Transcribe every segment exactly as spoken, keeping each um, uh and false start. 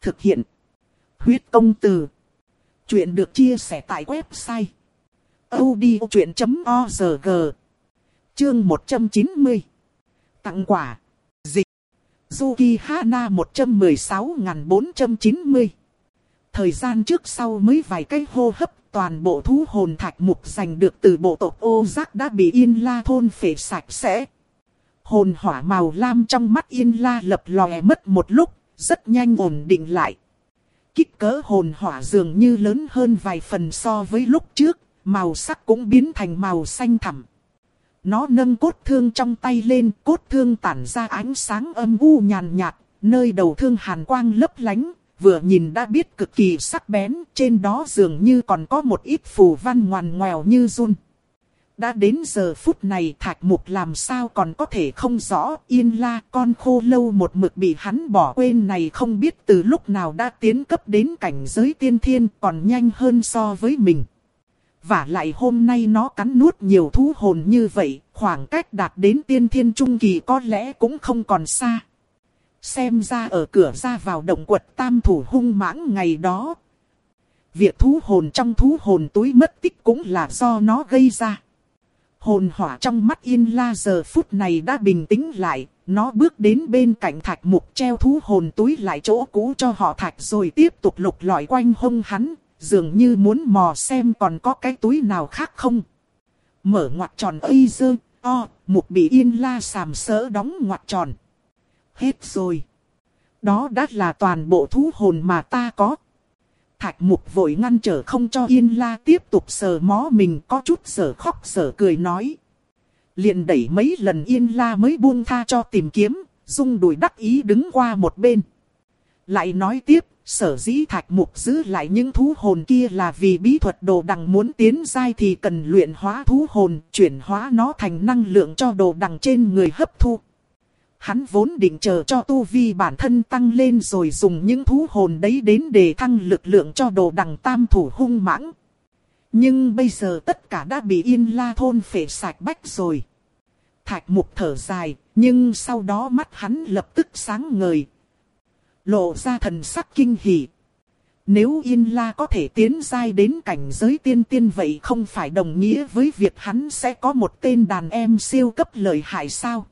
Thực hiện. Huyết công từ. Chuyện được chia sẻ tại website audiochuyện chấm org. Chương một trăm chín mươi. Tặng quà. Dịch. Yukihana một trăm mười sáu nghìn bốn trăm chín mươi. Thời gian trước sau mới vài cái hô hấp, toàn bộ thú hồn thạch mục giành được từ bộ tộc Ô Giác đã bị Yên La thôn phệ sạch sẽ. Hồn hỏa màu lam trong mắt Yên La lập lòe mất một lúc, rất nhanh ổn định lại. Kích cỡ hồn hỏa dường như lớn hơn vài phần so với lúc trước, màu sắc cũng biến thành màu xanh thẳm. Nó nâng cốt thương trong tay lên, cốt thương tản ra ánh sáng âm u nhàn nhạt, nơi đầu thương hàn quang lấp lánh, vừa nhìn đã biết cực kỳ sắc bén, trên đó dường như còn có một ít phù văn ngoằn ngoèo như run. Đã đến giờ phút này thạch mục làm sao còn có thể không rõ, Yên La con khô lâu một mực bị hắn bỏ quên này không biết từ lúc nào đã tiến cấp đến cảnh giới tiên thiên, còn nhanh hơn so với mình. Và lại hôm nay nó cắn nuốt nhiều thú hồn như vậy, khoảng cách đạt đến tiên thiên trung kỳ có lẽ cũng không còn xa. Xem ra ở cửa ra vào động quật tam thủ hung mãng ngày đó, việc thú hồn trong thú hồn túi mất tích cũng là do nó gây ra. Hồn hỏa trong mắt Yên La giờ phút này đã bình tĩnh lại, nó bước đến bên cạnh thạch mục treo thú hồn túi lại chỗ cũ cho họ thạch rồi tiếp tục lục lọi quanh hông hắn, dường như muốn mò xem còn có cái túi nào khác không. Mở ngoặc tròn ây dơ, o, mục bị Yên La sàm sỡ đóng ngoặc tròn. Hết rồi. Đó đã là toàn bộ thú hồn mà ta có. Thạch mục vội ngăn trở không cho Yên La tiếp tục sờ mó mình, có chút sở khóc sở cười nói. Liền đẩy mấy lần Yên La mới buông tha cho tìm kiếm, rung đùi đắc ý đứng qua một bên. Lại nói tiếp, sở dĩ thạch mục giữ lại những thú hồn kia là vì bí thuật đồ đằng muốn tiến giai thì cần luyện hóa thú hồn, chuyển hóa nó thành năng lượng cho đồ đằng trên người hấp thu. Hắn vốn định chờ cho tu vi bản thân tăng lên rồi dùng những thú hồn đấy đến để thăng lực lượng cho đồ đằng tam thủ hung mãng. Nhưng bây giờ tất cả đã bị Yên La thôn phệ sạch bách rồi. Thạch mục thở dài, nhưng sau đó mắt hắn lập tức sáng ngời, lộ ra thần sắc kinh hỉ. Nếu Yên La có thể tiến giai đến cảnh giới tiên tiên vậy không phải đồng nghĩa với việc hắn sẽ có một tên đàn em siêu cấp lợi hại sao?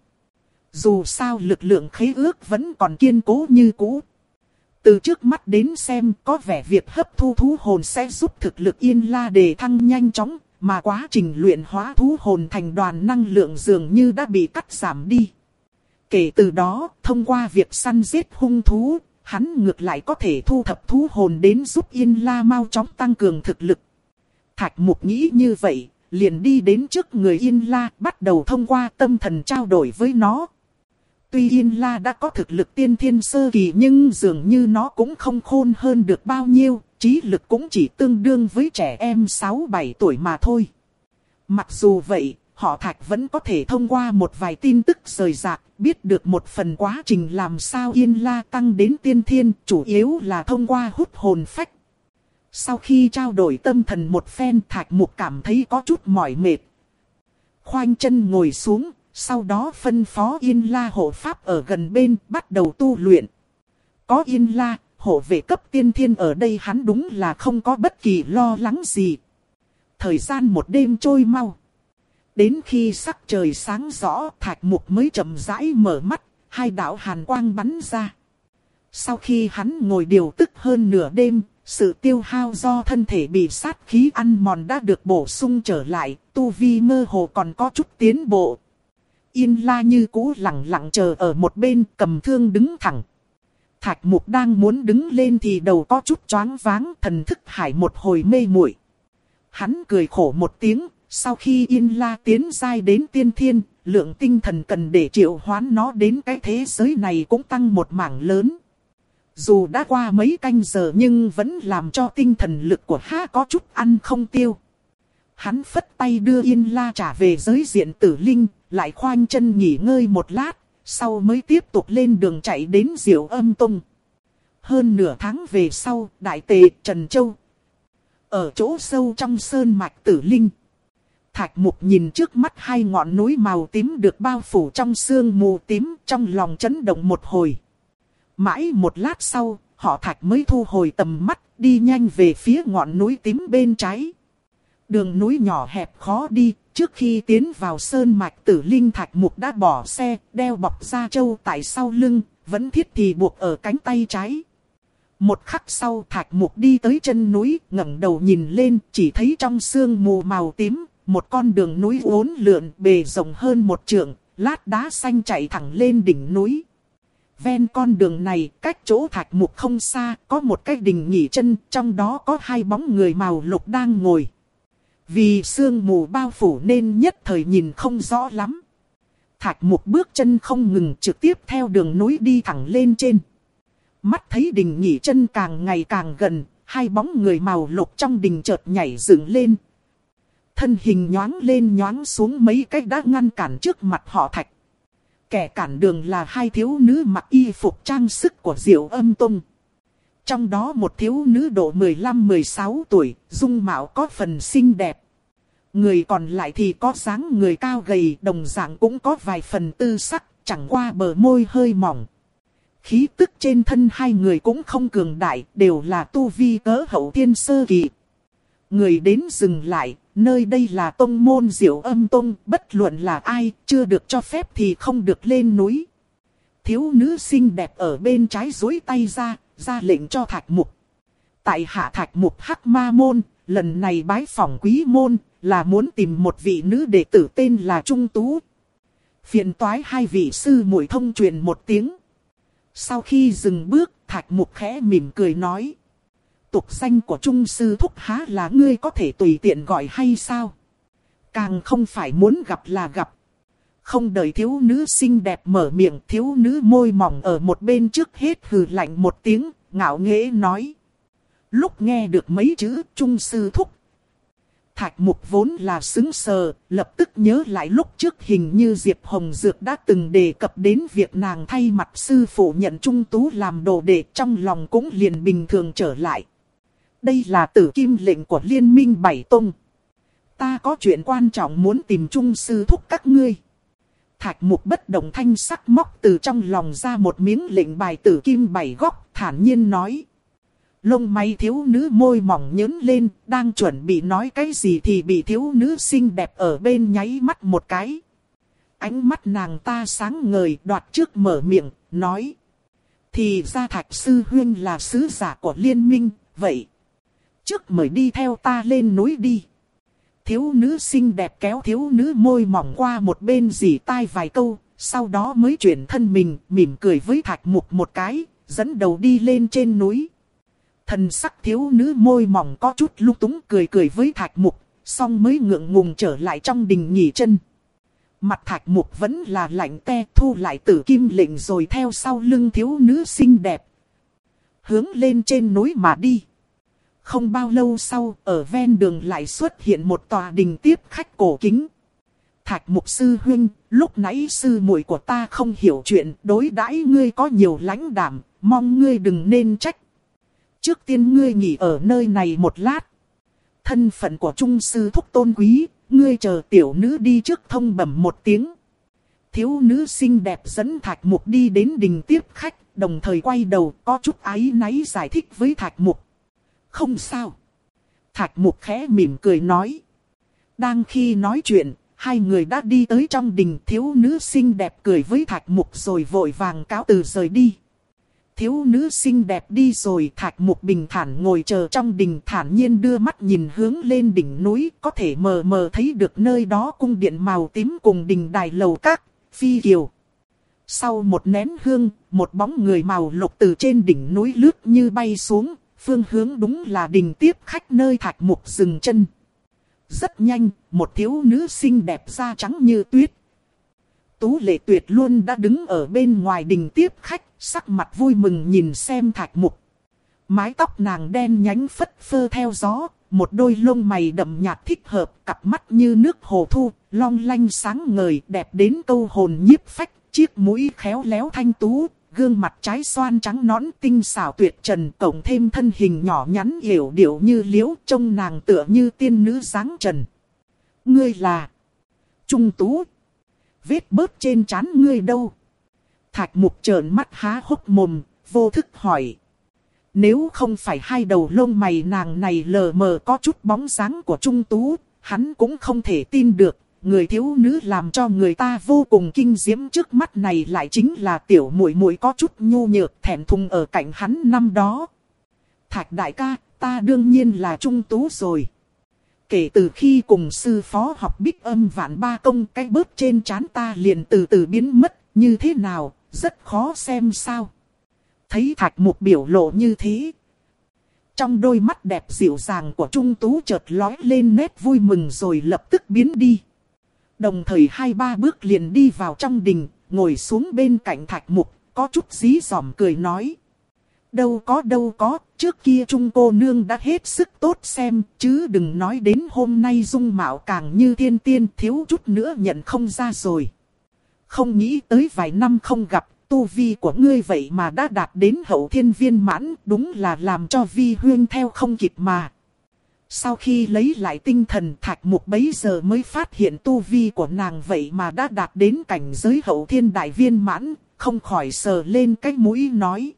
Dù sao lực lượng khế ước vẫn còn kiên cố như cũ. Từ trước mắt đến xem có vẻ việc hấp thu thú hồn sẽ giúp thực lực Yên La đề thăng nhanh chóng, mà quá trình luyện hóa thú hồn thành đoàn năng lượng dường như đã bị cắt giảm đi. Kể từ đó, thông qua việc săn giết hung thú, hắn ngược lại có thể thu thập thú hồn đến giúp Yên La mau chóng tăng cường thực lực. Thạch mục nghĩ như vậy, liền đi đến trước người Yên La, bắt đầu thông qua tâm thần trao đổi với nó. Tuy Yên La đã có thực lực tiên thiên sơ kỳ nhưng dường như nó cũng không khôn hơn được bao nhiêu, trí lực cũng chỉ tương đương với trẻ em sáu bảy tuổi mà thôi. Mặc dù vậy, họ Thạch vẫn có thể thông qua một vài tin tức rời rạc, biết được một phần quá trình làm sao Yên La tăng đến tiên thiên, chủ yếu là thông qua hút hồn phách. Sau khi trao đổi tâm thần một phen, Thạch Mục cảm thấy có chút mỏi mệt. Khoanh chân ngồi xuống, sau đó phân phó Yên La hộ pháp ở gần bên bắt đầu tu luyện. Có Yên La, hộ vệ cấp tiên thiên ở đây hắn đúng là không có bất kỳ lo lắng gì. Thời gian một đêm trôi mau. Đến khi sắc trời sáng rõ, Thạch Mục mới chậm rãi mở mắt, hai đạo hàn quang bắn ra. Sau khi hắn ngồi điều tức hơn nửa đêm, sự tiêu hao do thân thể bị sát khí ăn mòn đã được bổ sung trở lại, tu vi mơ hồ còn có chút tiến bộ. Yên La như cũ lặng lặng chờ ở một bên cầm thương đứng thẳng. Thạch Mục đang muốn đứng lên thì đầu có chút choáng váng, thần thức hải một hồi mê muội. Hắn cười khổ một tiếng, sau khi Yên La tiến giai đến tiên thiên, lượng tinh thần cần để triệu hoán nó đến cái thế giới này cũng tăng một mảng lớn. Dù đã qua mấy canh giờ nhưng vẫn làm cho tinh thần lực của hắn có chút ăn không tiêu. Hắn phất tay đưa Yên La trả về giới diện tử linh, lại khoanh chân nghỉ ngơi một lát, sau mới tiếp tục lên đường chạy đến Diệu Âm Tông. Hơn nửa tháng về sau, Đại Tề Trần Châu, ở chỗ sâu trong sơn mạch tử linh, Thạch Mục nhìn trước mắt hai ngọn núi màu tím được bao phủ trong sương mù tím, trong lòng chấn động một hồi. Mãi một lát sau, họ Thạch mới thu hồi tầm mắt, đi nhanh về phía ngọn núi tím bên trái. Đường núi nhỏ hẹp khó đi, trước khi tiến vào sơn mạch Tử Linh Thạch Mục đã bỏ xe, đeo bọc da trâu tại sau lưng, vẫn thiết thì buộc ở cánh tay trái. Một khắc sau Thạch Mục đi tới chân núi, ngẩng đầu nhìn lên, chỉ thấy trong sương mù màu tím, một con đường núi uốn lượn bề rộng hơn một trượng, lát đá xanh chạy thẳng lên đỉnh núi. Ven con đường này, cách chỗ Thạch Mục không xa, có một cái đình nghỉ chân, trong đó có hai bóng người màu lục đang ngồi. Vì sương mù bao phủ nên nhất thời nhìn không rõ lắm. Thạch Mục bước chân không ngừng, trực tiếp theo đường núi đi thẳng lên trên. Mắt thấy đình nghỉ chân càng ngày càng gần, hai bóng người màu lục trong đình chợt nhảy dựng lên. Thân hình nhoáng lên nhoáng xuống mấy cách đã ngăn cản trước mặt họ Thạch. Kẻ cản đường là hai thiếu nữ mặc y phục trang sức của Diệu Âm Tông. Trong đó một thiếu nữ độ mười lăm mười sáu tuổi, dung mạo có phần xinh đẹp. Người còn lại thì có dáng người cao gầy, đồng dạng cũng có vài phần tư sắc, chẳng qua bờ môi hơi mỏng. Khí tức trên thân hai người cũng không cường đại, đều là tu vi cỡ hậu thiên sơ kỳ. Người đến dừng lại, nơi đây là tông môn Diệu Âm Tông, bất luận là ai, chưa được cho phép thì không được lên núi. Thiếu nữ xinh đẹp ở bên trái duỗi tay ra, ra lệnh cho Thạch Mục. Tại hạ Thạch Mục Hắc Ma Môn, lần này bái phỏng quý môn, là muốn tìm một vị nữ đệ tử tên là Trung Tú. Phiền toái hai vị sư muội thông truyền một tiếng. Sau khi dừng bước, Thạch Mục khẽ mỉm cười nói. Tục danh của Trung sư thúc há là ngươi có thể tùy tiện gọi hay sao? Càng không phải muốn gặp là gặp. Không đợi thiếu nữ xinh đẹp mở miệng, thiếu nữ môi mỏng ở một bên trước hết hừ lạnh một tiếng, ngạo nghễ nói. Lúc nghe được mấy chữ Trung sư thúc, Thạch Mục vốn là sững sờ, lập tức nhớ lại lúc trước hình như Diệp Hồng Dược đã từng đề cập đến việc nàng thay mặt sư phụ nhận Trung Tú làm đồ đệ, trong lòng cũng liền bình thường trở lại. Đây là tử kim lệnh của Liên minh Bảy Tông. Ta có chuyện quan trọng muốn tìm Trung sư thúc các ngươi. Thạch Mục bất động thanh sắc móc từ trong lòng ra một miếng lệnh bài tử kim bảy góc, thản nhiên nói. Lông mày thiếu nữ môi mỏng nhớn lên, đang chuẩn bị nói cái gì thì bị thiếu nữ xinh đẹp ở bên nháy mắt một cái. Ánh mắt nàng ta sáng ngời, đoạt trước mở miệng, nói. Thì ra Thạch sư huynh là sứ giả của liên minh, vậy. Trước mời đi theo ta lên núi đi. Thiếu nữ xinh đẹp kéo thiếu nữ môi mỏng qua một bên rỉ tai vài câu, sau đó mới chuyển thân mình, mỉm cười với Thạch Mục một cái, dẫn đầu đi lên trên núi. Thần sắc thiếu nữ môi mỏng có chút lung túng, cười cười với Thạch Mục, xong mới ngượng ngùng trở lại trong đình nghỉ chân. Mặt Thạch Mục vẫn là lạnh te, thu lại tử kim lệnh rồi theo sau lưng thiếu nữ xinh đẹp. Hướng lên trên núi mà đi. Không bao lâu sau, ở ven đường lại xuất hiện một tòa đình tiếp khách cổ kính. Thạch Mục sư huynh, lúc nãy sư muội của ta không hiểu chuyện, đối đãi ngươi có nhiều lãnh đạm, mong ngươi đừng nên trách. Trước tiên ngươi nghỉ ở nơi này một lát. Thân phận của Trung sư thúc tôn quý, ngươi chờ tiểu nữ đi trước thông bẩm một tiếng. Thiếu nữ xinh đẹp dẫn Thạch Mục đi đến đình tiếp khách, đồng thời quay đầu có chút áy náy giải thích với Thạch Mục. Không sao. Thạch Mục khẽ mỉm cười nói. Đang khi nói chuyện, hai người đã đi tới trong đình. Thiếu nữ xinh đẹp cười với Thạch Mục rồi vội vàng cáo từ rời đi. Thiếu nữ xinh đẹp đi rồi, Thạch Mục bình thản ngồi chờ trong đình, thản nhiên đưa mắt nhìn hướng lên đỉnh núi, có thể mờ mờ thấy được nơi đó cung điện màu tím cùng đình đài lầu các, phi kiều. Sau một nén hương, một bóng người màu lục từ trên đỉnh núi lướt như bay xuống, phương hướng đúng là đình tiếp khách nơi Thạch Mục dừng chân. Rất nhanh, một thiếu nữ xinh đẹp da trắng như tuyết. Tú Lệ Tuyệt luôn đã đứng ở bên ngoài đình tiếp khách, sắc mặt vui mừng nhìn xem Thạch Mục. Mái tóc nàng đen nhánh phất phơ theo gió, một đôi lông mày đậm nhạt thích hợp, cặp mắt như nước hồ thu, long lanh sáng ngời, đẹp đến câu hồn nhiếp phách, chiếc mũi khéo léo thanh tú, gương mặt trái xoan trắng nõn tinh xảo tuyệt trần, cộng thêm thân hình nhỏ nhắn yểu điệu như liễu, trông nàng tựa như tiên nữ dáng trần. Ngươi là Trung Tú. Vết bớt trên trán ngươi đâu? Thạch Mục trợn mắt há hốc mồm, vô thức hỏi. Nếu không phải hai đầu lông mày nàng này lờ mờ có chút bóng dáng của Trung Tú, hắn cũng không thể tin được. Người thiếu nữ làm cho người ta vô cùng kinh diễm trước mắt này lại chính là tiểu muội muội có chút nhu nhược thẹn thùng ở cạnh hắn năm đó. Thạch đại ca, ta đương nhiên là Trung Tú rồi. Kể từ khi cùng sư phó học Bích Âm Vạn Ba Công, cái bớt trên trán ta liền từ từ biến mất, như thế nào, rất khó xem sao. Thấy Thạch Mục biểu lộ như thế, trong đôi mắt đẹp dịu dàng của Trung Tú chợt lóe lên nét vui mừng rồi lập tức biến đi. Đồng thời hai ba bước liền đi vào trong đình, ngồi xuống bên cạnh Thạch Mục, có chút dí dỏm cười nói. Đâu có đâu có, trước kia Trung cô nương đã hết sức tốt xem, chứ đừng nói đến hôm nay dung mạo càng như thiên tiên, thiếu chút nữa nhận không ra rồi. Không nghĩ tới vài năm không gặp, tu vi của ngươi vậy mà đã đạt đến hậu thiên viên mãn, đúng là làm cho vi huyên theo không kịp mà. Sau khi lấy lại tinh thần, Thạch Mục bấy giờ mới phát hiện tu vi của nàng vậy mà đã đạt đến cảnh giới hậu thiên đại viên mãn, không khỏi sờ lên cái mũi nói.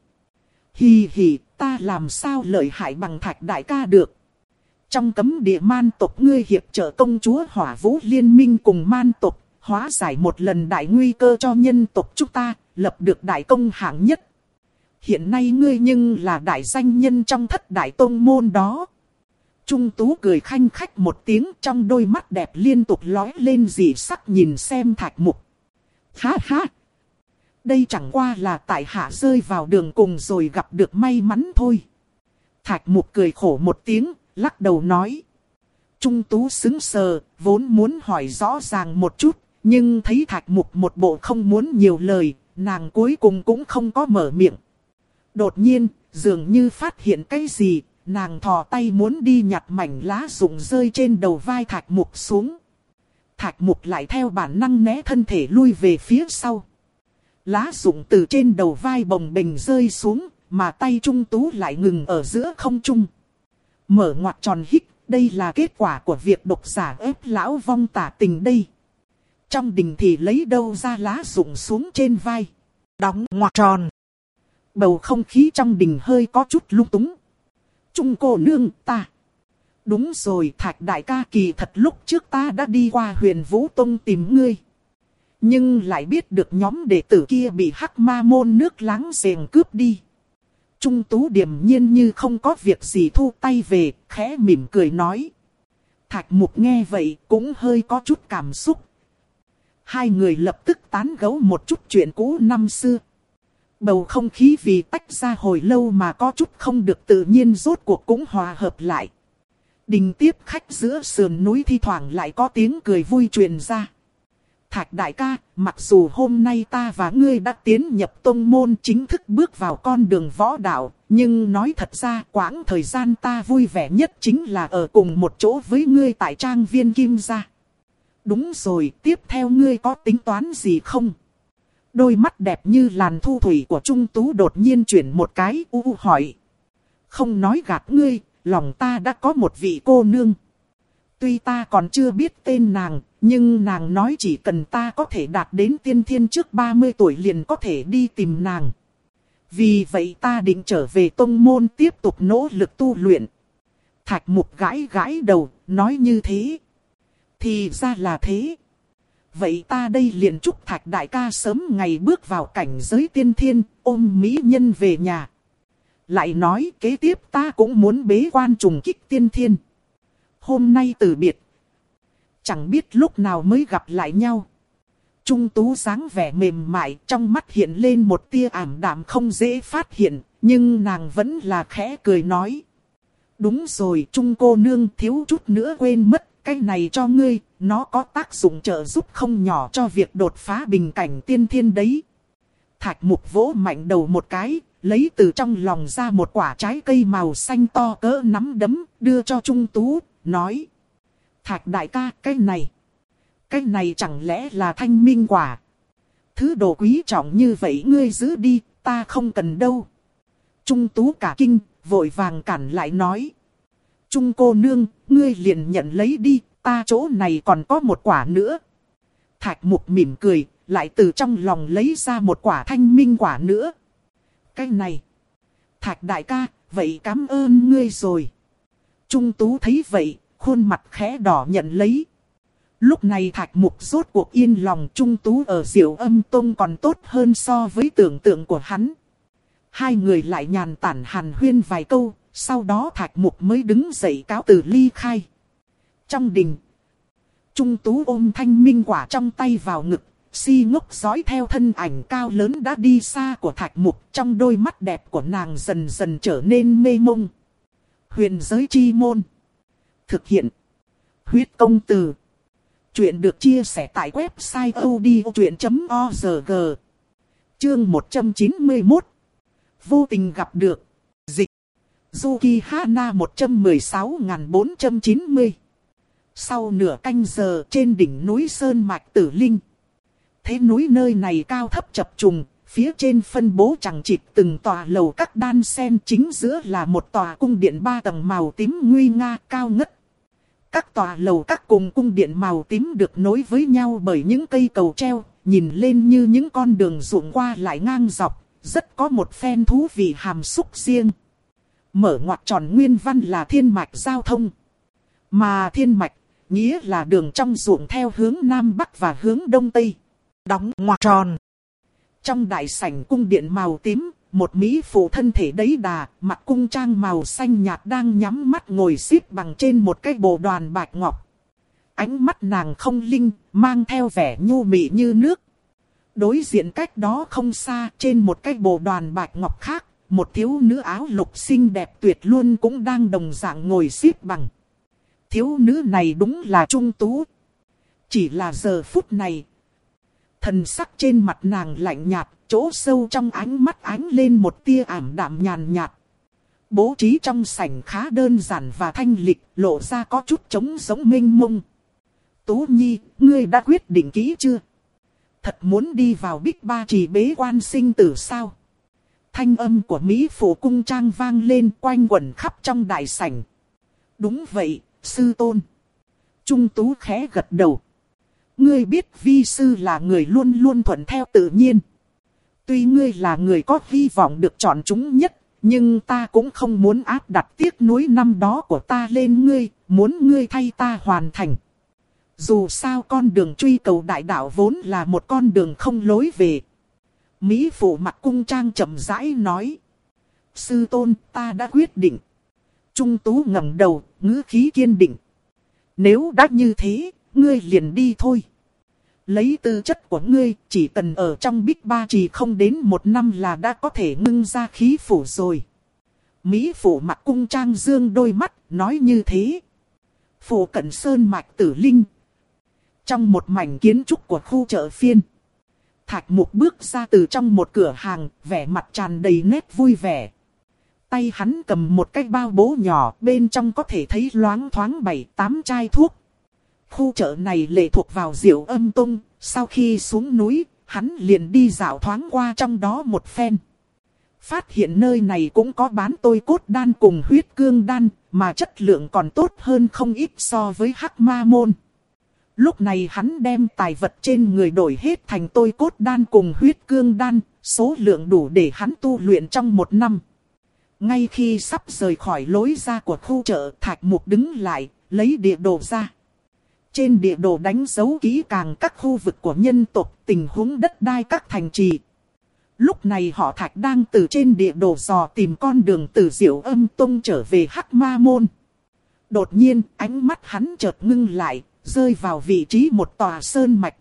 Hì hì, ta làm sao lợi hại bằng Thạch đại ca được. Trong cấm địa man tộc ngươi hiệp trợ công chúa Hỏa Vũ liên minh cùng man tộc, hóa giải một lần đại nguy cơ cho nhân tộc chúng ta, lập được đại công hạng nhất. Hiện nay ngươi nhưng là đại danh nhân trong thất đại tông môn đó. Trung Tú cười khanh khách một tiếng, trong đôi mắt đẹp liên tục lóe lên dị sắc nhìn xem Thạch Mục. Ha ha! Đây chẳng qua là tại hạ rơi vào đường cùng rồi gặp được may mắn thôi. Thạch Mục cười khổ một tiếng, lắc đầu nói. Trung Tú sững sờ, vốn muốn hỏi rõ ràng một chút, nhưng thấy Thạch Mục một bộ không muốn nhiều lời, nàng cuối cùng cũng không có mở miệng. Đột nhiên, dường như phát hiện cái gì, nàng thò tay muốn đi nhặt mảnh lá rụng rơi trên đầu vai Thạch Mục xuống. Thạch Mục lại theo bản năng né thân thể lui về phía sau. Lá rụng từ trên đầu vai bồng bềnh rơi xuống, mà tay Trung Tú lại ngừng ở giữa không trung. Mở ngoặc tròn hít, đây là kết quả của việc độc giả ép lão vong tả tình đây. Trong đình thì lấy đâu ra lá rụng xuống trên vai. Đóng ngoặc tròn. Bầu không khí trong đình hơi có chút lung túng. Trung cô nương ta. Đúng rồi, Thạch đại ca, kỳ thật lúc trước ta đã đi qua Huyền Vũ Tông tìm ngươi. Nhưng lại biết được nhóm đệ tử kia bị Hắc Ma môn nước láng giềng cướp đi. Trung Tú điềm nhiên như không có việc gì thu tay về, khẽ mỉm cười nói. Thạch Mục nghe vậy cũng hơi có chút cảm xúc. Hai người lập tức tán gẫu một chút chuyện cũ năm xưa. Bầu không khí vì tách ra hồi lâu mà có chút không được tự nhiên rốt cuộc cũng hòa hợp lại. Đình tiếp khách giữa sườn núi thi thoảng lại có tiếng cười vui truyền ra. Thạch đại ca, mặc dù hôm nay ta và ngươi đã tiến nhập tông môn chính thức bước vào con đường võ đạo, nhưng nói thật ra quãng thời gian ta vui vẻ nhất chính là ở cùng một chỗ với ngươi tại trang viên Kim Gia. Đúng rồi, tiếp theo ngươi có tính toán gì không? Đôi mắt đẹp như làn thu thủy của Trung Tú đột nhiên chuyển một cái u hỏi. Không nói gạt ngươi, lòng ta đã có một vị cô nương. Tuy ta còn chưa biết tên nàng, nhưng nàng nói chỉ cần ta có thể đạt đến tiên thiên trước ba mươi tuổi liền có thể đi tìm nàng. Vì vậy ta định trở về tông môn tiếp tục nỗ lực tu luyện. Thạch Mục gãi gãi đầu, nói như thế. Thì ra là thế. Vậy ta đây liền chúc Thạch đại ca sớm ngày bước vào cảnh giới tiên thiên, ôm mỹ nhân về nhà. Lại nói kế tiếp ta cũng muốn bế quan trùng kích tiên thiên. Hôm nay từ biệt. Chẳng biết lúc nào mới gặp lại nhau. Trung Tú dáng vẻ mềm mại, trong mắt hiện lên một tia ảm đạm không dễ phát hiện, nhưng nàng vẫn là khẽ cười nói. Đúng rồi, Trung cô nương, thiếu chút nữa quên mất, cái này cho ngươi, nó có tác dụng trợ giúp không nhỏ cho việc đột phá bình cảnh tiên thiên đấy. Thạch Mục vỗ mạnh đầu một cái, lấy từ trong lòng ra một quả trái cây màu xanh to cỡ nắm đấm, đưa cho Trung Tú, nói. Thạch đại ca, cái này, cái này chẳng lẽ là thanh minh quả? Thứ đồ quý trọng như vậy ngươi giữ đi, ta không cần đâu. Trung Tú cả kinh, vội vàng cản lại nói. Trung cô nương, ngươi liền nhận lấy đi, ta chỗ này còn có một quả nữa. Thạch Mục mỉm cười, lại từ trong lòng lấy ra một quả thanh minh quả nữa. Cái này, Thạch đại ca, vậy cảm ơn ngươi rồi. Trung Tú thấy vậy, khuôn mặt khẽ đỏ nhận lấy. Lúc này Thạch Mục rốt cuộc yên lòng, Trung Tú ở Diệu Âm Tông còn tốt hơn so với tưởng tượng của hắn. Hai người lại nhàn tản hàn huyên vài câu, sau đó Thạch Mục mới đứng dậy cáo từ ly khai. Trong đình, Trung Tú ôm thanh minh quả trong tay vào ngực, si ngốc dõi theo thân ảnh cao lớn đã đi xa của Thạch Mục, trong đôi mắt đẹp của nàng dần dần trở nên mê mông. Huyền giới chi môn. Thực hiện. Huyết công từ. Chuyện được chia sẻ tại website odchuyện chấm org. Chương một trăm chín mươi mốt. Vô tình gặp được. Dịch. Yuki Hana một trăm mười sáu nghìn bốn trăm chín mươi. Sau nửa canh giờ trên đỉnh núi Sơn Mạch Tử Linh. Thế núi nơi này cao thấp chập trùng, phía trên phân bố chẳng chịt từng tòa lầu các đan sen, chính giữa là một tòa cung điện ba tầng màu tím nguy nga cao ngất. Các tòa lầu các cùng cung điện màu tím được nối với nhau bởi những cây cầu treo, nhìn lên như những con đường ruộng qua lại ngang dọc, rất có một phen thú vị hàm xúc riêng. Mở ngoặc tròn nguyên văn là thiên mạch giao thông. Mà thiên mạch, nghĩa là đường trong ruộng theo hướng Nam Bắc và hướng Đông Tây. Đóng ngoặc tròn. Trong đại sảnh cung điện màu tím, một mỹ phụ thân thể đấy đà, mặc cung trang màu xanh nhạt đang nhắm mắt ngồi xếp bằng trên một cái bồ đoàn bạch ngọc. Ánh mắt nàng không linh, mang theo vẻ nhu mị như nước. Đối diện cách đó không xa, trên một cái bồ đoàn bạch ngọc khác, một thiếu nữ áo lục xinh đẹp tuyệt luôn cũng đang đồng dạng ngồi xếp bằng. Thiếu nữ này đúng là Trung Tú. Chỉ là giờ phút này, thần sắc trên mặt nàng lạnh nhạt, chỗ sâu trong ánh mắt ánh lên một tia ảm đạm nhàn nhạt. Bố trí trong sảnh khá đơn giản và thanh lịch, lộ ra có chút trống giống mênh mông. Tú Nhi, ngươi đã quyết định kỹ chưa? Thật muốn đi vào Bích Ba Trì bế quan sinh tử sao? Thanh âm của Mỹ Phụ cung trang vang lên quanh quẩn khắp trong đại sảnh. Đúng vậy, sư tôn. Trung Tú khẽ gật đầu. Ngươi biết vi sư là người luôn luôn thuận theo tự nhiên. Tuy ngươi là người có hy vọng được chọn chúng nhất, nhưng ta cũng không muốn áp đặt tiếc nuối năm đó của ta lên ngươi, muốn ngươi thay ta hoàn thành. Dù sao con đường truy cầu đại đạo vốn là một con đường không lối về. Mỹ Phụ mặc cung trang chậm rãi nói. Sư tôn, ta đã quyết định. Trung Tú ngẩng đầu, ngữ khí kiên định. Nếu đã như thế, ngươi liền đi thôi. Lấy tư chất của ngươi, chỉ cần ở trong Bích Ba Trì không đến một năm là đã có thể ngưng ra khí phủ rồi. Mỹ Phụ mặc cung trang dương đôi mắt, nói như thế. Phủ cận Sơn Mạch Tử Linh. Trong một mảnh kiến trúc của khu chợ phiên, Thạch Mục bước ra từ trong một cửa hàng, vẻ mặt tràn đầy nét vui vẻ. Tay hắn cầm một cái bao bố nhỏ, bên trong có thể thấy loáng thoáng bảy tám chai thuốc. Khu chợ này lệ thuộc vào Diệu Âm Tông, sau khi xuống núi, hắn liền đi dạo thoáng qua trong đó một phen. Phát hiện nơi này cũng có bán tôi cốt đan cùng huyết cương đan, mà chất lượng còn tốt hơn không ít so với Hắc Ma Môn. Lúc này hắn đem tài vật trên người đổi hết thành tôi cốt đan cùng huyết cương đan, số lượng đủ để hắn tu luyện trong một năm. Ngay khi sắp rời khỏi lối ra của khu chợ, Thạch Mục đứng lại, lấy địa đồ ra. Trên địa đồ đánh dấu kỹ càng các khu vực của nhân tộc, tình huống đất đai các thành trì. Lúc này họ Thạch đang từ trên địa đồ dò tìm con đường từ Diệu Âm Tông trở về Hắc Ma Môn. Đột nhiên, ánh mắt hắn chợt ngưng lại, rơi vào vị trí một tòa sơn mạch.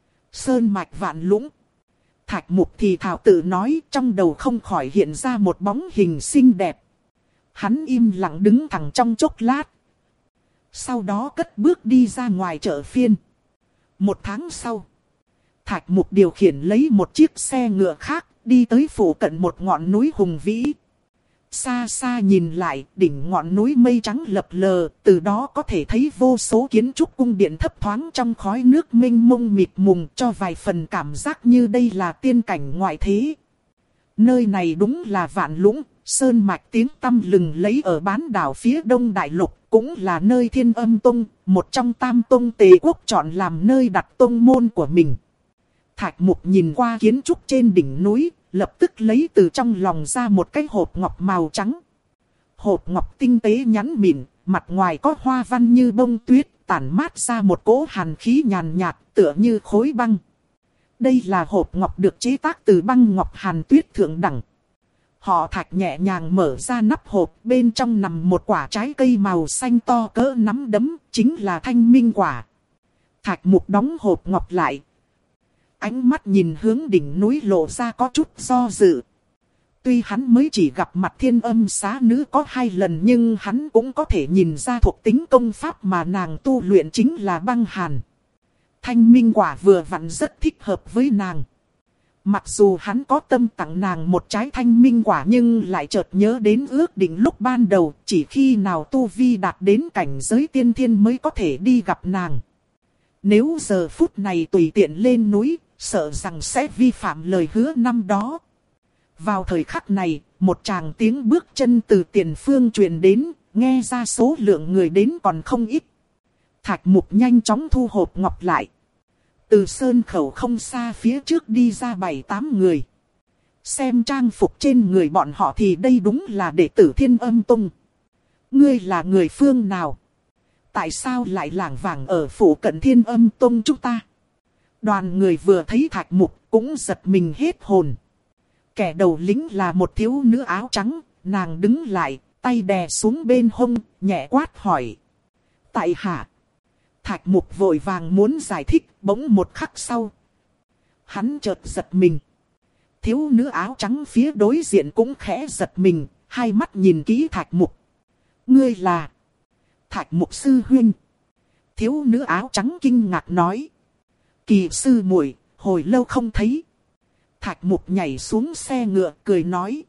Sơn mạch Vạn Lũng. Thạch Mục thì thào tự nói, trong đầu không khỏi hiện ra một bóng hình xinh đẹp. Hắn im lặng đứng thẳng trong chốc lát. Sau đó cất bước đi ra ngoài chợ phiên. Một tháng sau, Thạch Mục điều khiển lấy một chiếc xe ngựa khác, đi tới phủ cận một ngọn núi hùng vĩ. Xa xa nhìn lại, đỉnh ngọn núi mây trắng lập lờ, từ đó có thể thấy vô số kiến trúc cung điện thấp thoáng trong khói nước mênh mông mịt mùng, cho vài phần cảm giác như đây là tiên cảnh ngoại thế. Nơi này đúng là Vạn Lũng, sơn mạch tiếng tăm lừng lấy ở bán đảo phía đông đại lục, cũng là nơi Thiên Âm Tông, một trong tam tông Tề quốc chọn làm nơi đặt tông môn của mình. Thạch Mục nhìn qua kiến trúc trên đỉnh núi, lập tức lấy từ trong lòng ra một cái hộp ngọc màu trắng. Hộp ngọc tinh tế nhẵn mịn, mặt ngoài có hoa văn như bông tuyết, tản mát ra một cỗ hàn khí nhàn nhạt, tựa như khối băng. Đây là hộp ngọc được chế tác từ băng ngọc hàn tuyết thượng đẳng. Họ Thạch nhẹ nhàng mở ra nắp hộp, bên trong nằm một quả trái cây màu xanh to cỡ nắm đấm, chính là thanh minh quả. Thạch Mục đóng hộp ngọc lại. Ánh mắt nhìn hướng đỉnh núi lộ ra có chút do dự. Tuy hắn mới chỉ gặp mặt Thiên Âm Xá Nữ có hai lần, nhưng hắn cũng có thể nhìn ra thuộc tính công pháp mà nàng tu luyện chính là băng hàn. Thanh minh quả vừa vặn rất thích hợp với nàng. Mặc dù hắn có tâm tặng nàng một trái thanh minh quả, nhưng lại chợt nhớ đến ước định lúc ban đầu, chỉ khi nào tu vi đạt đến cảnh giới tiên thiên mới có thể đi gặp nàng. Nếu giờ phút này tùy tiện lên núi, sợ rằng sẽ vi phạm lời hứa năm đó. Vào thời khắc này, một tràng tiếng bước chân từ tiền phương truyền đến, nghe ra số lượng người đến còn không ít. Thạch Mục nhanh chóng thu hộp ngọc lại. Từ sơn khẩu không xa phía trước đi ra bảy tám người. Xem trang phục trên người bọn họ thì đây đúng là đệ tử Thiên Âm Tông. Ngươi là người phương nào? Tại sao lại lảng vảng ở phủ cận Thiên Âm Tông chúng ta? Đoàn người vừa thấy Thạch Mục cũng giật mình hết hồn. Kẻ đầu lĩnh là một thiếu nữ áo trắng, nàng đứng lại, tay đè xuống bên hông, nhẹ quát hỏi. Tại hạ. Thạch Mục vội vàng muốn giải thích, bỗng một khắc sau. Hắn chợt giật mình. Thiếu nữ áo trắng phía đối diện cũng khẽ giật mình, hai mắt nhìn kỹ Thạch Mục. Ngươi là... Thạch Mục sư huynh. Thiếu nữ áo trắng kinh ngạc nói. Kỳ sư muội, hồi lâu không thấy. Thạch Mục nhảy xuống xe ngựa cười nói.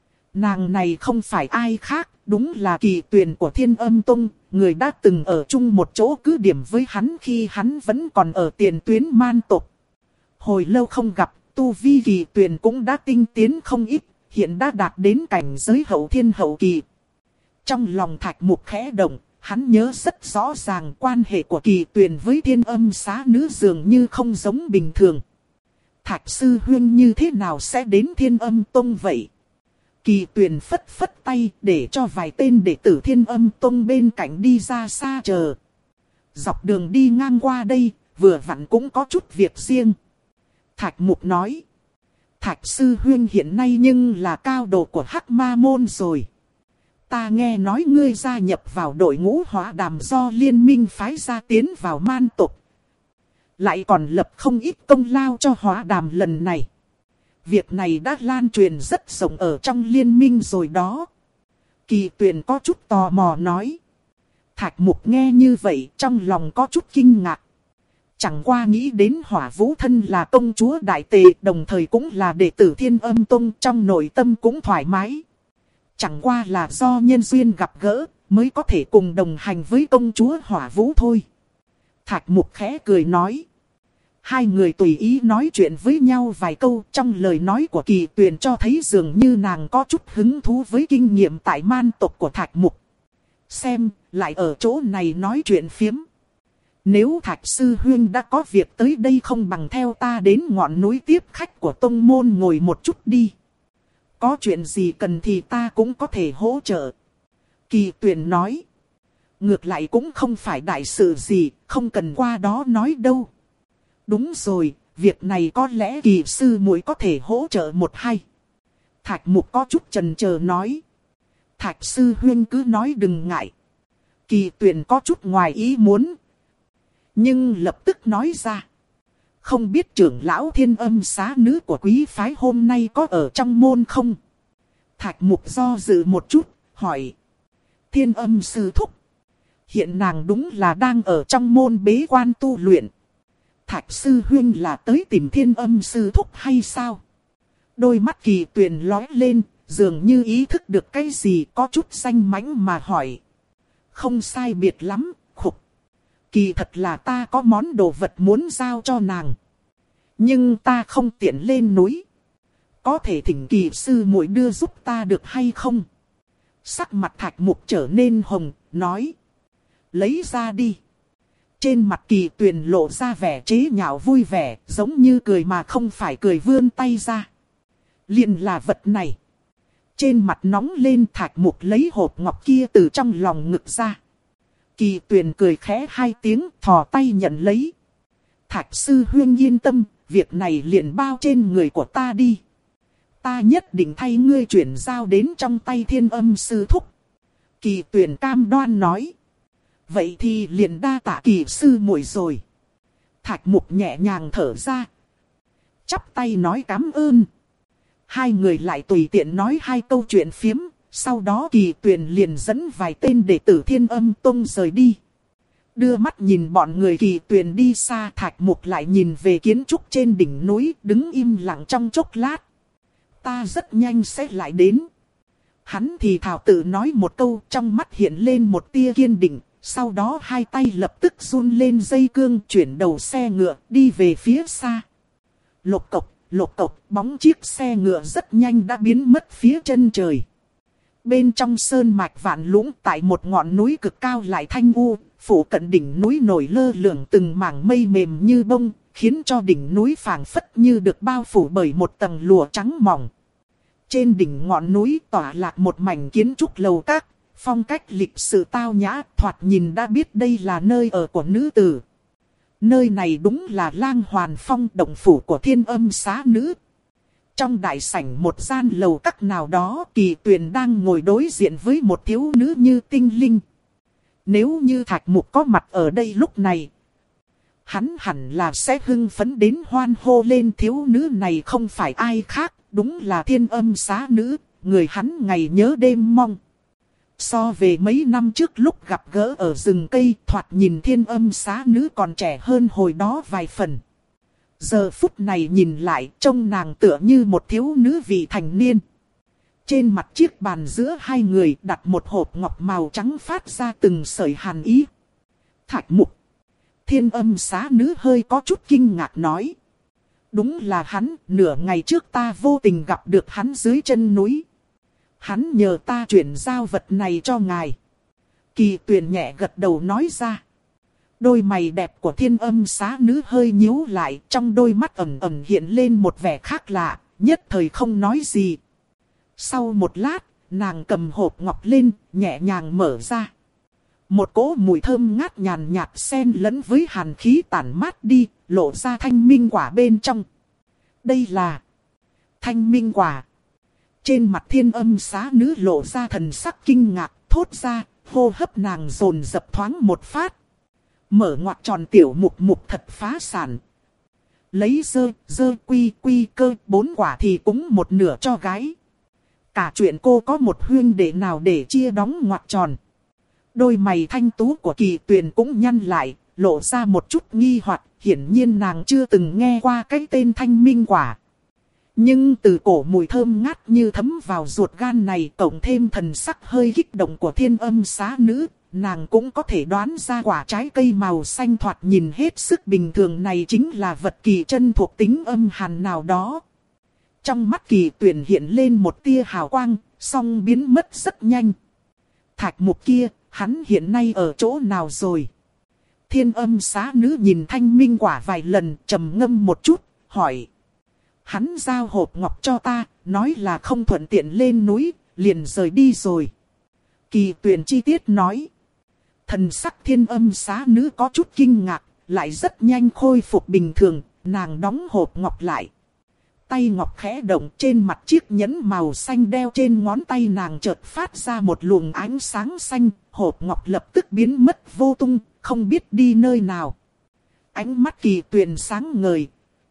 Nàng này không phải ai khác, đúng là Kỳ Tuyền của Thiên Âm Tông, người đã từng ở chung một chỗ cứ điểm với hắn khi hắn vẫn còn ở tiền tuyến man tộc. Hồi lâu không gặp, tu vi Kỳ Tuyền cũng đã tinh tiến không ít, hiện đã đạt đến cảnh giới hậu thiên hậu kỳ. Trong lòng Thạch Mục khẽ động, hắn nhớ rất rõ ràng quan hệ của Kỳ Tuyền với Thiên Âm Xá Nữ dường như không giống bình thường. Thạch sư huynh như thế nào sẽ đến Thiên Âm Tông vậy? Kỳ Tuyền phất phất tay để cho vài tên đệ tử Thiên Âm Tông bên cạnh đi ra xa chờ. Dọc đường đi ngang qua đây, vừa vặn cũng có chút việc riêng. Thạch Mục nói. Thạch sư huynh hiện nay nhưng là cao độ của Hắc Ma Môn rồi. Ta nghe nói ngươi gia nhập vào đội ngũ Hỏa Đàm do liên minh phái ra tiến vào man tộc. Lại còn lập không ít công lao cho Hỏa Đàm lần này. Việc này đã lan truyền rất rộng ở trong liên minh rồi đó. Kỳ Tuyền có chút tò mò nói. Thạch Mục nghe như vậy trong lòng có chút kinh ngạc. Chẳng qua nghĩ đến Hỏa Vũ thân là công chúa Đại Tề, đồng thời cũng là đệ tử Thiên Âm Tông, trong nội tâm cũng thoải mái. Chẳng qua là do nhân duyên gặp gỡ mới có thể cùng đồng hành với công chúa Hỏa Vũ thôi. Thạch Mục khẽ cười nói. Hai người tùy ý nói chuyện với nhau vài câu, trong lời nói của Kỳ Tuyền cho thấy dường như nàng có chút hứng thú với kinh nghiệm tại man tộc của Thạch Mục. Xem, lại ở chỗ này nói chuyện phiếm. Nếu Thạch sư huynh đã có việc tới đây, không bằng theo ta đến ngọn núi tiếp khách của tông môn ngồi một chút đi. Có chuyện gì cần thì ta cũng có thể hỗ trợ. Kỳ Tuyền nói. Ngược lại cũng không phải đại sự gì, không cần qua đó nói đâu. Đúng rồi, việc này có lẽ Kỳ sư muội có thể hỗ trợ một hay. Thạch Mục có chút chần chờ nói. Thạch sư huynh cứ nói đừng ngại. Kỳ Tuyền có chút ngoài ý muốn. Nhưng lập tức nói ra. Không biết trưởng lão Thiên Âm Xá Nữ của quý phái hôm nay có ở trong môn không? Thạch Mục do dự một chút, hỏi. Thiên Âm sư thúc. Hiện nàng đúng là đang ở trong môn bế quan tu luyện. Thạch sư huynh là tới tìm Thiên Âm sư thúc hay sao? Đôi mắt Kỳ Tuyền lóe lên, dường như ý thức được cái gì, có chút danh mãnh mà hỏi. Không sai biệt lắm, khục. Kỳ thật là ta có món đồ vật muốn giao cho nàng. Nhưng ta không tiện lên núi. Có thể thỉnh Kỳ sư muội đưa giúp ta được hay không? Sắc mặt Thạch Mục trở nên hồng, nói. Lấy ra đi. Trên mặt Kỳ Tuyền lộ ra vẻ chế nhạo vui vẻ, giống như cười mà không phải cười, vươn tay ra. Liền là vật này. Trên mặt nóng lên, Thạch Mục lấy hộp ngọc kia từ trong lòng ngực ra. Kỳ Tuyền cười khẽ hai tiếng, thò tay nhận lấy. Thạch sư huynh yên tâm, việc này liền bao trên người của ta đi. Ta nhất định thay ngươi chuyển giao đến trong tay Thiên Âm sư thúc. Kỳ Tuyền cam đoan nói. Vậy thì liền đa tạ Kỳ sư muội rồi. Thạch Mục nhẹ nhàng thở ra. Chắp tay nói cảm ơn. Hai người lại tùy tiện nói hai câu chuyện phiếm. Sau đó Kỳ Tuyền liền dẫn vài tên đệ tử Thiên Âm Tông rời đi. Đưa mắt nhìn bọn người Kỳ Tuyền đi xa, Thạch Mục lại nhìn về kiến trúc trên đỉnh núi, đứng im lặng trong chốc lát. Ta rất nhanh sẽ lại đến. Hắn thì thào tự nói một câu, trong mắt hiện lên một tia kiên định. Sau đó hai tay lập tức run lên dây cương, chuyển đầu xe ngựa đi về phía xa. Lộc cộc, lộc cộc, bóng chiếc xe ngựa rất nhanh đã biến mất phía chân trời. Bên trong sơn mạch Vạn Lũng, tại một ngọn núi cực cao lại thanh u, phủ cận đỉnh núi nổi lơ lửng từng mảng mây mềm như bông, khiến cho đỉnh núi phảng phất như được bao phủ bởi một tầng lụa trắng mỏng. Trên đỉnh ngọn núi tỏa lạc một mảnh kiến trúc lầu các, phong cách lịch sự tao nhã, thoạt nhìn đã biết đây là nơi ở của nữ tử. Nơi này đúng là Lang Hoàn Phong, động phủ của Thiên Âm xá nữ. Trong đại sảnh một gian lầu các nào đó, Kỳ Tuyền đang ngồi đối diện với một thiếu nữ như tinh linh. Nếu như Thạch Mục có mặt ở đây lúc này, hắn hẳn là sẽ hưng phấn đến hoan hô lên. Thiếu nữ này không phải ai khác, đúng là Thiên Âm xá nữ, người hắn ngày nhớ đêm mong. So về mấy năm trước lúc gặp gỡ ở rừng cây, thoạt nhìn Thiên Âm xá nữ còn trẻ hơn hồi đó vài phần. Giờ phút này nhìn lại, trông nàng tựa như một thiếu nữ vị thành niên. Trên mặt chiếc bàn giữa hai người đặt một hộp ngọc màu trắng phát ra từng sợi hàn ý. Thạch Mục. Thiên Âm xá nữ hơi có chút kinh ngạc nói. Đúng là hắn, nửa ngày trước ta vô tình gặp được hắn dưới chân núi. Hắn nhờ ta chuyển giao vật này cho ngài. Kỳ Tuyền nhẹ gật đầu nói ra. Đôi mày đẹp của Thiên Âm xá nữ hơi nhíu lại, trong đôi mắt ẩn ẩn hiện lên một vẻ khác lạ, nhất thời không nói gì. Sau một lát, nàng cầm hộp ngọc lên, nhẹ nhàng mở ra. Một cỗ mùi thơm ngát nhàn nhạt xen lẫn với hàn khí tản mát đi, lộ ra thanh minh quả bên trong. Đây là thanh minh quả. Trên mặt Thiên Âm xá nữ lộ ra thần sắc kinh ngạc, thốt ra, hô hấp nàng dồn dập thoáng một phát. Mở ngoặc tròn tiểu mục mục thật phá sản. Lấy dơ, dơ quy quy cơ, bốn quả thì cũng một nửa cho gái. Cả chuyện cô có một huynh đệ nào để chia đóng ngoặc tròn. Đôi mày thanh tú của Kỳ Tuyền cũng nhăn lại, lộ ra một chút nghi hoặc, hiển nhiên nàng chưa từng nghe qua cái tên thanh minh quả. Nhưng từ cổ mùi thơm ngát như thấm vào ruột gan này, cộng thêm thần sắc hơi kích động của Thiên Âm xá nữ, nàng cũng có thể đoán ra quả trái cây màu xanh thoạt nhìn hết sức bình thường này chính là vật kỳ chân thuộc tính âm hàn nào đó. Trong mắt Kỳ Tuyền hiện lên một tia hào quang, song biến mất rất nhanh. Thạch Mục kia, hắn hiện nay ở chỗ nào rồi? Thiên Âm xá nữ nhìn thanh minh quả vài lần, trầm ngâm một chút, hỏi. Hắn giao hộp ngọc cho ta, nói là không thuận tiện lên núi, liền rời đi rồi. Kỳ Tuyền chi tiết nói. Thần sắc Thiên Âm xá nữ có chút kinh ngạc, lại rất nhanh khôi phục bình thường, nàng đóng hộp ngọc lại. Tay ngọc khẽ động, trên mặt chiếc nhẫn màu xanh đeo trên ngón tay nàng chợt phát ra một luồng ánh sáng xanh, hộp ngọc lập tức biến mất vô tung, không biết đi nơi nào. Ánh mắt Kỳ Tuyền sáng ngời.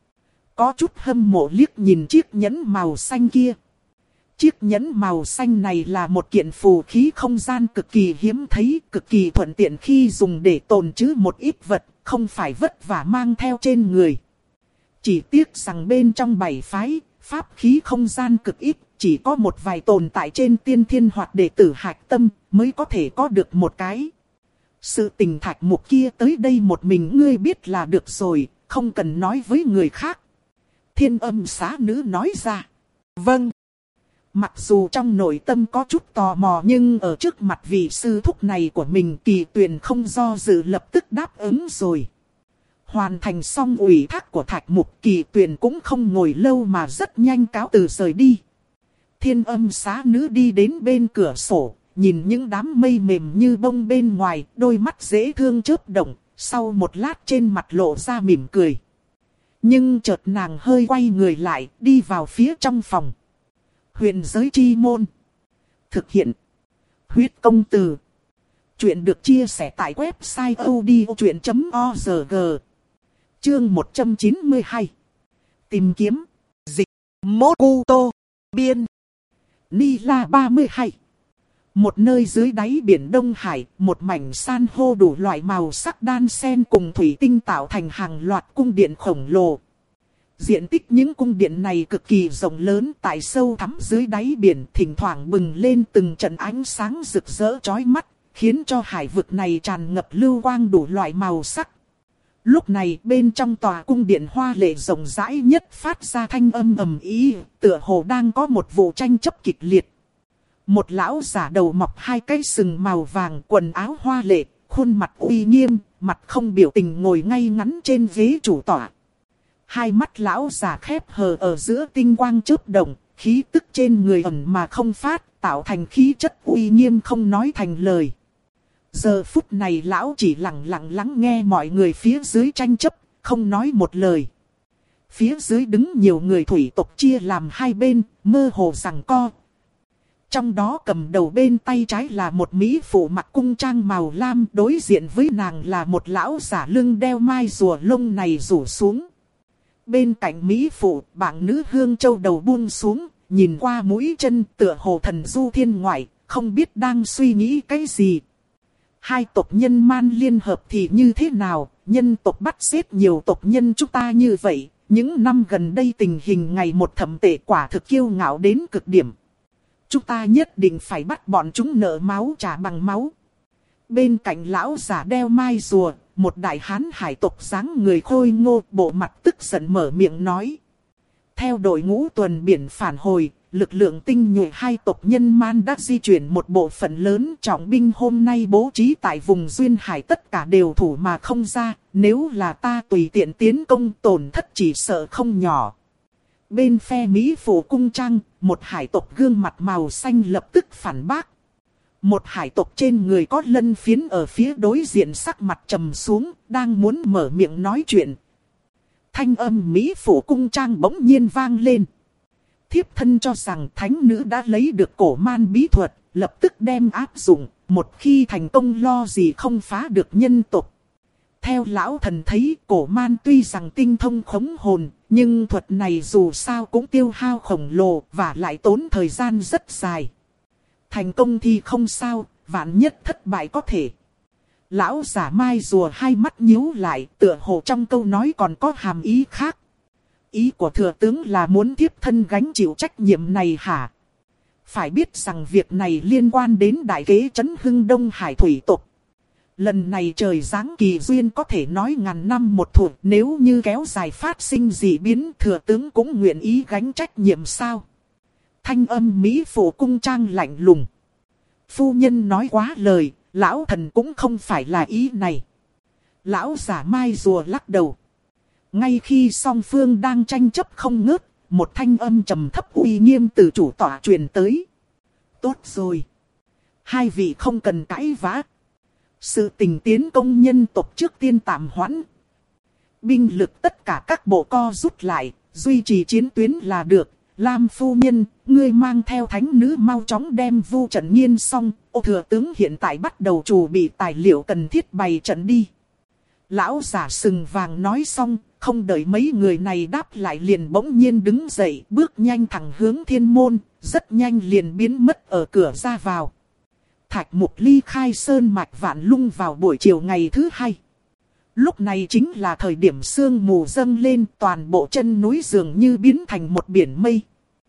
Có chút hâm mộ liếc nhìn chiếc nhẫn màu xanh kia. Chiếc nhẫn màu xanh này là một kiện phù khí không gian cực kỳ hiếm thấy, cực kỳ thuận tiện khi dùng để tồn trữ một ít vật, không phải vất vả mang theo trên người. Chỉ tiếc rằng bên trong bảy phái, pháp khí không gian cực ít, chỉ có một vài tồn tại trên tiên thiên hoặc đệ tử hạch tâm mới có thể có được một cái. Sự tình Thạch Mục kia tới đây một mình ngươi biết là được rồi, không cần nói với người khác. Thiên Âm xá nữ nói ra. Vâng. Mặc dù trong nội tâm có chút tò mò nhưng ở trước mặt vị sư thúc này của mình Kỳ Tuyền không do dự lập tức đáp ứng rồi. Hoàn thành xong ủy thác của Thạch Mục, Kỳ Tuyền cũng không ngồi lâu mà rất nhanh cáo từ rời đi. Thiên Âm xá nữ đi đến bên cửa sổ, nhìn những đám mây mềm như bông bên ngoài, đôi mắt dễ thương chớp động, sau một lát trên mặt lộ ra mỉm cười. Nhưng chợt nàng hơi quay người lại, đi vào phía trong phòng. Huyền giới chi môn. Thực hiện. Huyết công từ. Chuyện được chia sẻ tại website odchuyện chấm org. Chương một trăm chín mươi hai. Tìm kiếm. Dịch. Mokuto. Biên. Nila ba mươi hai. Một nơi dưới đáy biển Đông Hải, một mảnh san hô đủ loại màu sắc đan xen cùng thủy tinh tạo thành hàng loạt cung điện khổng lồ. Diện tích những cung điện này cực kỳ rộng lớn, tại sâu thẳm dưới đáy biển, thỉnh thoảng bừng lên từng trận ánh sáng rực rỡ chói mắt, khiến cho hải vực này tràn ngập lưu quang đủ loại màu sắc. Lúc này bên trong tòa cung điện hoa lệ rộng rãi nhất phát ra thanh âm ầm ĩ, tựa hồ đang có một vụ tranh chấp kịch liệt. Một lão giả đầu mọc hai cái sừng màu vàng, quần áo hoa lệ, khuôn mặt uy nghiêm, mặt không biểu tình ngồi ngay ngắn trên ghế chủ tọa. Hai mắt lão giả khép hờ ở giữa tinh quang chớp động, khí tức trên người ẩn mà không phát, tạo thành khí chất uy nghiêm không nói thành lời. Giờ phút này lão chỉ lặng lặng lắng nghe mọi người phía dưới tranh chấp, không nói một lời. Phía dưới đứng nhiều người thủy tộc chia làm hai bên, mơ hồ giằng co. Trong đó cầm đầu bên tay trái là một mỹ phụ mặc cung trang màu lam, đối diện với nàng là một lão giả lưng đeo mai rùa lông này rủ xuống. Bên cạnh mỹ phụ, bạn nữ hương châu đầu buông xuống, nhìn qua mũi chân tựa hồ thần du thiên ngoại, không biết đang suy nghĩ cái gì. Hai tộc nhân man liên hợp thì như thế nào, nhân tộc bắt giết nhiều tộc nhân chúng ta như vậy, những năm gần đây tình hình ngày một thậm tệ, quả thực kiêu ngạo đến cực điểm. Chúng ta nhất định phải bắt bọn chúng nợ máu trả bằng máu. Bên cạnh lão giả đeo mai rùa, một đại hán hải tộc dáng người khôi ngô, bộ mặt tức giận mở miệng nói. Theo đội ngũ tuần biển phản hồi, lực lượng tinh nhuệ hai tộc nhân man đã di chuyển một bộ phận lớn, trọng binh hôm nay bố trí tại vùng duyên hải tất cả đều thủ mà không ra, nếu là ta tùy tiện tiến công tổn thất chỉ sợ không nhỏ. Bên phe Mỹ phủ cung trang, một hải tộc gương mặt màu xanh lập tức phản bác. Một hải tộc trên người có lân phiến ở phía đối diện sắc mặt trầm xuống, đang muốn mở miệng nói chuyện. Thanh âm Mỹ phủ cung trang bỗng nhiên vang lên. Thiếp thân cho rằng thánh nữ đã lấy được cổ man bí thuật, lập tức đem áp dụng, một khi thành công lo gì không phá được nhân tộc. Theo lão thần thấy, cổ man tuy rằng tinh thông khống hồn, nhưng thuật này dù sao cũng tiêu hao khổng lồ và lại tốn thời gian rất dài. Thành công thì không sao, vạn nhất thất bại có thể. Lão giả mai rùa hai mắt nhíu lại, tựa hồ trong câu nói còn có hàm ý khác. Ý của thừa tướng là muốn thiếp thân gánh chịu trách nhiệm này hả? Phải biết rằng việc này liên quan đến đại kế trấn hưng Đông Hải thủy tộc. Lần này trời giáng kỳ duyên có thể nói ngàn năm một thủa, nếu như kéo dài phát sinh dị biến, thừa tướng cũng nguyện ý gánh trách nhiệm sao? Thanh âm Mỹ phủ cung trang lạnh lùng. Phu nhân nói quá lời, lão thần cũng không phải là ý này. Lão giả mai rùa lắc đầu. Ngay khi song phương đang tranh chấp không ngớt, một thanh âm trầm thấp uy nghiêm từ chủ tọa truyền tới. Tốt rồi. Hai vị không cần cãi vã. Sự tình tiến công nhân tộc trước tiên tạm hoãn. Binh lực tất cả các bộ co rút lại, duy trì chiến tuyến là được. Lam phu nhân, ngươi mang theo thánh nữ mau chóng đem vu trận nghiên xong. Ô thừa tướng hiện tại bắt đầu chuẩn bị tài liệu cần thiết bày trận đi. Lão giả sừng vàng nói xong, không đợi mấy người này đáp lại liền bỗng nhiên đứng dậy, bước nhanh thẳng hướng thiên môn, rất nhanh liền biến mất ở cửa ra vào. Thạch Mục ly khai sơn mạch Vạn Lung vào buổi chiều ngày thứ hai. Lúc này chính là thời điểm sương mù dâng lên, toàn bộ chân núi dường như biến thành một biển mây.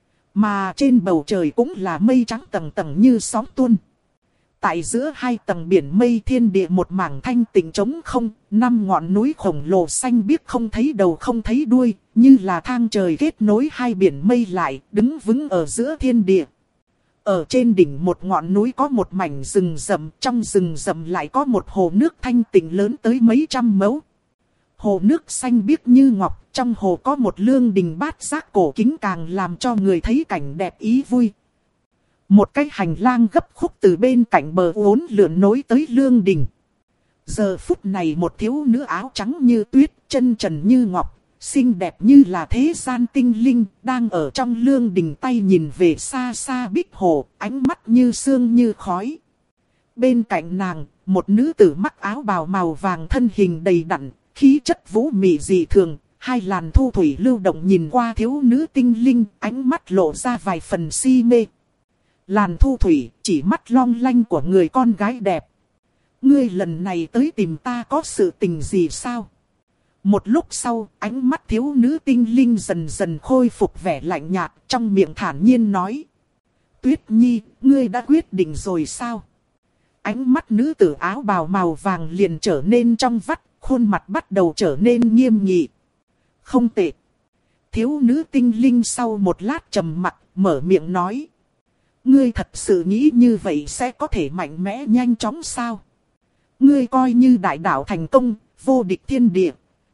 Mà trên bầu trời cũng là mây trắng tầng tầng như sóng tuôn. Tại giữa hai tầng biển mây thiên địa một mảng thanh tịnh trống không, năm ngọn núi khổng lồ xanh biếc không thấy đầu không thấy đuôi, như là thang trời kết nối hai biển mây lại, đứng vững ở giữa thiên địa. Ở trên đỉnh một ngọn núi có một mảnh rừng rậm, trong rừng rậm lại có một hồ nước thanh tịnh lớn tới mấy trăm mẫu. Hồ nước xanh biếc như ngọc, trong hồ có một lương đình bát giác cổ kính càng làm cho người thấy cảnh đẹp ý vui. Một cái hành lang gấp khúc từ bên cạnh bờ uốn lượn nối tới lương đình. Giờ phút này một thiếu nữ áo trắng như tuyết, chân trần như ngọc, xinh đẹp như là thế gian tinh linh, đang ở trong lương đình tay nhìn về xa xa bích hồ, ánh mắt như sương như khói. Bên cạnh nàng, một nữ tử mặc áo bào màu vàng thân hình đầy đặn, khí chất vũ mị dị thường, hai làn thu thủy lưu động nhìn qua thiếu nữ tinh linh, ánh mắt lộ ra vài phần si mê. Làn thu thủy, chỉ mắt long lanh của người con gái đẹp. Ngươi lần này tới tìm ta có sự tình gì sao? Một lúc sau, ánh mắt thiếu nữ tinh linh dần dần khôi phục vẻ lạnh nhạt, trong miệng thản nhiên nói. Tuyết Nhi, ngươi đã quyết định rồi sao? Ánh mắt nữ tử áo bào màu vàng liền trở nên trong vắt, khuôn mặt bắt đầu trở nên nghiêm nghị. Không tệ. Thiếu nữ tinh linh sau một lát trầm mặc, mở miệng nói. Ngươi thật sự nghĩ như vậy sẽ có thể mạnh mẽ nhanh chóng sao? Ngươi coi như đại đạo thành công, vô địch thiên địa.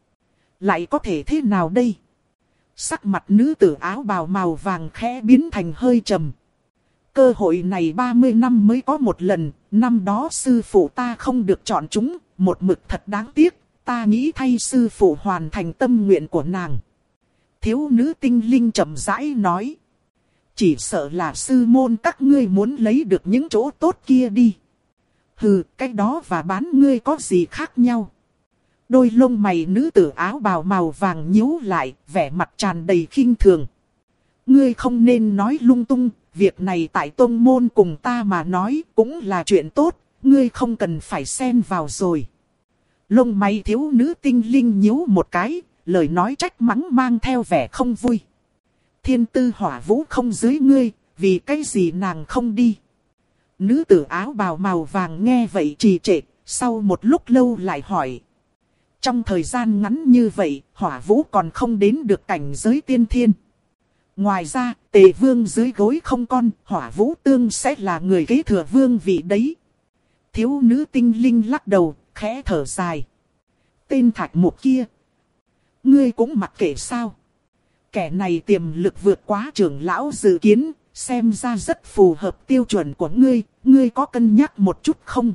Lại có thể thế nào đây? Sắc mặt nữ tử áo bào màu vàng khẽ biến thành hơi trầm. Cơ hội này ba mươi năm mới có một lần, năm đó sư phụ ta không được chọn chúng, một mực thật đáng tiếc, ta nghĩ thay sư phụ hoàn thành tâm nguyện của nàng. Thiếu nữ tinh linh chậm rãi nói. Chỉ sợ là sư môn các ngươi muốn lấy được những chỗ tốt kia đi. Hừ, cái đó và bán ngươi có gì khác nhau? Đôi lông mày nữ tử áo bào màu vàng nhíu lại, vẻ mặt tràn đầy khinh thường. Ngươi không nên nói lung tung, việc này tại tông môn cùng ta mà nói cũng là chuyện tốt, ngươi không cần phải xen vào rồi. Lông mày thiếu nữ tinh linh nhíu một cái, lời nói trách mắng mang theo vẻ không vui. Thiên tư hỏa vũ không dưới ngươi, vì cái gì nàng không đi? Nữ tử áo bào màu vàng nghe vậy trì trệ, sau một lúc lâu lại hỏi. Trong thời gian ngắn như vậy, hỏa vũ còn không đến được cảnh giới tiên thiên. Ngoài ra, tề vương dưới gối không con, hỏa vũ tương sẽ là người kế thừa vương vị đấy. Thiếu nữ tinh linh lắc đầu, khẽ thở dài. Tên thạch mục kia, ngươi cũng mặc kệ sao? Kẻ này tiềm lực vượt quá trưởng lão dự kiến, xem ra rất phù hợp tiêu chuẩn của ngươi, ngươi có cân nhắc một chút không?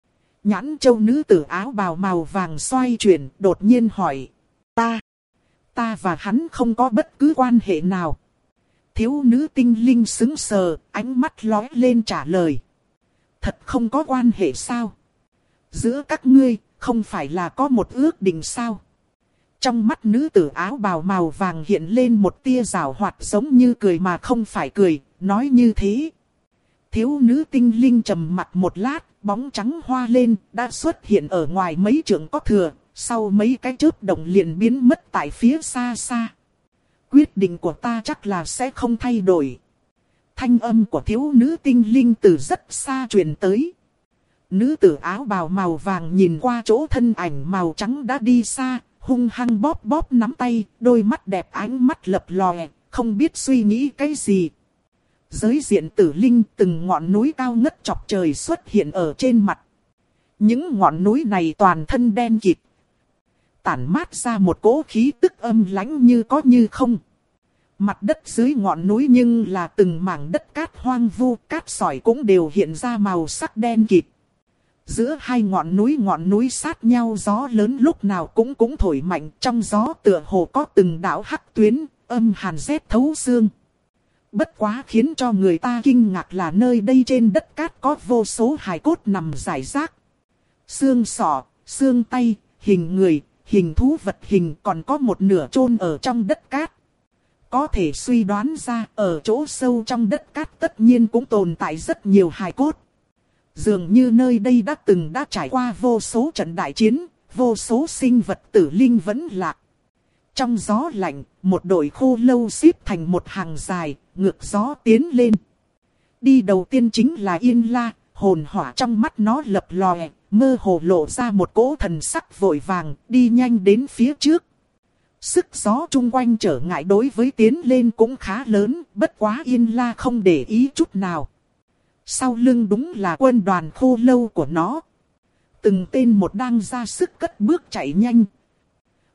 Nhãn châu nữ tử áo bào màu vàng xoay chuyển, đột nhiên hỏi. Ta, ta và hắn không có bất cứ quan hệ nào. Thiếu nữ tinh linh sững sờ, ánh mắt lóe lên trả lời. Thật không có quan hệ sao? Giữa các ngươi, không phải là có một ước định sao? Trong mắt nữ tử áo bào màu vàng hiện lên một tia rào hoạt giống như cười mà không phải cười, nói như thế. Thiếu nữ tinh linh trầm mặt một lát, bóng trắng hoa lên, đã xuất hiện ở ngoài mấy trượng có thừa, sau mấy cái chớp động liền biến mất tại phía xa xa. Quyết định của ta chắc là sẽ không thay đổi. Thanh âm của thiếu nữ tinh linh từ rất xa truyền tới. Nữ tử áo bào màu vàng nhìn qua chỗ thân ảnh màu trắng đã đi xa, hung hăng bóp bóp nắm tay, đôi mắt đẹp ánh mắt lập lòe, không biết suy nghĩ cái gì. Giới diện tử linh, từng ngọn núi cao ngất chọc trời xuất hiện ở trên mặt. Những ngọn núi này toàn thân đen kịt, tản mát ra một cỗ khí tức âm lãnh như có như không. Mặt đất dưới ngọn núi nhưng là từng mảng đất cát hoang vu, cát sỏi cũng đều hiện ra màu sắc đen kịt. Giữa hai ngọn núi ngọn núi sát nhau, gió lớn lúc nào cũng cũng thổi mạnh, trong gió tựa hồ có từng đạo hắc tuyến, âm hàn rét thấu xương. Bất quá khiến cho người ta kinh ngạc là nơi đây trên đất cát có vô số hài cốt nằm rải rác. Xương sọ, xương tay, hình người, hình thú vật hình, còn có một nửa chôn ở trong đất cát. Có thể suy đoán ra ở chỗ sâu trong đất cát tất nhiên cũng tồn tại rất nhiều hài cốt. Dường như nơi đây đã từng đã trải qua vô số trận đại chiến, vô số sinh vật tử linh vẫn lạc. Trong gió lạnh, một đội khô lâu xếp thành một hàng dài, ngược gió tiến lên. Đi đầu tiên chính là Yên La, hồn hỏa trong mắt nó lập lòe, mơ hồ lộ ra một cỗ thần sắc vội vàng, đi nhanh đến phía trước. Sức gió chung quanh trở ngại đối với tiến lên cũng khá lớn, bất quá Yên La không để ý chút nào. Sau lưng đúng là quân đoàn khô lâu của nó. Từng tên một đang ra sức cất bước chạy nhanh.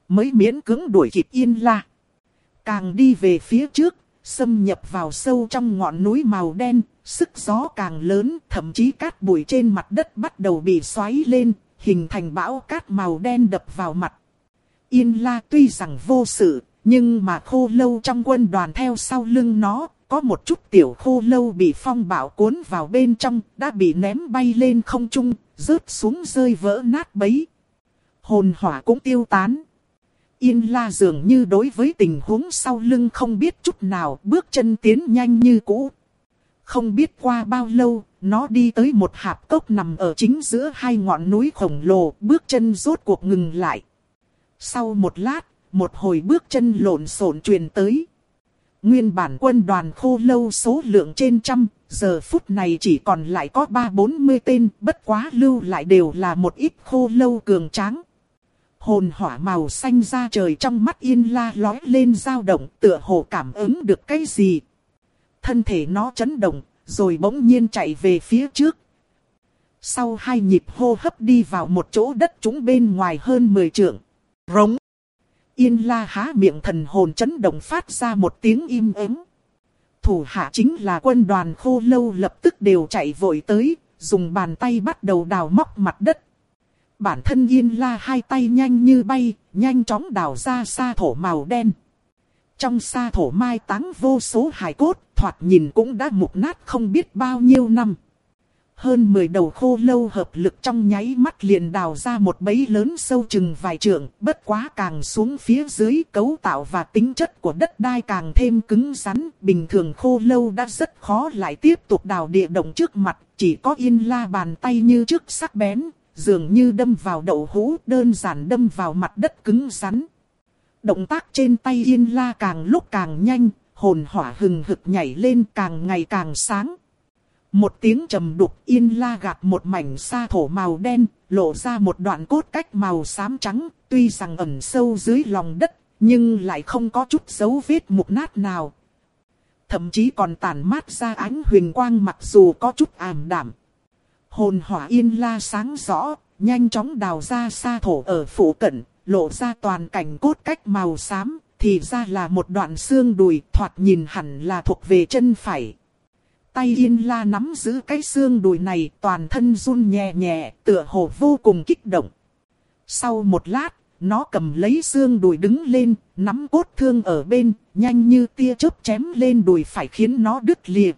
mới miễn cưỡng đuổi kịp Yên La. Càng đi về phía trước, xâm nhập vào sâu trong ngọn núi màu đen, sức gió càng lớn, thậm chí cát bụi trên mặt đất bắt đầu bị xoáy lên, hình thành bão cát màu đen đập vào mặt. Yên La tuy rằng vô sự, nhưng mà khô lâu trong quân đoàn theo sau lưng nó, có một chút tiểu khô lâu bị phong bão cuốn vào bên trong, đã bị ném bay lên không trung, rớt xuống rơi vỡ nát bấy. Hồn hỏa cũng tiêu tán. Yên La dường như đối với tình huống sau lưng không biết chút nào, bước chân tiến nhanh như cũ. Không biết qua bao lâu, nó đi tới một hạp cốc nằm ở chính giữa hai ngọn núi khổng lồ, bước chân rốt cuộc ngừng lại. Sau một lát, một hồi bước chân lộn xộn truyền tới. Nguyên bản quân đoàn khô lâu số lượng trên trăm, giờ phút này chỉ còn lại có ba bốn mươi tên, bất quá lưu lại đều là một ít khô lâu cường tráng. Hồn hỏa màu xanh ra trời trong mắt Yên La lói lên dao động, tựa hồ cảm ứng được cái gì. Thân thể nó chấn động, rồi bỗng nhiên chạy về phía trước. Sau hai nhịp hô hấp đi vào một chỗ đất trũng bên ngoài hơn mười trượng. Rống. Yên La há miệng, thần hồn chấn động phát ra một tiếng im ắng. Thủ hạ chính là quân đoàn khô lâu lập tức đều chạy vội tới, dùng bàn tay bắt đầu đào móc mặt đất. Bản thân Yên La hai tay nhanh như bay, nhanh chóng đào ra sa thổ màu đen. Trong sa thổ mai táng vô số hài cốt, thoạt nhìn cũng đã mục nát không biết bao nhiêu năm. Hơn mười đầu khô lâu hợp lực trong nháy mắt liền đào ra một bẫy lớn sâu chừng vài trượng, bất quá càng xuống phía dưới cấu tạo và tính chất của đất đai càng thêm cứng rắn. Bình thường khô lâu đã rất khó lại tiếp tục đào địa động trước mặt, chỉ có Yên La bàn tay như trước sắc bén, dường như đâm vào đậu hũ, đơn giản đâm vào mặt đất cứng rắn. Động tác trên tay Yên La càng lúc càng nhanh, hồn hỏa hừng hực nhảy lên càng ngày càng sáng. Một tiếng trầm đục, Yên La gạt một mảnh sa thổ màu đen, lộ ra một đoạn cốt cách màu xám trắng, tuy rằng ẩn sâu dưới lòng đất, nhưng lại không có chút dấu vết mục nát nào. Thậm chí còn tản mát ra ánh huỳnh quang mặc dù có chút ảm đạm. Hồn hỏa Yên La sáng rõ, nhanh chóng đào ra sa thổ ở phủ cận, lộ ra toàn cảnh cốt cách màu xám, thì ra là một đoạn xương đùi, thoạt nhìn hẳn là thuộc về chân phải. Tay Yên La nắm giữ cái xương đùi này, toàn thân run nhẹ nhẹ, tựa hồ vô cùng kích động. Sau một lát, nó cầm lấy xương đùi đứng lên, nắm cốt thương ở bên, nhanh như tia chớp chém lên đùi phải khiến nó đứt lìa.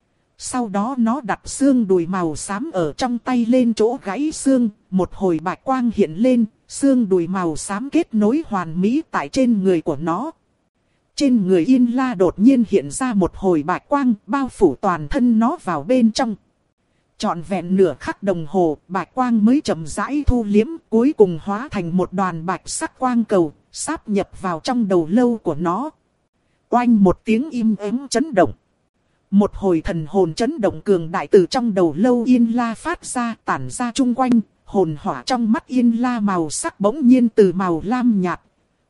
Sau đó nó đặt xương đùi màu xám ở trong tay lên chỗ gãy xương, một hồi bạch quang hiện lên, xương đùi màu xám kết nối hoàn mỹ tại trên người của nó. Trên người Yên La đột nhiên hiện ra một hồi bạch quang, bao phủ toàn thân nó vào bên trong. Trọn vẹn nửa khắc đồng hồ, bạch quang mới chậm rãi thu liếm, cuối cùng hóa thành một đoàn bạch sắc quang cầu, sáp nhập vào trong đầu lâu của nó. Oanh một tiếng im ắng chấn động. Một hồi thần hồn chấn động cường đại từ trong đầu lâu Yên La phát ra, tản ra chung quanh, hồn hỏa trong mắt Yên La màu sắc bỗng nhiên từ màu lam nhạt,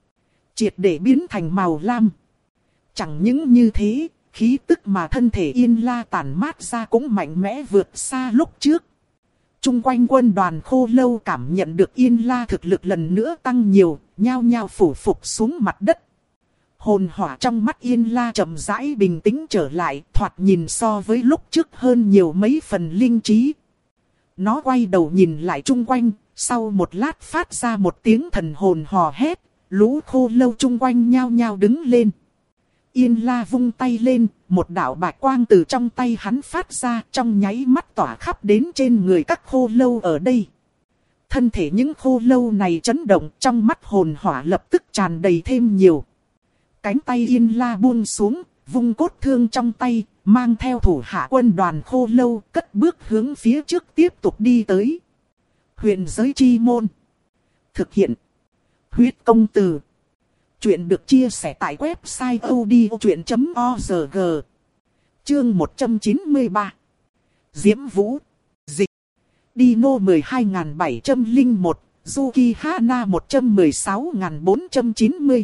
triệt để biến thành màu lam. Chẳng những như thế, khí tức mà thân thể Yên La tản mát ra cũng mạnh mẽ vượt xa lúc trước. Chung quanh quân đoàn khô lâu cảm nhận được Yên La thực lực lần nữa tăng nhiều, nhao nhao phủ phục xuống mặt đất. Hồn hỏa trong mắt Yên La chậm rãi bình tĩnh trở lại, thoạt nhìn so với lúc trước hơn nhiều mấy phần linh trí. Nó quay đầu nhìn lại chung quanh, sau một lát phát ra một tiếng thần hồn hò hét, lũ khô lâu chung quanh nhao nhao đứng lên. Yên La vung tay lên, một đạo bạch quang từ trong tay hắn phát ra, trong nháy mắt tỏa khắp đến trên người các khô lâu ở đây. Thân thể những khô lâu này chấn động, trong mắt hồn hỏa lập tức tràn đầy thêm nhiều. Cánh tay Yên La buông xuống, vung cốt thương trong tay, mang theo thủ hạ quân đoàn khô lâu, cất bước hướng phía trước tiếp tục đi tới. Huyền giới chi môn. Thực hiện. Huyết công từ. Chuyện được chia sẻ tại website odchuyện chấm org. Chương một trăm chín mươi ba. Diễm Vũ. Dịch. Dino mười hai nghìn bảy trăm lẻ một, Yuki Hana một trăm mười sáu nghìn bốn trăm chín mươi.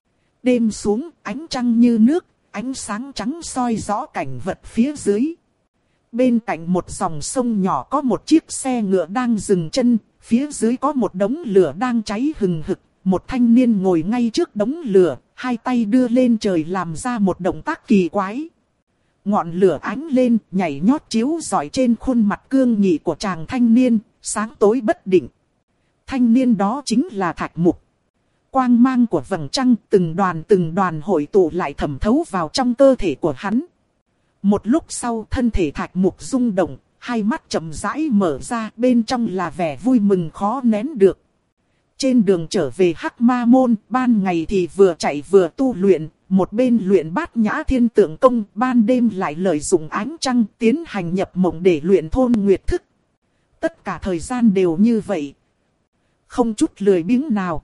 Đêm xuống, ánh trăng như nước, ánh sáng trắng soi rõ cảnh vật phía dưới. Bên cạnh một dòng sông nhỏ có một chiếc xe ngựa đang dừng chân, phía dưới có một đống lửa đang cháy hừng hực, một thanh niên ngồi ngay trước đống lửa, hai tay đưa lên trời làm ra một động tác kỳ quái. Ngọn lửa ánh lên, nhảy nhót chiếu rọi trên khuôn mặt cương nghị của chàng thanh niên, sáng tối bất định. Thanh niên đó chính là Thạch Mục. Quang mang của vầng trăng từng đoàn từng đoàn hội tụ lại thẩm thấu vào trong cơ thể của hắn. Một lúc sau thân thể Thạch Mục rung động, hai mắt chậm rãi mở ra, bên trong là vẻ vui mừng khó nén được. Trên đường trở về Hắc Ma Môn, ban ngày thì vừa chạy vừa tu luyện, một bên luyện Bát Nhã Thiên Tượng Công, ban đêm lại lợi dụng ánh trăng tiến hành nhập mộng để luyện Thôn Nguyệt Thức. Tất cả thời gian đều như vậy, không chút lười biếng nào.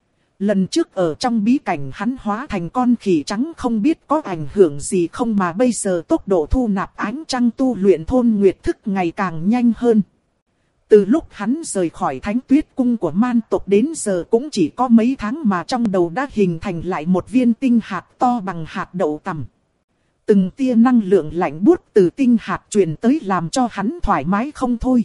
Lần trước ở trong bí cảnh hắn hóa thành con khỉ trắng không biết có ảnh hưởng gì không mà bây giờ tốc độ thu nạp ánh trăng tu luyện Thôn Nguyệt Thức ngày càng nhanh hơn. Từ lúc hắn rời khỏi Thánh Tuyết Cung của man tộc đến giờ cũng chỉ có mấy tháng mà trong đầu đã hình thành lại một viên tinh hạt to bằng hạt đậu tằm. Từng tia năng lượng lạnh buốt từ tinh hạt truyền tới làm cho hắn thoải mái không thôi.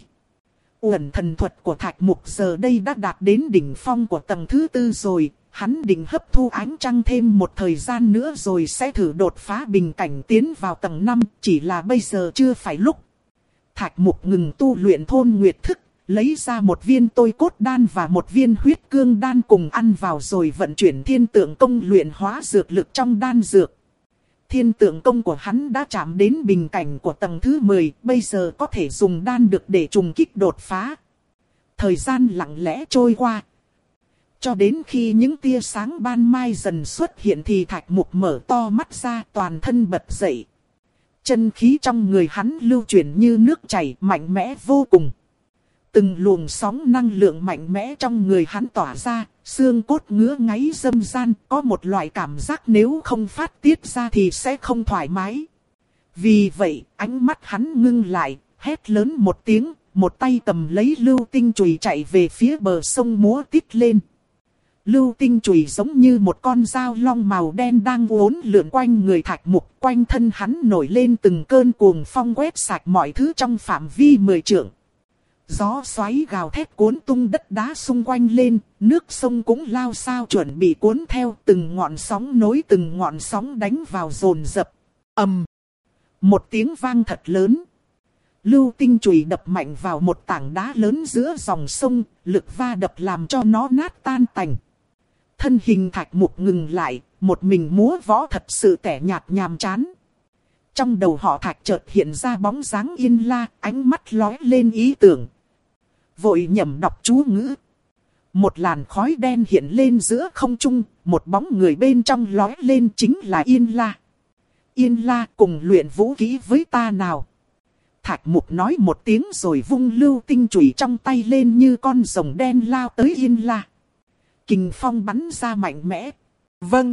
Uẩn thần thuật của Thạch Mục giờ đây đã đạt đến đỉnh phong của tầng thứ tư rồi. Hắn định hấp thu ánh trăng thêm một thời gian nữa rồi sẽ thử đột phá bình cảnh tiến vào tầng năm. Chỉ là bây giờ chưa phải lúc. Thạch Mục ngừng tu luyện Thôn Nguyệt Thức, lấy ra một viên tôi cốt đan và một viên huyết cương đan cùng ăn vào rồi vận chuyển Thiên Tượng Công luyện hóa dược lực trong đan dược. Thiên Tượng Công của hắn đã chạm đến bình cảnh của tầng thứ mười, bây giờ có thể dùng đan được để trùng kích đột phá. Thời gian lặng lẽ trôi qua. Cho đến khi những tia sáng ban mai dần xuất hiện thì Thạch Mục mở to mắt ra, toàn thân bật dậy. Chân khí trong người hắn lưu chuyển như nước chảy, mạnh mẽ vô cùng. Từng luồng sóng năng lượng mạnh mẽ trong người hắn tỏa ra, xương cốt ngứa ngáy râm ran, có một loại cảm giác nếu không phát tiết ra thì sẽ không thoải mái. Vì vậy, ánh mắt hắn ngưng lại, hét lớn một tiếng, một tay cầm lấy lưu tinh chùy chạy về phía bờ sông múa tít lên. Lưu tinh chùy giống như một con dao long màu đen đang uốn lượn quanh người Thạch Mục, quanh thân hắn nổi lên từng cơn cuồng phong quét sạch mọi thứ trong phạm vi mười trượng. Gió xoáy gào thét cuốn tung đất đá xung quanh lên, nước sông cũng lao sao chuẩn bị cuốn theo, từng ngọn sóng nối từng ngọn sóng đánh vào dồn dập. Ầm! Một tiếng vang thật lớn. Lưu tinh chùy đập mạnh vào một tảng đá lớn giữa dòng sông, lực va đập làm cho nó nát tan tành. Thân hình Thạch Mục ngừng lại, một mình múa võ thật sự tẻ nhạt nhàm chán. Trong đầu họ Thạch chợt hiện ra bóng dáng Yên La, ánh mắt lóe lên ý tưởng. Vội nhẩm đọc chú ngữ. Một làn khói đen hiện lên giữa không trung, một bóng người bên trong lóe lên chính là Yên La. Yên La, cùng luyện vũ khí với ta nào. Thạch Mục nói một tiếng rồi vung lưu tinh chùy trong tay lên như con rồng đen lao tới Yên La. Kình phong bắn ra mạnh mẽ. Vâng.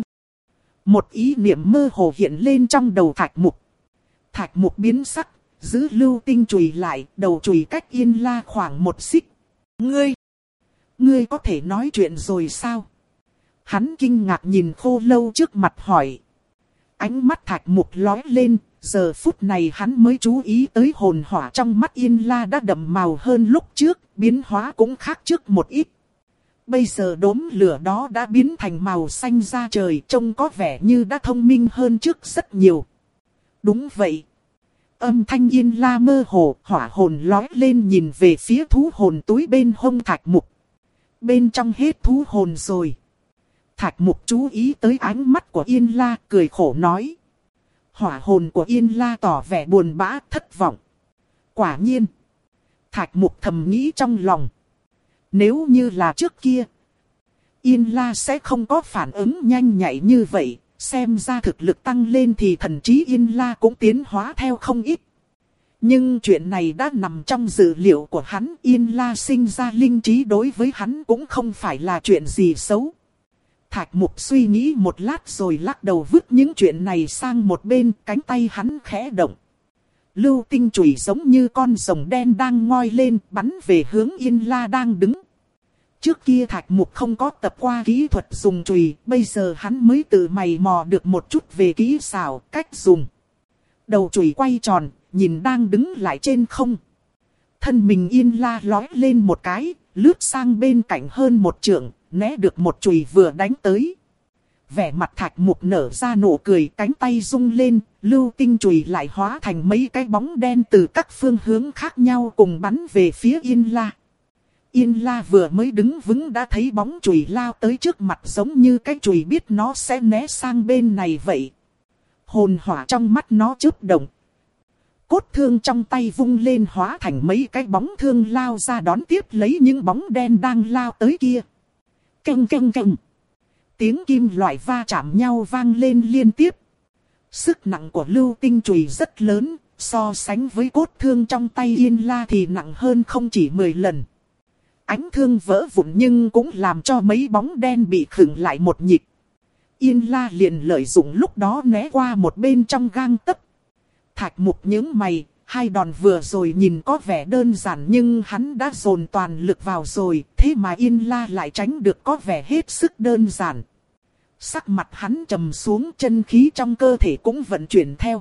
Một ý niệm mơ hồ hiện lên trong đầu Thạch Mục. Thạch Mục biến sắc, giữ lưu tinh chùy lại, đầu chùy cách Yên La khoảng một xích. Ngươi! Ngươi có thể nói chuyện rồi sao? Hắn kinh ngạc nhìn Khô Lâu trước mặt hỏi. Ánh mắt Thạch Mục lóe lên, giờ phút này hắn mới chú ý tới hồn hỏa trong mắt Yên La đã đậm màu hơn lúc trước, biến hóa cũng khác trước một ít. Bây giờ đốm lửa đó đã biến thành màu xanh da trời, trông có vẻ như đã thông minh hơn trước rất nhiều. Đúng vậy. Âm thanh Yên La mơ hồ, hỏa hồn lói lên nhìn về phía thú hồn túi bên hông Thạch Mục. Bên trong hết thú hồn rồi. Thạch Mục chú ý tới ánh mắt của Yên La, cười khổ nói. Hỏa hồn của Yên La tỏ vẻ buồn bã, thất vọng. Quả nhiên. Thạch Mục thầm nghĩ trong lòng. Nếu như là trước kia, Yên La sẽ không có phản ứng nhanh nhạy như vậy. Xem ra thực lực tăng lên thì thần trí Yên La cũng tiến hóa theo không ít. Nhưng chuyện này đã nằm trong dự liệu của hắn. Yên La sinh ra linh trí đối với hắn cũng không phải là chuyện gì xấu. Thạch Mục suy nghĩ một lát rồi lắc đầu vứt những chuyện này sang một bên, cánh tay hắn khẽ động. Lưu tinh chùy giống như con rồng đen đang ngoi lên, bắn về hướng Yên La đang đứng. Trước kia Thạch Mục không có tập qua kỹ thuật dùng chùy, bây giờ hắn mới tự mày mò được một chút về kỹ xảo, cách dùng. Đầu chùy quay tròn, nhìn đang đứng lại trên không. Thân mình Yên La lói lên một cái, lướt sang bên cạnh hơn một trượng, né được một chùy vừa đánh tới. Vẻ mặt Thạch Mục nở ra nụ cười, cánh tay rung lên, lưu tinh chùy lại hóa thành mấy cái bóng đen từ các phương hướng khác nhau cùng bắn về phía Yên La. Yên La vừa mới đứng vững đã thấy bóng chùy lao tới trước mặt, giống như cái chùy biết nó sẽ né sang bên này vậy. Hồn hỏa trong mắt nó chớp động. Cốt thương trong tay vung lên hóa thành mấy cái bóng thương lao ra đón tiếp lấy những bóng đen đang lao tới kia. Keng keng keng. Tiếng kim loại va chạm nhau vang lên liên tiếp. Sức nặng của lưu tinh chùy rất lớn, so sánh với cốt thương trong tay Yên La thì nặng hơn không chỉ mười lần. Ánh thương vỡ vụn nhưng cũng làm cho mấy bóng đen bị khựng lại một nhịp. Yên La liền lợi dụng lúc đó né qua một bên trong gang tấc. Thạch Mục nhướng mày, hai đòn vừa rồi nhìn có vẻ đơn giản nhưng hắn đã dồn toàn lực vào rồi, thế mà Yên La lại tránh được có vẻ hết sức đơn giản. Sắc mặt hắn trầm xuống, chân khí trong cơ thể cũng vận chuyển theo.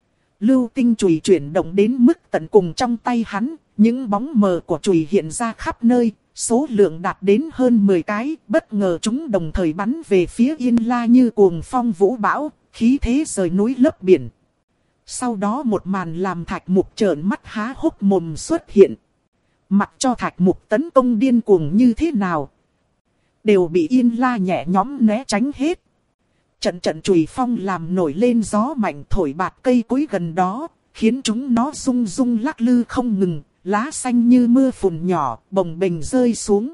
Lưu tinh chùy chuyển động đến mức tận cùng trong tay hắn, những bóng mờ của chùy hiện ra khắp nơi, số lượng đạt đến hơn mười cái, bất ngờ chúng đồng thời bắn về phía Yên La như cuồng phong vũ bão, khí thế rời núi lấp biển. Sau đó một màn làm Thạch Mục trợn mắt há hốc mồm xuất hiện. Mặc cho Thạch Mục tấn công điên cuồng như thế nào, đều bị Yên La nhẹ nhõm né tránh hết. Trận trận chùy phong làm nổi lên gió mạnh thổi bạt cây cối gần đó, khiến chúng nó rung rung lắc lư không ngừng, lá xanh như mưa phùn nhỏ, bồng bềnh rơi xuống.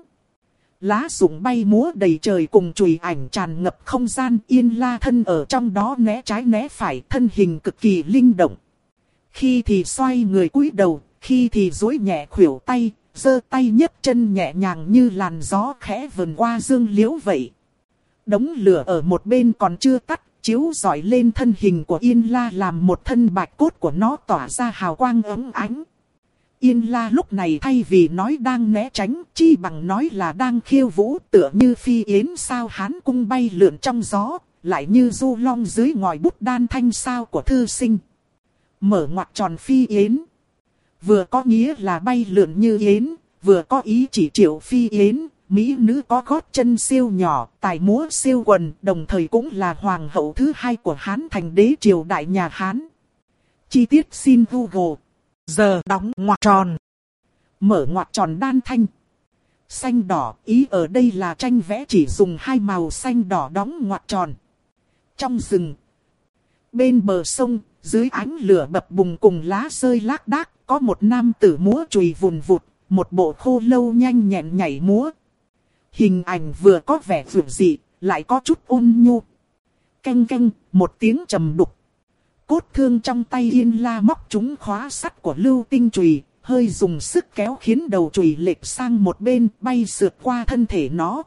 Lá rụng bay múa đầy trời cùng chùy ảnh tràn ngập không gian. Yên La thân ở trong đó né trái né phải, thân hình cực kỳ linh động. Khi thì xoay người cúi đầu, khi thì duỗi nhẹ khuỷu tay, giơ tay nhấc chân nhẹ nhàng như làn gió khẽ vần qua dương liễu vậy. Đống lửa ở một bên còn chưa tắt, chiếu rọi lên thân hình của Yên La làm một thân bạch cốt của nó tỏa ra hào quang ấm ánh. Yên La lúc này thay vì nói đang né tránh, chi bằng nói là đang khiêu vũ, tựa như phi yến sao hán cung bay lượn trong gió, lại như du long dưới ngòi bút đan thanh sao của thư sinh. Mở ngoặc tròn phi yến. Vừa có nghĩa là bay lượn như yến, vừa có ý chỉ triệu phi yến, mỹ nữ có gót chân siêu nhỏ, tài múa siêu quần, đồng thời cũng là hoàng hậu thứ hai của Hán thành đế triều đại nhà Hán. Chi tiết xin Google. Giờ đóng ngoặc tròn. Mở ngoặc tròn đan thanh. Xanh đỏ, ý ở đây là tranh vẽ chỉ dùng hai màu xanh đỏ đóng ngoặc tròn. Trong rừng, bên bờ sông, dưới ánh lửa bập bùng cùng lá rơi lác đác, có một nam tử múa chùy vùn vụt, một bộ khô lâu nhanh nhẹn nhảy múa. Hình ảnh vừa có vẻ dịu dị, lại có chút ôn nhu. Canh canh, một tiếng trầm đục. Cốt thương trong tay Yên La móc trúng khóa sắt của lưu tinh chùy, hơi dùng sức kéo khiến đầu chùy lệch sang một bên, bay sượt qua thân thể nó.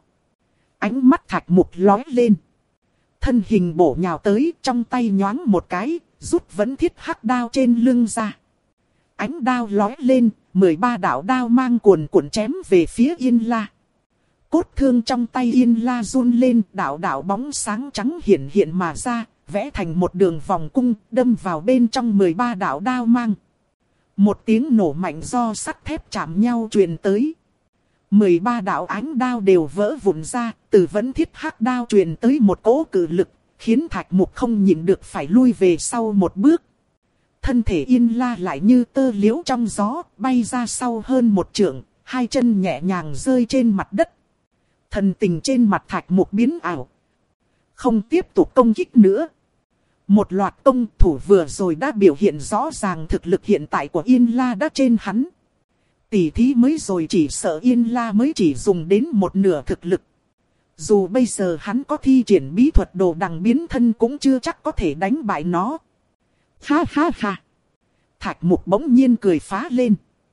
Ánh mắt Thạch Mục lóe lên. Thân hình bổ nhào tới, trong tay nhoáng một cái, rút vấn thiết hắc đao trên lưng ra. Ánh đao lóe lên, mười ba đạo đao mang cuồn cuộn chém về phía Yên La. Cốt thương trong tay Yên La run lên, đạo đạo bóng sáng trắng hiện hiện mà ra, vẽ thành một đường vòng cung, đâm vào bên trong mười ba đạo đao mang. Một tiếng nổ mạnh do sắt thép chạm nhau truyền tới. mười ba đạo ánh đao đều vỡ vụn ra, từ vấn thiết hắc đao truyền tới một cỗ cự lực, khiến Thạch Mục không nhịn được phải lui về sau một bước. Thân thể Yên La lại như tơ liễu trong gió, bay ra sau hơn một trượng, hai chân nhẹ nhàng rơi trên mặt đất. Thần tình trên mặt Thạch Mục biến ảo. Không tiếp tục công kích nữa. Một loạt công thủ vừa rồi đã biểu hiện rõ ràng thực lực hiện tại của Yên La đã trên hắn. Tỷ thí mới rồi chỉ sợ Yên La mới chỉ dùng đến một nửa thực lực. Dù bây giờ hắn có thi triển bí thuật đồ đằng biến thân cũng chưa chắc có thể đánh bại nó. Ha ha ha. Thạch Mục bỗng nhiên cười phá lên.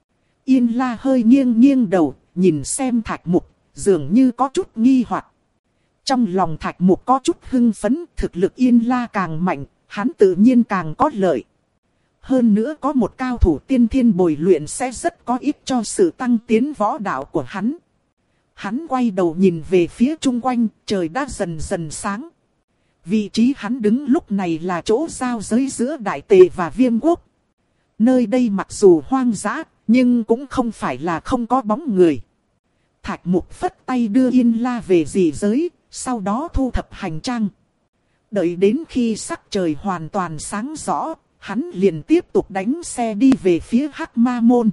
Yên La hơi nghiêng nghiêng đầu, nhìn xem Thạch Mục, dường như có chút nghi hoặc. Trong lòng Thạch Mục có chút hưng phấn, thực lực Yên La càng mạnh, hắn tự nhiên càng có lợi. Hơn nữa có một cao thủ tiên thiên bồi luyện sẽ rất có ích cho sự tăng tiến võ đạo của hắn. Hắn quay đầu nhìn về phía chung quanh, trời đã dần dần sáng. Vị trí hắn đứng lúc này là chỗ giao giới giữa Đại Tề và Viêm Quốc. Nơi đây mặc dù hoang dã, nhưng cũng không phải là không có bóng người. Thạch Mục phất tay đưa Yên La về dị giới, sau đó thu thập hành trang. Đợi đến khi sắc trời hoàn toàn sáng rõ, hắn liền tiếp tục đánh xe đi về phía Hắc Ma Môn.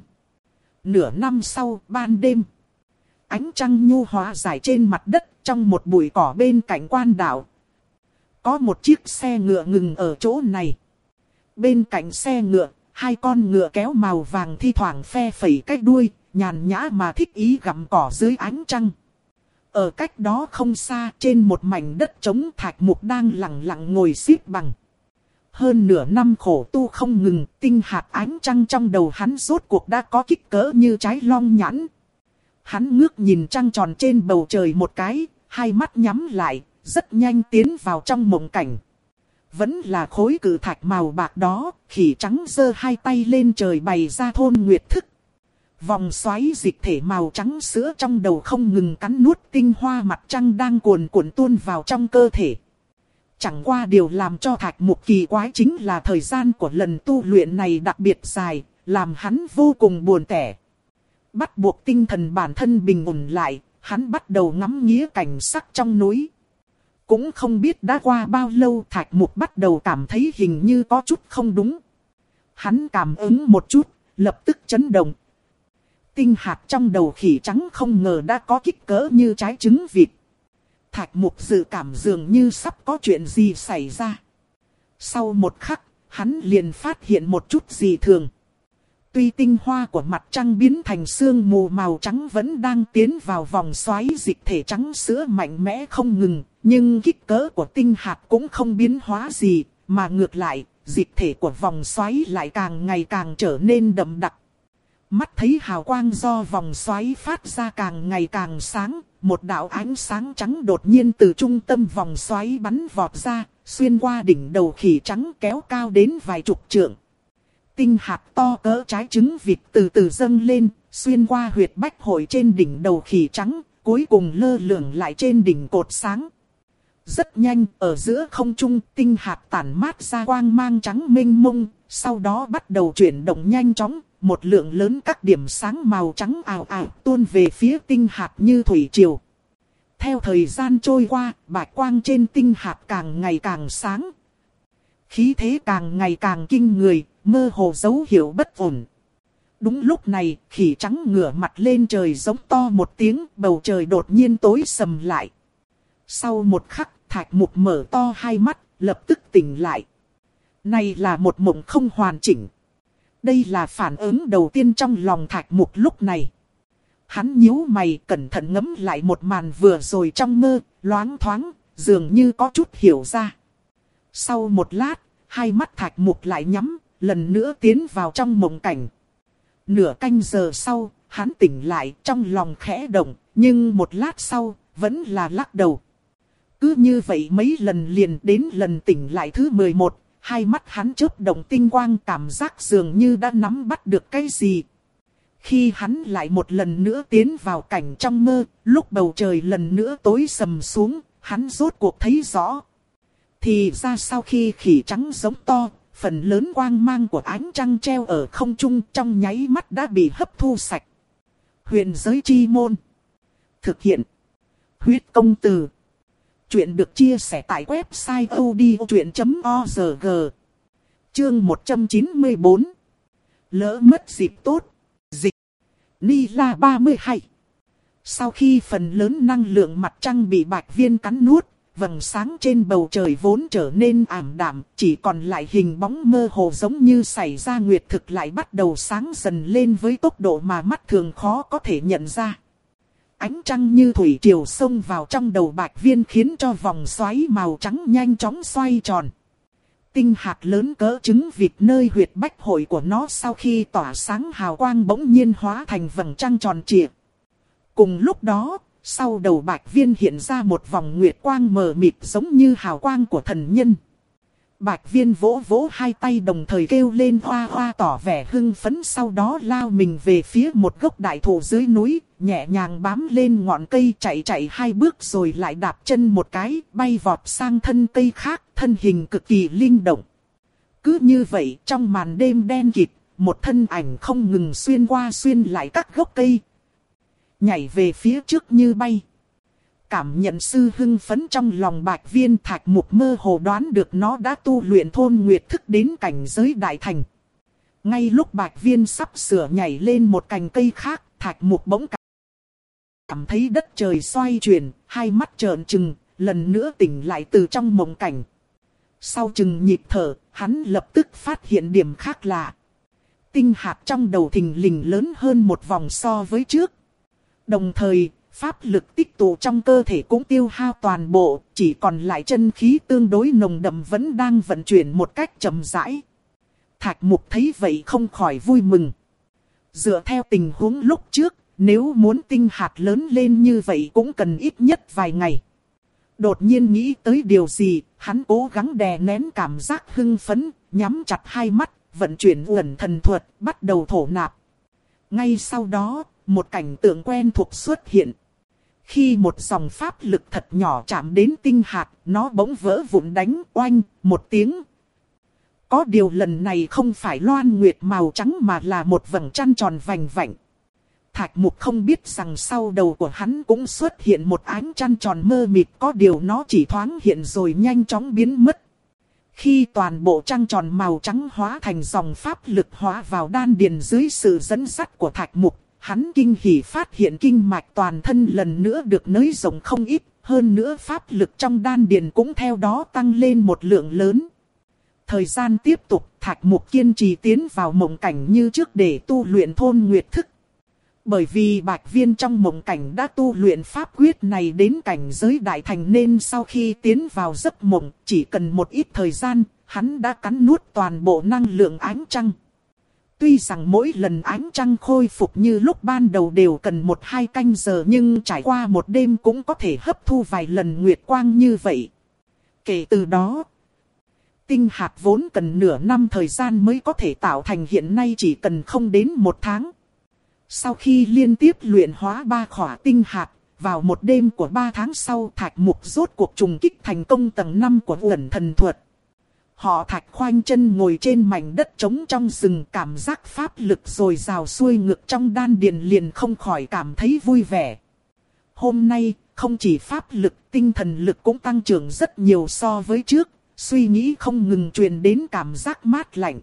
Nửa năm sau, ban đêm, ánh trăng nhu hòa rải trên mặt đất trong một bụi cỏ bên cạnh quan đảo. Có một chiếc xe ngựa ngừng ở chỗ này. Bên cạnh xe ngựa, hai con ngựa kéo màu vàng thi thoảng phe phẩy cái đuôi, nhàn nhã mà thích ý gặm cỏ dưới ánh trăng. Ở cách đó không xa, trên một mảnh đất trống, Thạch Mục đang lặng lặng ngồi xếp bằng. Hơn nửa năm khổ tu không ngừng, tinh hạt ánh trăng trong đầu hắn rốt cuộc đã có kích cỡ như trái long nhãn. Hắn ngước nhìn trăng tròn trên bầu trời một cái, hai mắt nhắm lại, rất nhanh tiến vào trong mộng cảnh. Vẫn là khối cự thạch màu bạc đó, khỉ trắng giơ hai tay lên trời bày ra thôn nguyệt thức. Vòng xoáy dịch thể màu trắng sữa trong đầu không ngừng cắn nuốt tinh hoa mặt trăng đang cuồn cuộn tuôn vào trong cơ thể. Chẳng qua điều làm cho Thạch Mục kỳ quái chính là thời gian của lần tu luyện này đặc biệt dài, làm hắn vô cùng buồn tẻ. Bắt buộc tinh thần bản thân bình ổn lại, hắn bắt đầu ngắm nghía cảnh sắc trong núi. Cũng không biết đã qua bao lâu, Thạch Mục bắt đầu cảm thấy hình như có chút không đúng. Hắn cảm ứng một chút, lập tức chấn động. Tinh hạt trong đầu khỉ trắng không ngờ đã có kích cỡ như trái trứng vịt. Thạch Mục dự cảm dường như sắp có chuyện gì xảy ra. Sau một khắc, hắn liền phát hiện một chút dị thường. Tuy tinh hoa của mặt trăng biến thành sương mù màu trắng vẫn đang tiến vào vòng xoáy dịch thể trắng sữa mạnh mẽ không ngừng, nhưng kích cỡ của tinh hạt cũng không biến hóa gì, mà ngược lại, dịch thể của vòng xoáy lại càng ngày càng trở nên đậm đặc. Mắt thấy hào quang do vòng xoáy phát ra càng ngày càng sáng, một đạo ánh sáng trắng đột nhiên từ trung tâm vòng xoáy bắn vọt ra, xuyên qua đỉnh đầu khỉ trắng kéo cao đến vài chục trượng. Tinh hạt to cỡ trái trứng vịt từ từ dâng lên, xuyên qua huyệt bách hội trên đỉnh đầu khỉ trắng, cuối cùng lơ lửng lại trên đỉnh cột sáng. Rất nhanh, ở giữa không trung, tinh hạt tản mát ra quang mang trắng mênh mông, sau đó bắt đầu chuyển động nhanh chóng, một lượng lớn các điểm sáng màu trắng ào ào tuôn về phía tinh hạt như thủy triều. Theo thời gian trôi qua, bạch quang trên tinh hạt càng ngày càng sáng. Khí thế càng ngày càng kinh người, mơ hồ dấu hiệu bất ổn. Đúng lúc này, khỉ trắng ngửa mặt lên trời giống to một tiếng, bầu trời đột nhiên tối sầm lại. Sau một khắc, Thạch Mục mở to hai mắt, lập tức tỉnh lại. Này là một mộng không hoàn chỉnh. Đây là phản ứng đầu tiên trong lòng Thạch Mục lúc này. Hắn nhíu mày cẩn thận ngẫm lại một màn vừa rồi trong mơ, loáng thoáng, dường như có chút hiểu ra. Sau một lát, hai mắt Thạch Mục lại nhắm, lần nữa tiến vào trong mộng cảnh. Nửa canh giờ sau, hắn tỉnh lại trong lòng khẽ động, nhưng một lát sau, vẫn là lắc đầu. Cứ như vậy mấy lần liền đến lần tỉnh lại thứ mười một, hai mắt hắn chớp động tinh quang cảm giác dường như đã nắm bắt được cái gì. Khi hắn lại một lần nữa tiến vào cảnh trong mơ, lúc bầu trời lần nữa tối sầm xuống, hắn rốt cuộc thấy rõ. Thì ra sau khi khỉ trắng giống to, phần lớn quang mang của ánh trăng treo ở không trung trong nháy mắt đã bị hấp thu sạch. Huyền giới chi môn. Thực hiện. Huyết công từ. Chuyện được chia sẻ tại website odchuyện chấm org. Chương một trăm chín mươi bốn. Lỡ mất dịp tốt. Dịch. Ni La ba mươi hai. Sau khi phần lớn năng lượng mặt trăng bị bạch viên cắn nuốt, vầng sáng trên bầu trời vốn trở nên ảm đạm, chỉ còn lại hình bóng mơ hồ giống như xảy ra nguyệt thực lại bắt đầu sáng dần lên với tốc độ mà mắt thường khó có thể nhận ra. Ánh trăng như thủy triều xông vào trong đầu bạch viên khiến cho vòng xoáy màu trắng nhanh chóng xoay tròn. Tinh hạt lớn cỡ trứng vịt nơi huyệt bách hội của nó sau khi tỏa sáng hào quang bỗng nhiên hóa thành vầng trăng tròn trịa. Cùng lúc đó, sau đầu bạch viên hiện ra một vòng nguyệt quang mờ mịt giống như hào quang của thần nhân. Bạch viên vỗ vỗ hai tay đồng thời kêu lên hoa hoa tỏ vẻ hưng phấn, sau đó lao mình về phía một gốc đại thụ dưới núi, nhẹ nhàng bám lên ngọn cây chạy chạy hai bước rồi lại đạp chân một cái, bay vọt sang thân cây khác, thân hình cực kỳ linh động. Cứ như vậy trong màn đêm đen kịt, một thân ảnh không ngừng xuyên qua xuyên lại các gốc cây. nhảy về phía trước như bay. Cảm nhận sự hưng phấn trong lòng Bạch Viên, Thạch Mục mơ hồ đoán được nó đã tu luyện thôn nguyệt thức đến cảnh giới đại thành. Ngay lúc Bạch Viên sắp sửa nhảy lên một cành cây khác, Thạch Mục bỗng cảm thấy đất trời xoay chuyển, hai mắt trợn trừng, lần nữa tỉnh lại từ trong mộng cảnh. Sau chừng nhịp thở, hắn lập tức phát hiện điểm khác lạ. Tinh hạt trong đầu thình lình lớn hơn một vòng so với trước. Đồng thời, pháp lực tích tụ trong cơ thể cũng tiêu hao toàn bộ, chỉ còn lại chân khí tương đối nồng đậm vẫn đang vận chuyển một cách chậm rãi. Thạch Mục thấy vậy không khỏi vui mừng. Dựa theo tình huống lúc trước, nếu muốn tinh hạt lớn lên như vậy cũng cần ít nhất vài ngày. Đột nhiên nghĩ tới điều gì, hắn cố gắng đè nén cảm giác hưng phấn, nhắm chặt hai mắt, vận chuyển uẩn thần thuật, bắt đầu thổ nạp. Ngay sau đó, một cảnh tượng quen thuộc xuất hiện. Khi một dòng pháp lực thật nhỏ chạm đến tinh hạt, nó bỗng vỡ vụn đánh oanh một tiếng. Có điều lần này không phải loan nguyệt màu trắng mà là một vầng trăng tròn vành vạnh. Thạch Mục không biết rằng sau đầu của hắn cũng xuất hiện một ánh trăng tròn mơ mịt, có điều nó chỉ thoáng hiện rồi nhanh chóng biến mất. Khi toàn bộ trăng tròn màu trắng hóa thành dòng pháp lực hóa vào đan điền dưới sự dẫn dắt của Thạch Mục, hắn kinh hỉ phát hiện kinh mạch toàn thân lần nữa được nới rộng không ít, hơn nữa pháp lực trong đan điền cũng theo đó tăng lên một lượng lớn. Thời gian tiếp tục, Thạch Mục kiên trì tiến vào mộng cảnh như trước để tu luyện thôn nguyệt thức. Bởi vì Bạch Viên trong mộng cảnh đã tu luyện pháp quyết này đến cảnh giới đại thành nên sau khi tiến vào giấc mộng, chỉ cần một ít thời gian, hắn đã cắn nuốt toàn bộ năng lượng ánh trăng. Tuy rằng mỗi lần ánh trăng khôi phục như lúc ban đầu đều cần một hai canh giờ, nhưng trải qua một đêm cũng có thể hấp thu vài lần nguyệt quang như vậy. Kể từ đó, tinh hạt vốn cần nửa năm thời gian mới có thể tạo thành hiện nay chỉ cần không đến một tháng. Sau khi liên tiếp luyện hóa ba khỏa tinh hạt, vào một đêm của ba tháng sau, Thạch Mục rốt cuộc trùng kích thành công tầng năm của uẩn thần thuật. Họ Thạch khoanh chân ngồi trên mảnh đất trống trong rừng, cảm giác pháp lực dồi dào xuôi ngược trong đan điền liền không khỏi cảm thấy vui vẻ. Hôm nay, không chỉ pháp lực, tinh thần lực cũng tăng trưởng rất nhiều so với trước, suy nghĩ không ngừng truyền đến cảm giác mát lạnh.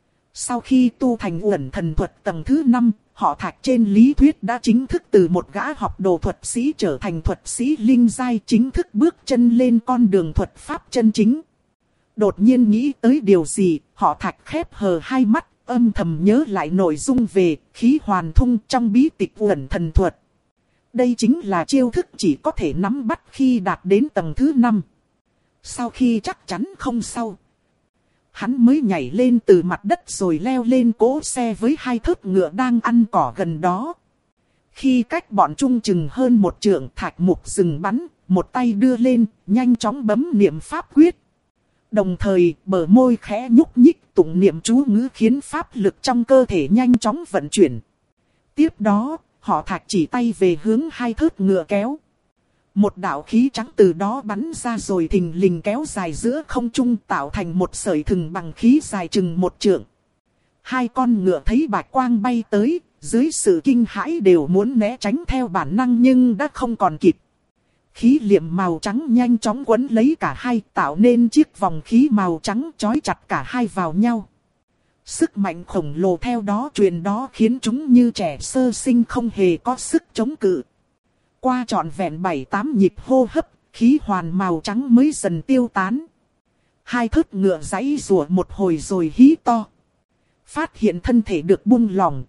Sau khi tu thành uẩn thần thuật tầng thứ năm, họ Thạch trên lý thuyết đã chính thức từ một gã học đồ thuật sĩ trở thành thuật sĩ linh giai, chính thức bước chân lên con đường thuật pháp chân chính. Đột nhiên nghĩ tới điều gì, họ Thạch khép hờ hai mắt, âm thầm nhớ lại nội dung về khí hoàn thung trong bí tịch uẩn thần thuật. Đây chính là chiêu thức chỉ có thể nắm bắt khi đạt đến tầng thứ năm. Sau khi chắc chắn không sao, hắn mới nhảy lên từ mặt đất rồi leo lên cỗ xe với hai thớt ngựa đang ăn cỏ gần đó. Khi cách bọn trung chừng hơn một trượng, Thạch Mục dừng bắn, một tay đưa lên, nhanh chóng bấm niệm pháp quyết. Đồng thời, bờ môi khẽ nhúc nhích tụng niệm chú ngữ khiến pháp lực trong cơ thể nhanh chóng vận chuyển. Tiếp đó, họ Thạch chỉ tay về hướng hai thớt ngựa kéo. Một đạo khí trắng từ đó bắn ra rồi thình lình kéo dài giữa không trung, tạo thành một sợi thừng bằng khí dài chừng một trượng. Hai con ngựa thấy bạch quang bay tới, dưới sự kinh hãi đều muốn né tránh theo bản năng nhưng đã không còn kịp. Khí liệm màu trắng nhanh chóng quấn lấy cả hai, tạo nên chiếc vòng khí màu trắng trói chặt cả hai vào nhau. Sức mạnh khổng lồ theo đó truyền đó khiến chúng như trẻ sơ sinh không hề có sức chống cự. Qua trọn vẹn bảy tám nhịp hô hấp, khí hoàn màu trắng mới dần tiêu tán. Hai thớt ngựa giãy giụa một hồi rồi hí to. Phát hiện thân thể được buông lỏng,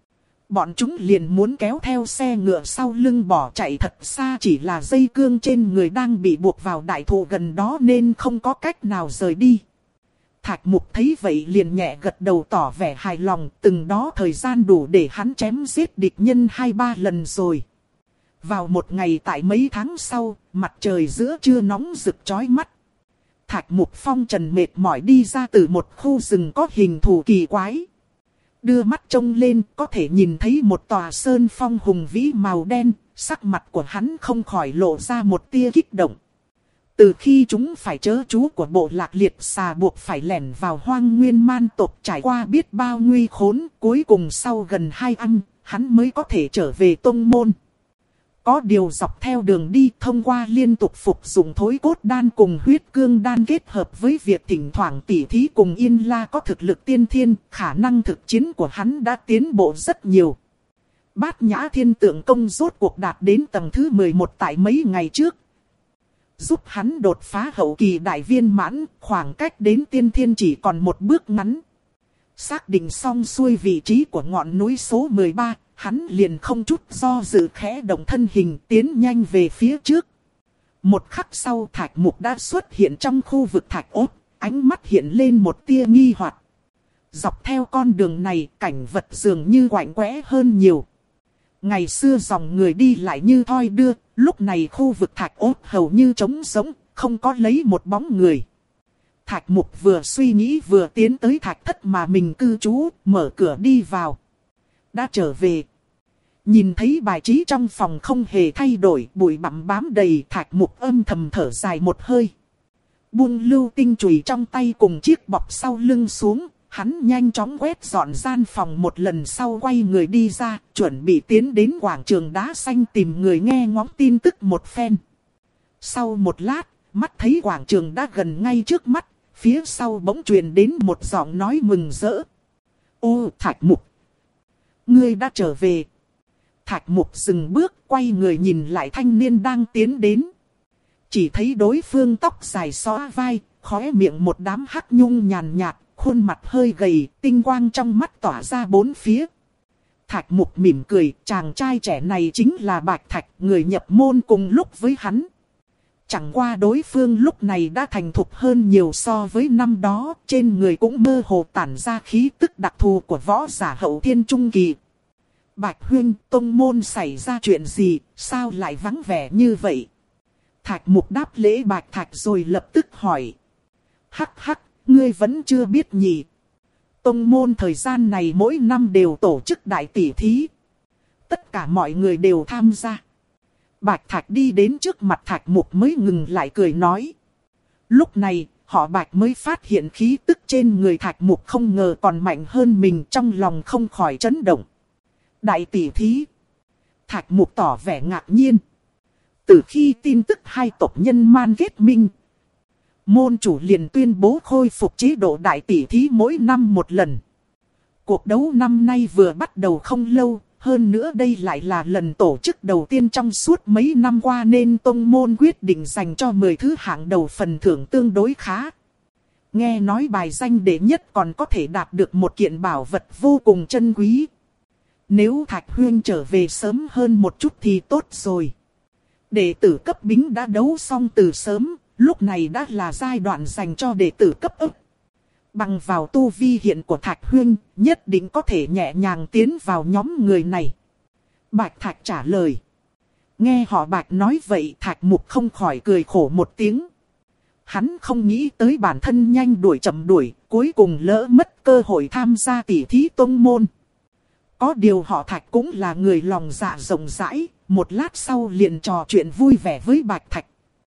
bọn chúng liền muốn kéo theo xe ngựa sau lưng bỏ chạy thật xa, chỉ là dây cương trên người đang bị buộc vào đại thụ gần đó nên không có cách nào rời đi. Thạch Mục thấy vậy liền nhẹ gật đầu tỏ vẻ hài lòng, từng đó thời gian đủ để hắn chém giết địch nhân hai ba lần rồi. Vào một ngày tại mấy tháng sau, mặt trời giữa trưa nóng rực chói mắt. Thạch Mục phong trần mệt mỏi đi ra từ một khu rừng có hình thù kỳ quái. Đưa mắt trông lên có thể nhìn thấy một tòa sơn phong hùng vĩ màu đen, sắc mặt của hắn không khỏi lộ ra một tia kích động. Từ khi chúng phải trớ chú của bộ lạc liệt xà buộc phải lẻn vào hoang nguyên man tộc trải qua biết bao nguy khốn, cuối cùng sau gần hai năm, hắn mới có thể trở về tông môn. Có điều dọc theo đường đi thông qua liên tục phục dụng thối cốt đan cùng huyết cương đan kết hợp với việc thỉnh thoảng tỉ thí cùng Yên La có thực lực tiên thiên, khả năng thực chiến của hắn đã tiến bộ rất nhiều. Bát Nhã Thiên Tượng Công rốt cuộc đạt đến tầng thứ mười một tại mấy ngày trước. Giúp hắn đột phá hậu kỳ đại viên mãn, khoảng cách đến tiên thiên chỉ còn một bước ngắn. Xác định xong xuôi vị trí của ngọn núi số mười ba, hắn liền không chút do dự khẽ động thân hình tiến nhanh về phía trước. Một khắc sau Thạch Mục đã xuất hiện trong khu vực thạch ốt, ánh mắt hiện lên một tia nghi hoặc. Dọc theo con đường này cảnh vật dường như quạnh quẽ hơn nhiều. Ngày xưa dòng người đi lại như thoi đưa, lúc này khu vực thạch ốt hầu như trống rỗng, không có lấy một bóng người. Thạch Mục vừa suy nghĩ vừa tiến tới thạch thất mà mình cư trú, mở cửa đi vào. Đã trở về. Nhìn thấy bài trí trong phòng không hề thay đổi, bụi bặm bám đầy, Thạch Mục âm thầm thở dài một hơi. Buông lưu tinh chùy trong tay cùng chiếc bọc sau lưng xuống, hắn nhanh chóng quét dọn gian phòng một lần sau quay người đi ra, chuẩn bị tiến đến quảng trường đá xanh tìm người nghe ngóng tin tức một phen. Sau một lát, mắt thấy quảng trường đã gần ngay trước mắt, phía sau bỗng truyền đến một giọng nói mừng rỡ. Ô Thạch Mục! Ngươi đã trở về. Thạch Mục dừng bước, quay người nhìn lại thanh niên đang tiến đến. Chỉ thấy đối phương tóc dài xõa vai, khóe miệng một đám hắc nhung nhàn nhạt, khuôn mặt hơi gầy, tinh quang trong mắt tỏa ra bốn phía. Thạch Mục mỉm cười, chàng trai trẻ này chính là Bạch Thạch, người nhập môn cùng lúc với hắn. Chẳng qua đối phương lúc này đã thành thục hơn nhiều so với năm đó, trên người cũng mơ hồ tản ra khí tức đặc thù của võ giả hậu thiên trung kỳ. Bạch huynh, tông môn xảy ra chuyện gì, sao lại vắng vẻ như vậy? Thạch Mục đáp lễ Bạch Thạch rồi lập tức hỏi. Hắc hắc, ngươi vẫn chưa biết nhỉ? Tông môn thời gian này mỗi năm đều tổ chức đại tỷ thí. Tất cả mọi người đều tham gia. Bạch Thạch đi đến trước mặt Thạch Mục mới ngừng lại cười nói. Lúc này, họ Bạch mới phát hiện khí tức trên người Thạch Mục không ngờ còn mạnh hơn mình, trong lòng không khỏi chấn động. Đại tỷ thí. Thạch Mục tỏ vẻ ngạc nhiên. Từ khi tin tức hai tộc nhân man kết minh, môn chủ liền tuyên bố khôi phục chế độ đại tỷ thí mỗi năm một lần. Cuộc đấu năm nay vừa bắt đầu không lâu, hơn nữa đây lại là lần tổ chức đầu tiên trong suốt mấy năm qua nên tông môn quyết định dành cho mười thứ hạng đầu phần thưởng tương đối khá. Nghe nói bài danh đệ nhất còn có thể đạt được một kiện bảo vật vô cùng chân quý. Nếu Thạch huynh trở về sớm hơn một chút thì tốt rồi. Đệ tử cấp bính đã đấu xong từ sớm, lúc này đã là giai đoạn dành cho đệ tử cấp ức. Bằng vào tu vi hiện của Thạch huynh, nhất định có thể nhẹ nhàng tiến vào nhóm người này. Bạch Thạch trả lời. Nghe họ Bạch nói vậy, Thạch Mục không khỏi cười khổ một tiếng. Hắn không nghĩ tới bản thân nhanh đuổi chậm đuổi, cuối cùng lỡ mất cơ hội tham gia tỷ thí tông môn. Có điều họ Thạch cũng là người lòng dạ rộng rãi, một lát sau liền trò chuyện vui vẻ với Bạch Thạch.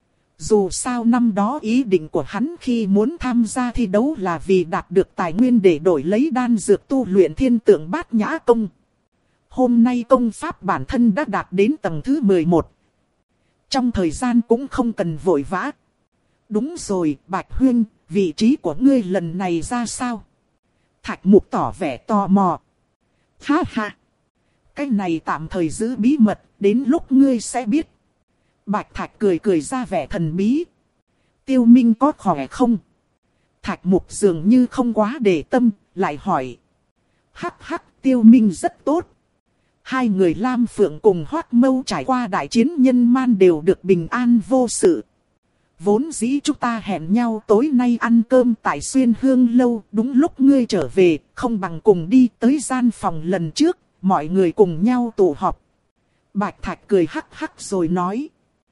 Dù sao năm đó ý định của hắn khi muốn tham gia thi đấu là vì đạt được tài nguyên để đổi lấy đan dược tu luyện thiên tượng bát nhã công. Hôm nay công pháp bản thân đã đạt đến tầng thứ mười một. Trong thời gian cũng không cần vội vã. Đúng rồi, Bạch huynh, vị trí của ngươi lần này ra sao? Thạch Mục tỏ vẻ tò mò. Ha ha! Cái này tạm thời giữ bí mật, đến lúc ngươi sẽ biết. Bạch Thạch cười cười ra vẻ thần bí. Tiêu Minh có khỏe không? Thạch Mục dường như không quá để tâm, lại hỏi. Hắc hắc, Tiêu Minh rất tốt. Hai người Lam Phượng cùng Hoắc Mâu trải qua đại chiến nhân man đều được bình an vô sự. Vốn dĩ chúng ta hẹn nhau tối nay ăn cơm tại Xuyên Hương Lâu, đúng lúc ngươi trở về, không bằng cùng đi tới gian phòng lần trước, mọi người cùng nhau tụ họp. Bạch Thạch cười hắc hắc rồi nói.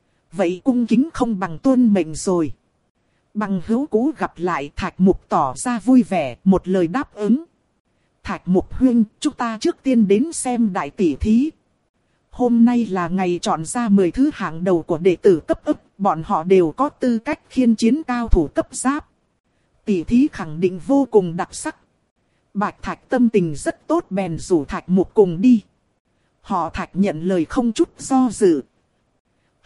Vậy cung kính không bằng tuân mệnh rồi. Bằng hữu cũ gặp lại, Thạch Mục tỏ ra vui vẻ, một lời đáp ứng. Thạch Mục huynh, chúng ta trước tiên đến xem đại tỷ thí. Hôm nay là ngày chọn ra mười thứ hạng đầu của đệ tử cấp ức, bọn họ đều có tư cách khiên chiến cao thủ cấp giáp. Tỷ thí khẳng định vô cùng đặc sắc. Bạch Thạch tâm tình rất tốt bèn rủ Thạch Mục cùng đi. Họ Thạch nhận lời không chút do dự.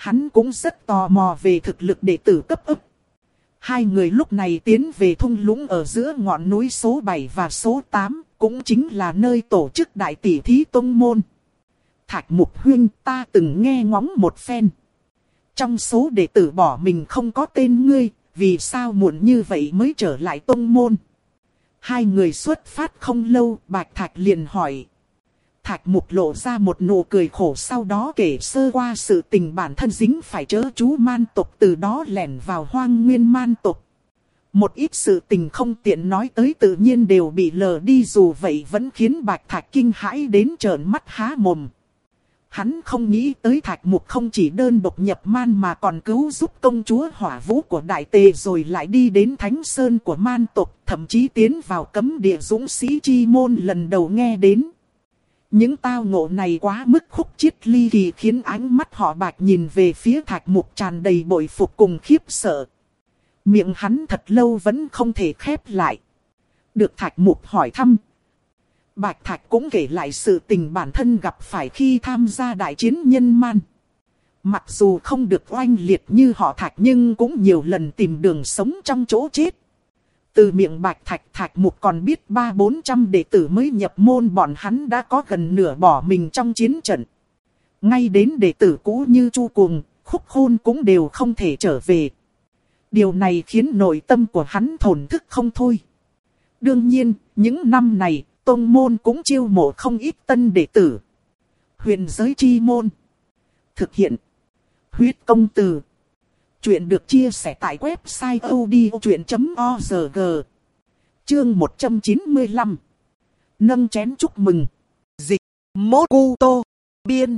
Hắn cũng rất tò mò về thực lực đệ tử cấp ấp. Hai người lúc này tiến về thung lũng ở giữa ngọn núi số bảy và số tám, cũng chính là nơi tổ chức đại tỷ thí tông môn. Thạch Mục huynh, ta từng nghe ngóng một phen. Trong số đệ tử bỏ mình không có tên ngươi, vì sao muộn như vậy mới trở lại tông môn? Hai người xuất phát không lâu, Bạch Thạch liền hỏi. Thạch Mục lộ ra một nụ cười khổ, sau đó kể sơ qua sự tình bản thân dính phải chớ chú man tộc, từ đó lẻn vào hoang nguyên man tộc. Một ít sự tình không tiện nói tới tự nhiên đều bị lờ đi, dù vậy vẫn khiến Bạch Thạch kinh hãi đến trợn mắt há mồm. Hắn không nghĩ tới Thạch Mục không chỉ đơn độc nhập man mà còn cứu giúp công chúa Hỏa Vũ của Đại Tề, rồi lại đi đến Thánh Sơn của man tộc, thậm chí tiến vào cấm địa dũng sĩ chi môn, lần đầu nghe đến. Những tao ngộ này quá mức khúc chiết ly kỳ, khiến ánh mắt họ Bạch nhìn về phía Thạch Mục tràn đầy bội phục cùng khiếp sợ. Miệng hắn thật lâu vẫn không thể khép lại. Được Thạch Mục hỏi thăm, Bạch Thạch cũng kể lại sự tình bản thân gặp phải khi tham gia đại chiến nhân man. Mặc dù không được oanh liệt như họ Thạch nhưng cũng nhiều lần tìm đường sống trong chỗ chết. Từ miệng Bạch Thạch, Thạch Mục còn biết ba bốn trăm đệ tử mới nhập môn bọn hắn đã có gần nửa bỏ mình trong chiến trận. Ngay đến đệ tử cũ như Chu Cuồng, Khúc Khôn cũng đều không thể trở về. Điều này khiến nội tâm của hắn thổn thức không thôi. Đương nhiên, những năm này, tông môn cũng chiêu mộ không ít tân đệ tử. Huyền giới chi môn. Thực hiện. Huyết công từ. Chuyện được chia sẻ tại website odchuyện chấm org. Chương một trăm chín mươi lăm. Nâng chén chúc mừng. Dịch. Mokuto. Biên.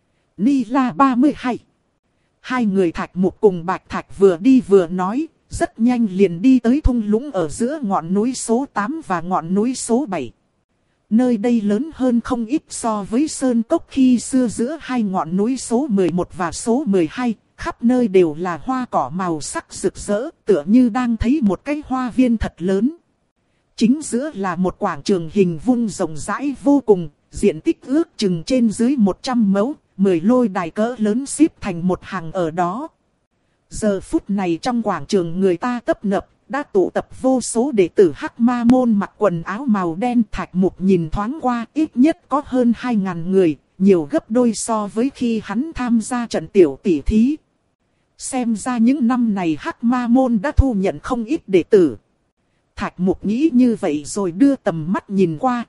Nila ba mươi hai. Hai người Thạch Mục cùng Bạch Thạch vừa đi vừa nói, rất nhanh liền đi tới thung lũng ở giữa ngọn núi số tám và ngọn núi số bảy. Nơi đây lớn hơn không ít so với sơn cốc khi xưa giữa hai ngọn núi số mười một và số mười hai, khắp nơi đều là hoa cỏ màu sắc rực rỡ, tựa như đang thấy một cái hoa viên thật lớn. Chính giữa là một quảng trường hình vuông rộng rãi vô cùng, diện tích ước chừng trên dưới một trăm mẫu, mười lôi đài cỡ lớn xếp thành một hàng ở đó. Giờ phút này trong quảng trường người ta tấp nập, đã tụ tập vô số đệ tử Hắc Ma môn mặc quần áo màu đen. Thạch Mục nhìn thoáng qua, ít nhất có hơn hai ngàn người, nhiều gấp đôi so với khi hắn tham gia trận tiểu tỷ thí. Xem ra những năm này Hắc Ma môn đã thu nhận không ít đệ tử. Thạch Mục nghĩ như vậy rồi đưa tầm mắt nhìn qua.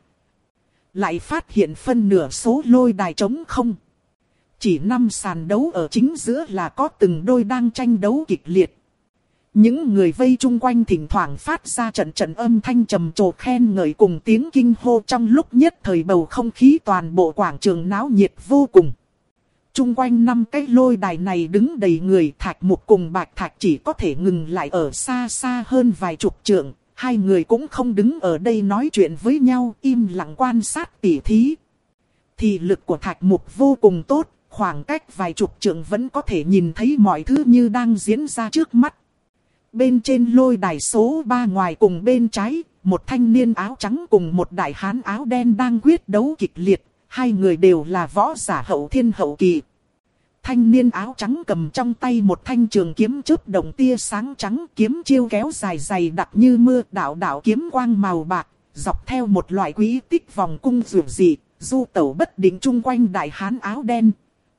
Lại phát hiện phân nửa số lôi đài trống không. Chỉ năm sàn đấu ở chính giữa là có từng đôi đang tranh đấu kịch liệt. Những người vây chung quanh thỉnh thoảng phát ra trận trận âm thanh trầm trồ khen ngợi cùng tiếng kinh hô, trong lúc nhất thời bầu không khí toàn bộ quảng trường náo nhiệt vô cùng. Chung quanh năm cái lôi đài này đứng đầy người. Thạch Mục cùng Bạch Thạch chỉ có thể ngừng lại ở xa xa hơn vài chục trượng. Hai người cũng không đứng ở đây nói chuyện với nhau, im lặng quan sát tỉ thí. Thị lực của Thạch Mục vô cùng tốt, khoảng cách vài chục trượng vẫn có thể nhìn thấy mọi thứ như đang diễn ra trước mắt. Bên trên lôi đài số ba ngoài cùng bên trái, một thanh niên áo trắng cùng một đại hán áo đen đang quyết đấu kịch liệt. Hai người đều là võ giả hậu thiên hậu kỳ. Thanh niên áo trắng cầm trong tay một thanh trường kiếm chớp động tia sáng trắng, kiếm chiêu kéo dài dày đặc như mưa, đạo đạo kiếm quang màu bạc, dọc theo một loại quỹ tích vòng cung rủ dị, du tẩu bất định chung quanh đại hán áo đen.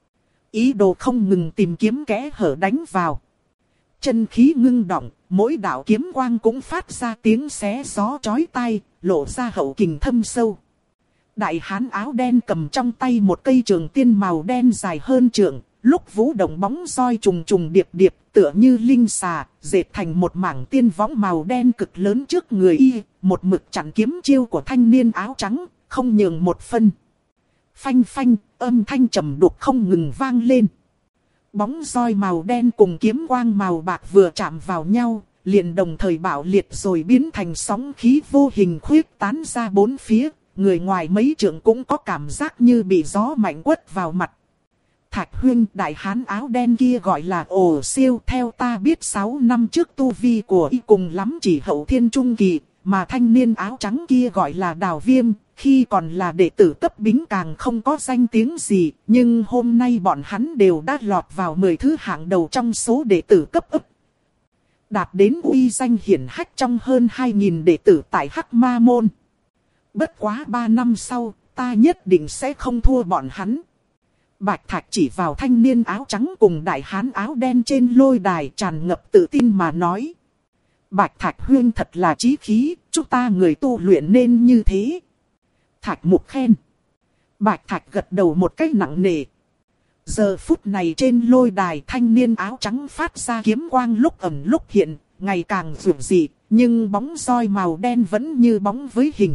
Ý đồ không ngừng tìm kiếm kẽ hở đánh vào. Chân khí ngưng động, mỗi đạo kiếm quang cũng phát ra tiếng xé gió chói tai, lộ ra hậu kình thâm sâu. Đại hán áo đen cầm trong tay một cây trường tiên màu đen dài hơn trượng, lúc vũ động bóng roi trùng trùng điệp điệp, tựa như linh xà, dệt thành một mảng tiên võng màu đen cực lớn trước người y, một mực chặn kiếm chiêu của thanh niên áo trắng, không nhường một phân. Phanh phanh, âm thanh trầm đục không ngừng vang lên. Bóng roi màu đen cùng kiếm quang màu bạc vừa chạm vào nhau, liền đồng thời bạo liệt rồi biến thành sóng khí vô hình khuyết tán ra bốn phía. Người ngoài mấy trượng cũng có cảm giác như bị gió mạnh quất vào mặt. Thạch huynh, đại hán áo đen kia gọi là Ổ Siêu, theo ta biết sáu năm trước tu vi của y cùng lắm chỉ hậu thiên trung kỳ, mà thanh niên áo trắng kia gọi là Đào Viêm, Khi còn là đệ tử cấp bính càng không có danh tiếng gì, nhưng hôm nay bọn hắn đều đã lọt vào mười thứ hạng đầu trong số đệ tử cấp ấp. Đạt đến uy danh hiển hách trong hơn hai nghìn đệ tử tại Hắc Ma Môn. Bất quá ba năm sau, ta nhất định sẽ không thua bọn hắn. Bạch Thạch chỉ vào thanh niên áo trắng cùng đại hán áo đen trên lôi đài, tràn ngập tự tin mà nói. Bạch Thạch huynh thật là chí khí, chúng ta người tu luyện nên như thế. Thạch Mục khen. Bạch Thạch gật đầu một cách nặng nề. Giờ phút này trên lôi đài, thanh niên áo trắng phát ra kiếm quang lúc ẩn lúc hiện, ngày càng vượt dị, nhưng bóng roi màu đen vẫn như bóng với hình.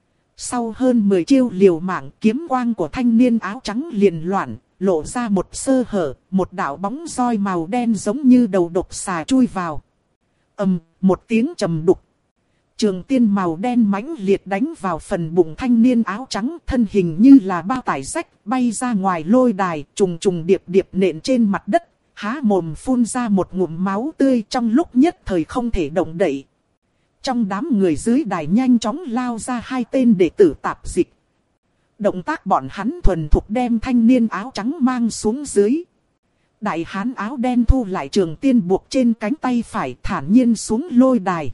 Sau hơn mười chiêu liều mạng, kiếm quang của thanh niên áo trắng liền loạn, lộ ra một sơ hở, một đạo bóng roi màu đen giống như đầu độc xà chui vào. Ầm, một tiếng trầm đục. Trường tiên màu đen mãnh liệt đánh vào phần bụng thanh niên áo trắng, thân hình như là bao tải rách, bay ra ngoài lôi đài, trùng trùng điệp điệp nện trên mặt đất, há mồm phun ra một ngụm máu tươi, trong lúc nhất thời không thể động đậy. Trong đám người dưới đài nhanh chóng lao ra hai tên đệ tử tạp dịch. Động tác bọn hắn thuần thục đem thanh niên áo trắng mang xuống dưới. Đại hán áo đen thu lại trường tiên buộc trên cánh tay phải, thản nhiên xuống lôi đài.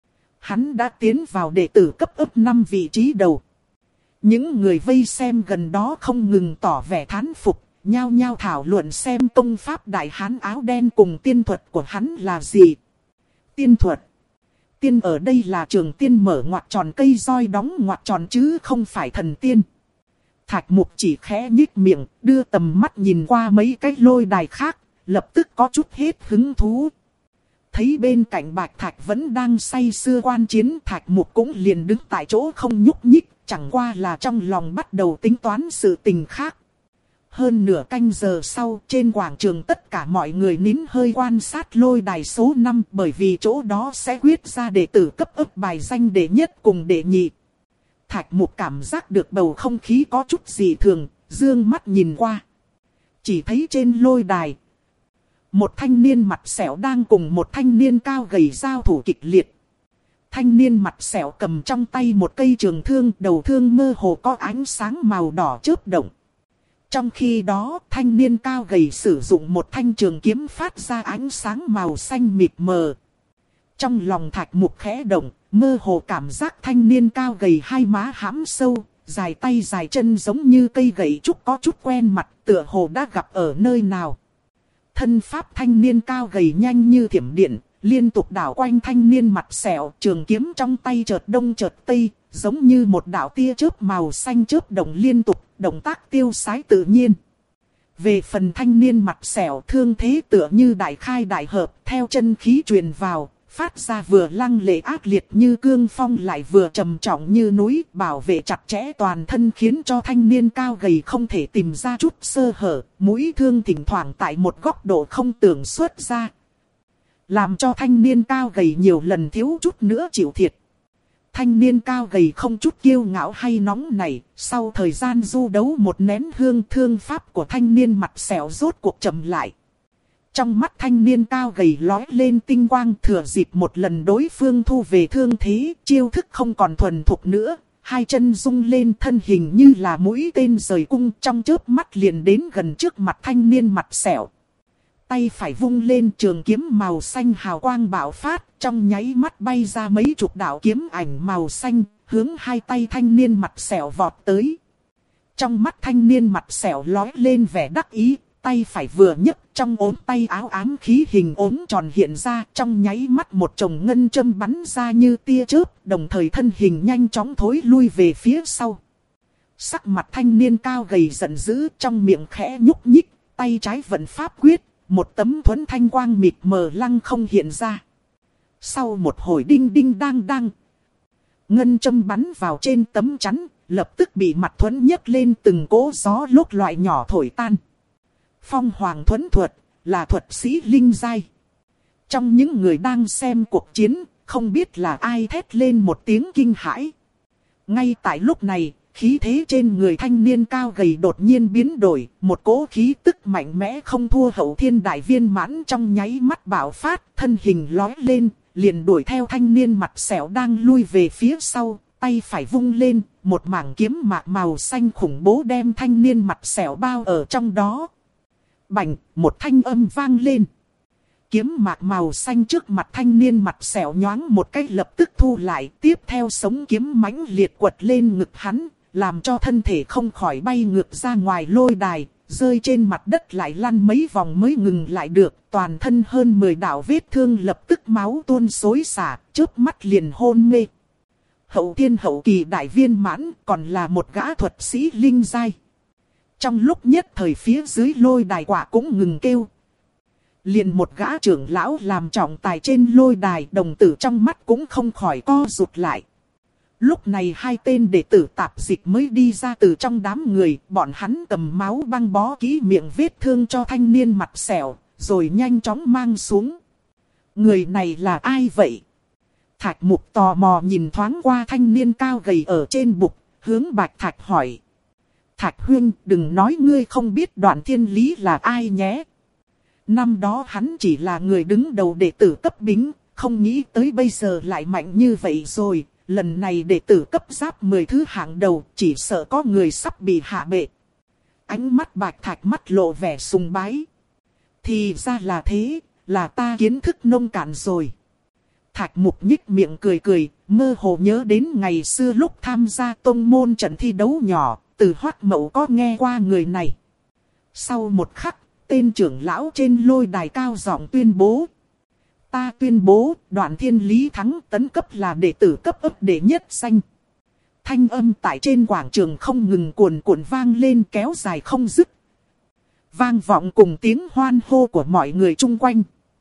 Hắn đã tiến vào đệ tử cấp ấp năm vị trí đầu. Những người vây xem gần đó không ngừng tỏ vẻ thán phục, nhao nhao thảo luận xem công pháp đại hán áo đen cùng tiên thuật của hắn là gì. Tiên thuật. Tiên ở đây là trường tiên mở ngoặc tròn cây roi đóng ngoặc tròn chứ không phải thần tiên. Thạch Mục chỉ khẽ nhích miệng, đưa tầm mắt nhìn qua mấy cái lôi đài khác, lập tức có chút hết hứng thú. Thấy bên cạnh Bạch Thạch vẫn đang say sưa quan chiến, Thạch Mục cũng liền đứng tại chỗ không nhúc nhích, chẳng qua là trong lòng bắt đầu tính toán sự tình khác. Hơn nửa canh giờ sau, trên quảng trường tất cả mọi người nín hơi quan sát lôi đài số năm, bởi vì chỗ đó sẽ quyết ra đệ tử cấp ấp bài danh đệ nhất cùng đệ nhị. Thạch Mục cảm giác được bầu không khí có chút dị thường, dương mắt nhìn qua. Chỉ thấy trên lôi đài, một thanh niên mặt sẹo đang cùng một thanh niên cao gầy giao thủ kịch liệt. Thanh niên mặt sẹo cầm trong tay một cây trường thương, đầu thương mơ hồ có ánh sáng màu đỏ chớp động. Trong khi đó, thanh niên cao gầy sử dụng một thanh trường kiếm phát ra ánh sáng màu xanh mịt mờ. Trong lòng Thạch Mục khẽ động, mơ hồ cảm giác thanh niên cao gầy hai má hãm sâu, dài tay dài chân giống như cây gậy trúc có chút quen mặt, tựa hồ đã gặp ở nơi nào. Thân pháp thanh niên cao gầy nhanh như thiểm điện, liên tục đảo quanh thanh niên mặt sẹo, trường kiếm trong tay chợt đông chợt tây, giống như một đạo tia chớp màu xanh chớp động liên tục, động tác tiêu sái tự nhiên. Về phần thanh niên mặt sẹo, thương thế tựa như đại khai đại hợp, theo chân khí truyền vào, phát ra vừa lăng lệ ác liệt như cương phong lại vừa trầm trọng như núi, bảo vệ chặt chẽ toàn thân khiến cho thanh niên cao gầy không thể tìm ra chút sơ hở, mũi thương thỉnh thoảng tại một góc độ không tưởng xuất ra. Làm cho thanh niên cao gầy nhiều lần thiếu chút nữa chịu thiệt. Thanh niên cao gầy không chút kiêu ngạo hay nóng nảy, sau thời gian du đấu một nén hương, thương pháp của thanh niên mặt sẹo rốt cuộc chậm lại. Trong mắt thanh niên cao gầy lóe lên tinh quang, thừa dịp một lần đối phương thu về thương thế, chiêu thức không còn thuần thục nữa, hai chân rung lên, thân hình như là mũi tên rời cung, trong chớp mắt liền đến gần trước mặt thanh niên mặt sẹo. Tay phải vung lên, trường kiếm màu xanh hào quang bạo phát, trong nháy mắt bay ra mấy chục đạo kiếm ảnh màu xanh, hướng hai tay thanh niên mặt sẹo vọt tới. Trong mắt thanh niên mặt sẹo lóe lên vẻ đắc ý, tay phải vừa nhấc, trong ốm tay áo ám khí hình ốm tròn hiện ra, trong nháy mắt một chồng ngân châm bắn ra như tia chớp, đồng thời thân hình nhanh chóng thối lui về phía sau. Sắc mặt thanh niên cao gầy giận dữ, trong miệng khẽ nhúc nhích, tay trái vận pháp quyết, một tấm thuẫn thanh quang mịt mờ lăng không hiện ra. Sau một hồi đinh đinh đang đang, ngân châm bắn vào trên tấm chắn, lập tức bị mặt thuẫn nhấc lên từng cỗ gió lốc loại nhỏ thổi tan. Phong hoàng thuẫn thuật là thuật sĩ linh giai. Trong những người đang xem cuộc chiến, không biết là ai thét lên một tiếng kinh hãi. Ngay tại lúc này, khí thế trên người thanh niên cao gầy đột nhiên biến đổi, một cỗ khí tức mạnh mẽ không thua hậu thiên đại viên mãn trong nháy mắt bạo phát, thân hình lói lên, liền đuổi theo thanh niên mặt sẹo đang lui về phía sau, tay phải vung lên, một mảng kiếm mạc màu xanh khủng bố đem thanh niên mặt sẹo bao ở trong đó. Bành, một thanh âm vang lên. Kiếm mạc màu xanh trước mặt thanh niên mặt sẹo nhoáng một cái lập tức thu lại, tiếp theo sống kiếm mãnh liệt quật lên ngực hắn, làm cho thân thể không khỏi bay ngược ra ngoài lôi đài, rơi trên mặt đất lại lăn mấy vòng mới ngừng lại được, toàn thân hơn mười đạo vết thương lập tức máu tuôn xối xả, chớp mắt liền hôn mê. Hậu thiên hậu kỳ đại viên mãn, còn là một gã thuật sĩ linh giai. Trong lúc nhất thời phía dưới lôi đài quả cũng ngừng kêu. Liền một gã trưởng lão làm trọng tài trên lôi đài, đồng tử trong mắt cũng không khỏi co rụt lại. Lúc này hai tên đệ tử tạp dịch mới đi ra từ trong đám người, bọn hắn cầm máu băng bó kỹ miệng vết thương cho thanh niên mặt sẹo, rồi nhanh chóng mang xuống. Người này là ai vậy? Thạch Mục tò mò nhìn thoáng qua thanh niên cao gầy ở trên bục, hướng Bạch Thạch hỏi. Thạch huynh, đừng nói ngươi không biết Đoạn Thiên Lý là ai nhé. Năm đó hắn chỉ là người đứng đầu đệ tử cấp bính, không nghĩ tới bây giờ lại mạnh như vậy rồi. Lần này đệ tử cấp giáp mười thứ hạng đầu, chỉ sợ có người sắp bị hạ bệ. Ánh mắt Bạch Thạch mắt lộ vẻ sùng bái. Thì ra là thế, là ta kiến thức nông cạn rồi. Thạch Mục nhích miệng cười cười, mơ hồ nhớ đến ngày xưa lúc tham gia tông môn trận thi đấu nhỏ, từ Hoắc Mậu có nghe qua người này. Sau một khắc, tên trưởng lão trên lôi đài cao giọng tuyên bố. Ta tuyên bố, Đoạn Thiên Lý thắng tấn cấp là đệ tử cấp ấp đệ nhất danh. Thanh âm tại trên quảng trường không ngừng cuồn cuộn vang lên kéo dài không dứt. Vang vọng cùng tiếng hoan hô của mọi người chung quanh.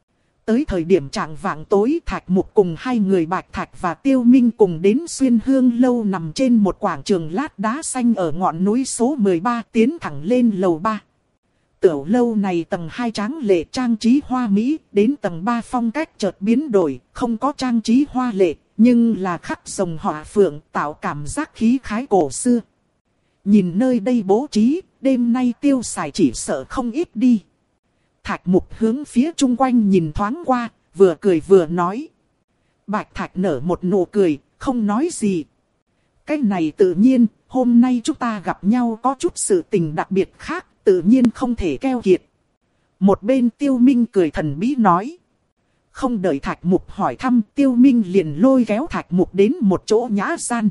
Tới thời điểm trạng vạng tối, Thạch Mục cùng hai người Bạch Thạch và Tiêu Minh cùng đến Xuyên Hương Lâu nằm trên một quảng trường lát đá xanh ở ngọn núi số mười ba, tiến thẳng lên lầu ba. Tiểu lâu này tầng hai tráng lệ trang trí hoa mỹ, đến tầng ba phong cách chợt biến đổi, không có trang trí hoa lệ, nhưng là khắc rồng họa phượng, tạo cảm giác khí khái cổ xưa. Nhìn nơi đây bố trí, đêm nay tiêu xài chỉ sợ không ít đi. Thạch Mục hướng phía chung quanh nhìn thoáng qua, vừa cười vừa nói. Bạch Thạch nở một nụ cười, không nói gì. Cái này tự nhiên, hôm nay chúng ta gặp nhau có chút sự tình đặc biệt khác, tự nhiên không thể keo kiệt. Một bên Tiêu Minh cười thần bí nói. Không đợi Thạch Mục hỏi thăm, Tiêu Minh liền lôi kéo Thạch Mục đến một chỗ nhã gian.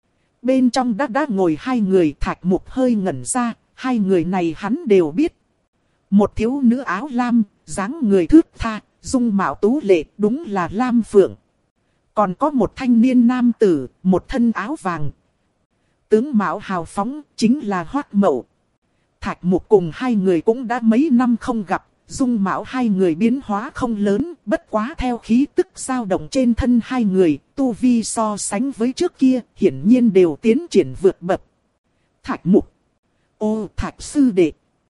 Bên trong đã đã ngồi hai người, Thạch Mục hơi ngẩn ra, hai người này hắn đều biết. Một thiếu nữ áo lam, dáng người thướt tha, dung mạo tú lệ, đúng là Lam Phượng. Còn có một thanh niên nam tử, một thân áo vàng. Tướng mạo hào phóng, chính là Hoắc Mậu. Thạch Mục cùng hai người cũng đã mấy năm không gặp, dung mạo hai người biến hóa không lớn, bất quá theo khí tức dao động trên thân hai người, tu vi so sánh với trước kia, hiển nhiên đều tiến triển vượt bậc. Thạch Mục. Ô Thạch sư đệ.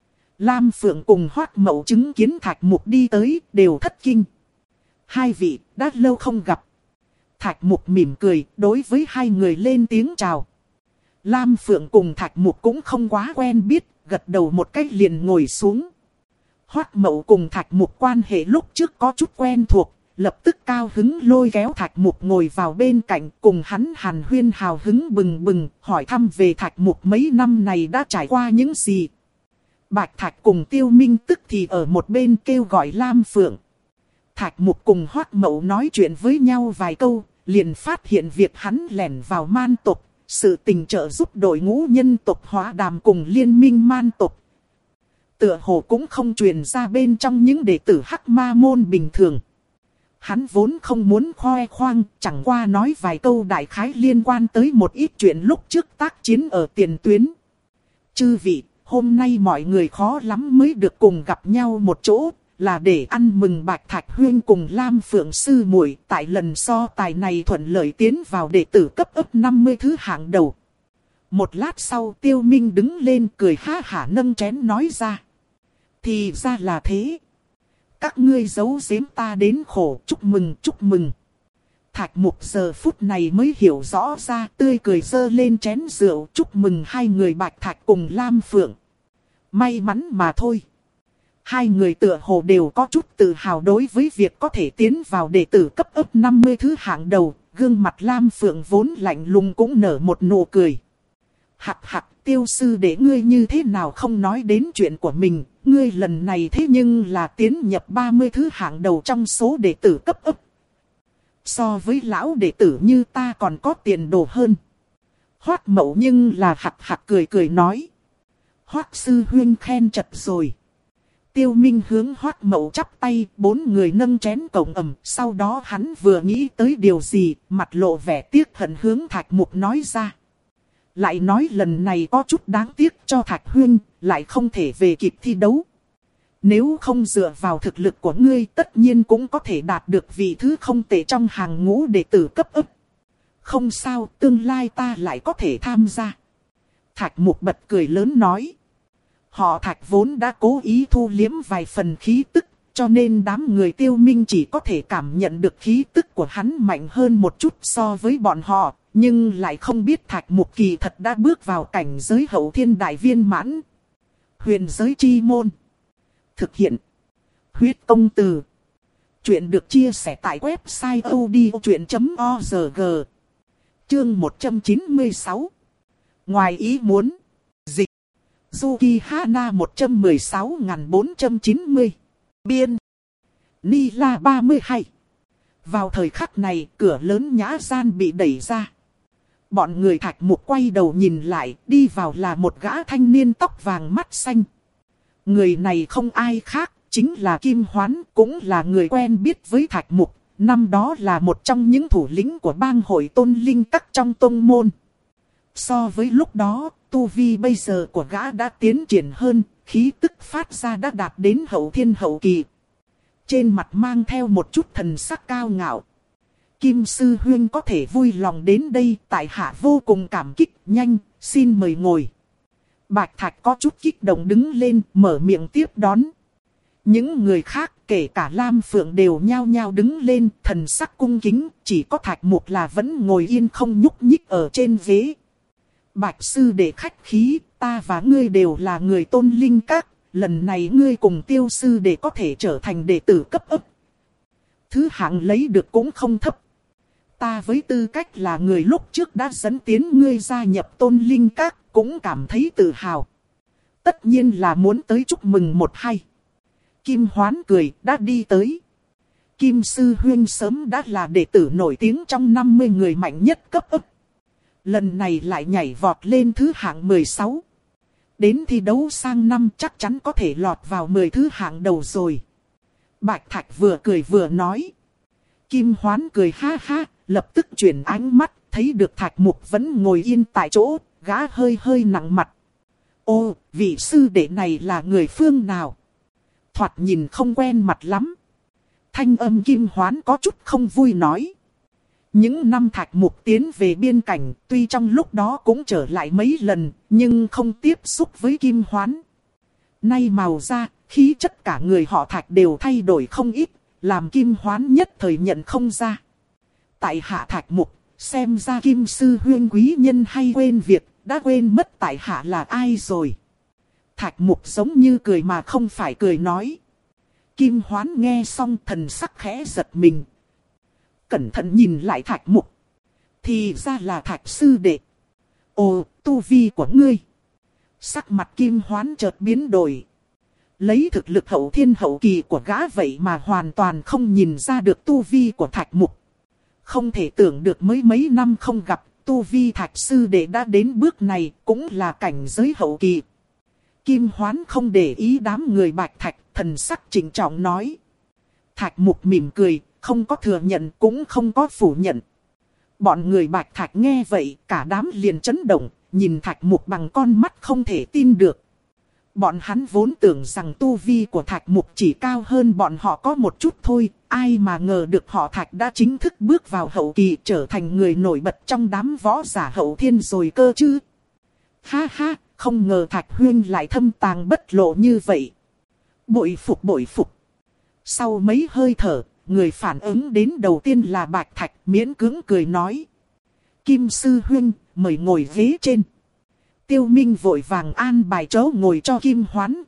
Lam Phượng cùng Hoắc Mậu chứng kiến Thạch Mục đi tới, đều thất kinh. Hai vị, đã lâu không gặp. Thạch Mục mỉm cười, đối với hai người lên tiếng chào. Lam Phượng cùng Thạch Mục cũng không quá quen biết, gật đầu một cách liền ngồi xuống. Hoắc Mậu cùng Thạch Mục quan hệ lúc trước có chút quen thuộc, lập tức cao hứng lôi kéo Thạch Mục ngồi vào bên cạnh, cùng hắn hàn huyên hào hứng bừng bừng, hỏi thăm về Thạch Mục mấy năm này đã trải qua những gì. Bạch Thạch cùng Tiêu Minh tức thì ở một bên kêu gọi Lam Phượng. Thạch Mục cùng Hoắc Mậu nói chuyện với nhau vài câu, liền phát hiện việc hắn lẻn vào man tộc, sự tình trợ giúp đội ngũ nhân tộc hóa đàm cùng liên minh man tộc. Tựa hồ cũng không truyền ra bên trong những đệ tử Hắc Ma môn bình thường. Hắn vốn không muốn khoe khoang, chẳng qua nói vài câu đại khái liên quan tới một ít chuyện lúc trước tác chiến ở tiền tuyến. Chư vị, hôm nay mọi người khó lắm mới được cùng gặp nhau một chỗ, là để ăn mừng Bạch Thạch huynh cùng Lam Phượng sư muội tại lần so tài này thuận lợi tiến vào đệ tử cấp ấp năm mươi thứ hạng đầu. Một lát sau Tiêu Minh đứng lên cười ha hả nâng chén nói ra. Thì ra là thế. Các ngươi giấu giếm ta đến khổ, chúc mừng chúc mừng. Thạch Mục giờ phút này mới hiểu rõ ra, tươi cười giơ lên chén rượu chúc mừng hai người Bạch Thạch cùng Lam Phượng. May mắn mà thôi. Hai người tựa hồ đều có chút tự hào đối với việc có thể tiến vào đệ tử cấp ấp năm mươi thứ hạng đầu, gương mặt Lam Phượng vốn lạnh lùng cũng nở một nụ cười. Hạc hạc, Tiêu sư đệ ngươi như thế nào không nói đến chuyện của mình, ngươi lần này thế nhưng là tiến nhập ba mươi thứ hạng đầu trong số đệ tử cấp ấp. So với lão đệ tử như ta còn có tiền đồ hơn. Hoắc Mậu nhưng là hạc hạc cười cười nói. Hoắc sư huynh khen chật rồi. Tiêu Minh hướng Hoắc Mậu chắp tay, bốn người nâng chén cộng ẩm. Sau đó hắn vừa nghĩ tới điều gì, mặt lộ vẻ tiếc hận hướng Thạch Mục nói ra. Lại nói lần này có chút đáng tiếc cho Thạch huynh, lại không thể về kịp thi đấu. Nếu không dựa vào thực lực của ngươi tất nhiên cũng có thể đạt được vị thứ không tệ trong hàng ngũ đệ tử cấp ấp. Không sao, tương lai ta lại có thể tham gia. Thạch Mục bật cười lớn nói. Họ Thạch vốn đã cố ý thu liếm vài phần khí tức, cho nên đám người Tiêu Minh chỉ có thể cảm nhận được khí tức của hắn mạnh hơn một chút so với bọn họ, nhưng lại không biết Thạch Mục kỳ thật đã bước vào cảnh giới hậu thiên đại viên mãn. Huyền giới chi môn. Thực hiện. Huyết công từ. Chuyện được chia sẻ tại website odchuyện chấm org. Chương một trăm chín mươi sáu. Ngoài ý muốn. Dịch. Zuki Hana một trăm mười sáu nghìn bốn trăm chín mươi. Biên. Nila ba mươi hai. Vào thời khắc này, cửa lớn nhã gian bị đẩy ra. Bọn người Thạch Mục quay đầu nhìn lại, đi vào là một gã thanh niên tóc vàng mắt xanh. Người này không ai khác, chính là Kim Hoán, cũng là người quen biết với Thạch Mục. Năm đó là một trong những thủ lĩnh của bang hội Tôn Linh Các trong tông môn. So với lúc đó, tu vi bây giờ của gã đã tiến triển hơn, khí tức phát ra đã đạt đến hậu thiên hậu kỳ. Trên mặt mang theo một chút thần sắc cao ngạo. Kim sư huynh có thể vui lòng đến đây, tại hạ vô cùng cảm kích, nhanh, xin mời ngồi. Bạch Thạch có chút kích động đứng lên, mở miệng tiếp đón. Những người khác, kể cả Lam Phượng đều nhao nhao đứng lên, thần sắc cung kính, chỉ có Thạch Mục là vẫn ngồi yên không nhúc nhích ở trên ghế. Bạch sư đệ khách khí, ta và ngươi đều là người Tôn Linh Các, lần này ngươi cùng Tiêu sư đệ có thể trở thành đệ tử cấp ấp. Thứ hạng lấy được cũng không thấp. Ta với tư cách là người lúc trước đã dẫn tiến ngươi gia nhập Tôn Linh Các, cũng cảm thấy tự hào. Tất nhiên là muốn tới chúc mừng một hay. Kim Hoán cười, đã đi tới. Kim sư huynh sớm đã là đệ tử nổi tiếng trong năm mươi người mạnh nhất cấp ấp. Lần này lại nhảy vọt lên thứ hạng mười sáu. Đến thi đấu sang năm chắc chắn có thể lọt vào mười thứ hạng đầu rồi. Bạch Thạch vừa cười vừa nói. Kim Hoán cười ha ha, lập tức chuyển ánh mắt, thấy được Thạch Mục vẫn ngồi yên tại chỗ, gã hơi hơi nặng mặt. Ô, vị sư đệ này là người phương nào? Thoạt nhìn không quen mặt lắm. Thanh âm Kim Hoán có chút không vui nói. Những năm Thạch Mục tiến về biên cảnh, tuy trong lúc đó cũng trở lại mấy lần, nhưng không tiếp xúc với Kim Hoán. Nay màu da, khí chất cả người họ Thạch đều thay đổi không ít, làm Kim Hoán nhất thời nhận không ra. Tại hạ Thạch Mục, xem ra Kim sư huyên quý nhân hay quên việc, đã quên mất tại hạ là ai rồi. Thạch Mục giống như cười mà không phải cười nói. Kim Hoán nghe xong thần sắc khẽ giật mình. Cẩn thận nhìn lại Thạch Mục. Thì ra là Thạch sư đệ. Ồ, tu vi của ngươi. Sắc mặt Kim Hoán chợt biến đổi. Lấy thực lực hậu thiên hậu kỳ của gã vậy mà hoàn toàn không nhìn ra được tu vi của Thạch Mục. Không thể tưởng được mới mấy năm không gặp, tu vi Thạch sư đệ đã đến bước này, cũng là cảnh giới hậu kỳ. Kim Hoán không để ý đám người Bạch Thạch, thần sắc trịnh trọng nói. Thạch Mục mỉm cười, không có thừa nhận cũng không có phủ nhận. Bọn người Bạch Thạch nghe vậy, cả đám liền chấn động, nhìn Thạch Mục bằng con mắt không thể tin được. Bọn hắn vốn tưởng rằng tu vi của Thạch Mục chỉ cao hơn bọn họ có một chút thôi, ai mà ngờ được họ Thạch đã chính thức bước vào hậu kỳ, trở thành người nổi bật trong đám võ giả hậu thiên rồi cơ chứ. Ha ha, không ngờ Thạch huyên lại thâm tàng bất lộ như vậy. Bội phục bội phục. Sau mấy hơi thở, người phản ứng đến đầu tiên là Bạch Thạch, miễn cưỡng cười nói. Kim sư huynh, mời ngồi ghế trên. Tiêu Minh vội vàng an bài chỗ ngồi cho Kim Hoán.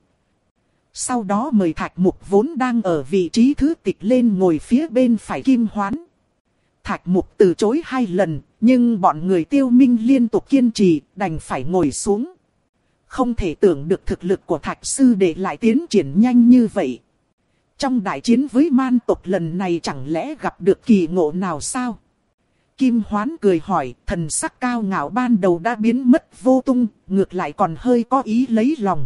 Sau đó mời Thạch Mục vốn đang ở vị trí thứ tịch lên ngồi phía bên phải Kim Hoán. Thạch Mục từ chối hai lần, nhưng bọn người Tiêu Minh liên tục kiên trì, đành phải ngồi xuống. Không thể tưởng được thực lực của Thạch sư đệ lại tiến triển nhanh như vậy. Trong đại chiến với man tộc lần này chẳng lẽ gặp được kỳ ngộ nào sao? Kim Hoán cười hỏi, thần sắc cao ngạo ban đầu đã biến mất vô tung, ngược lại còn hơi có ý lấy lòng.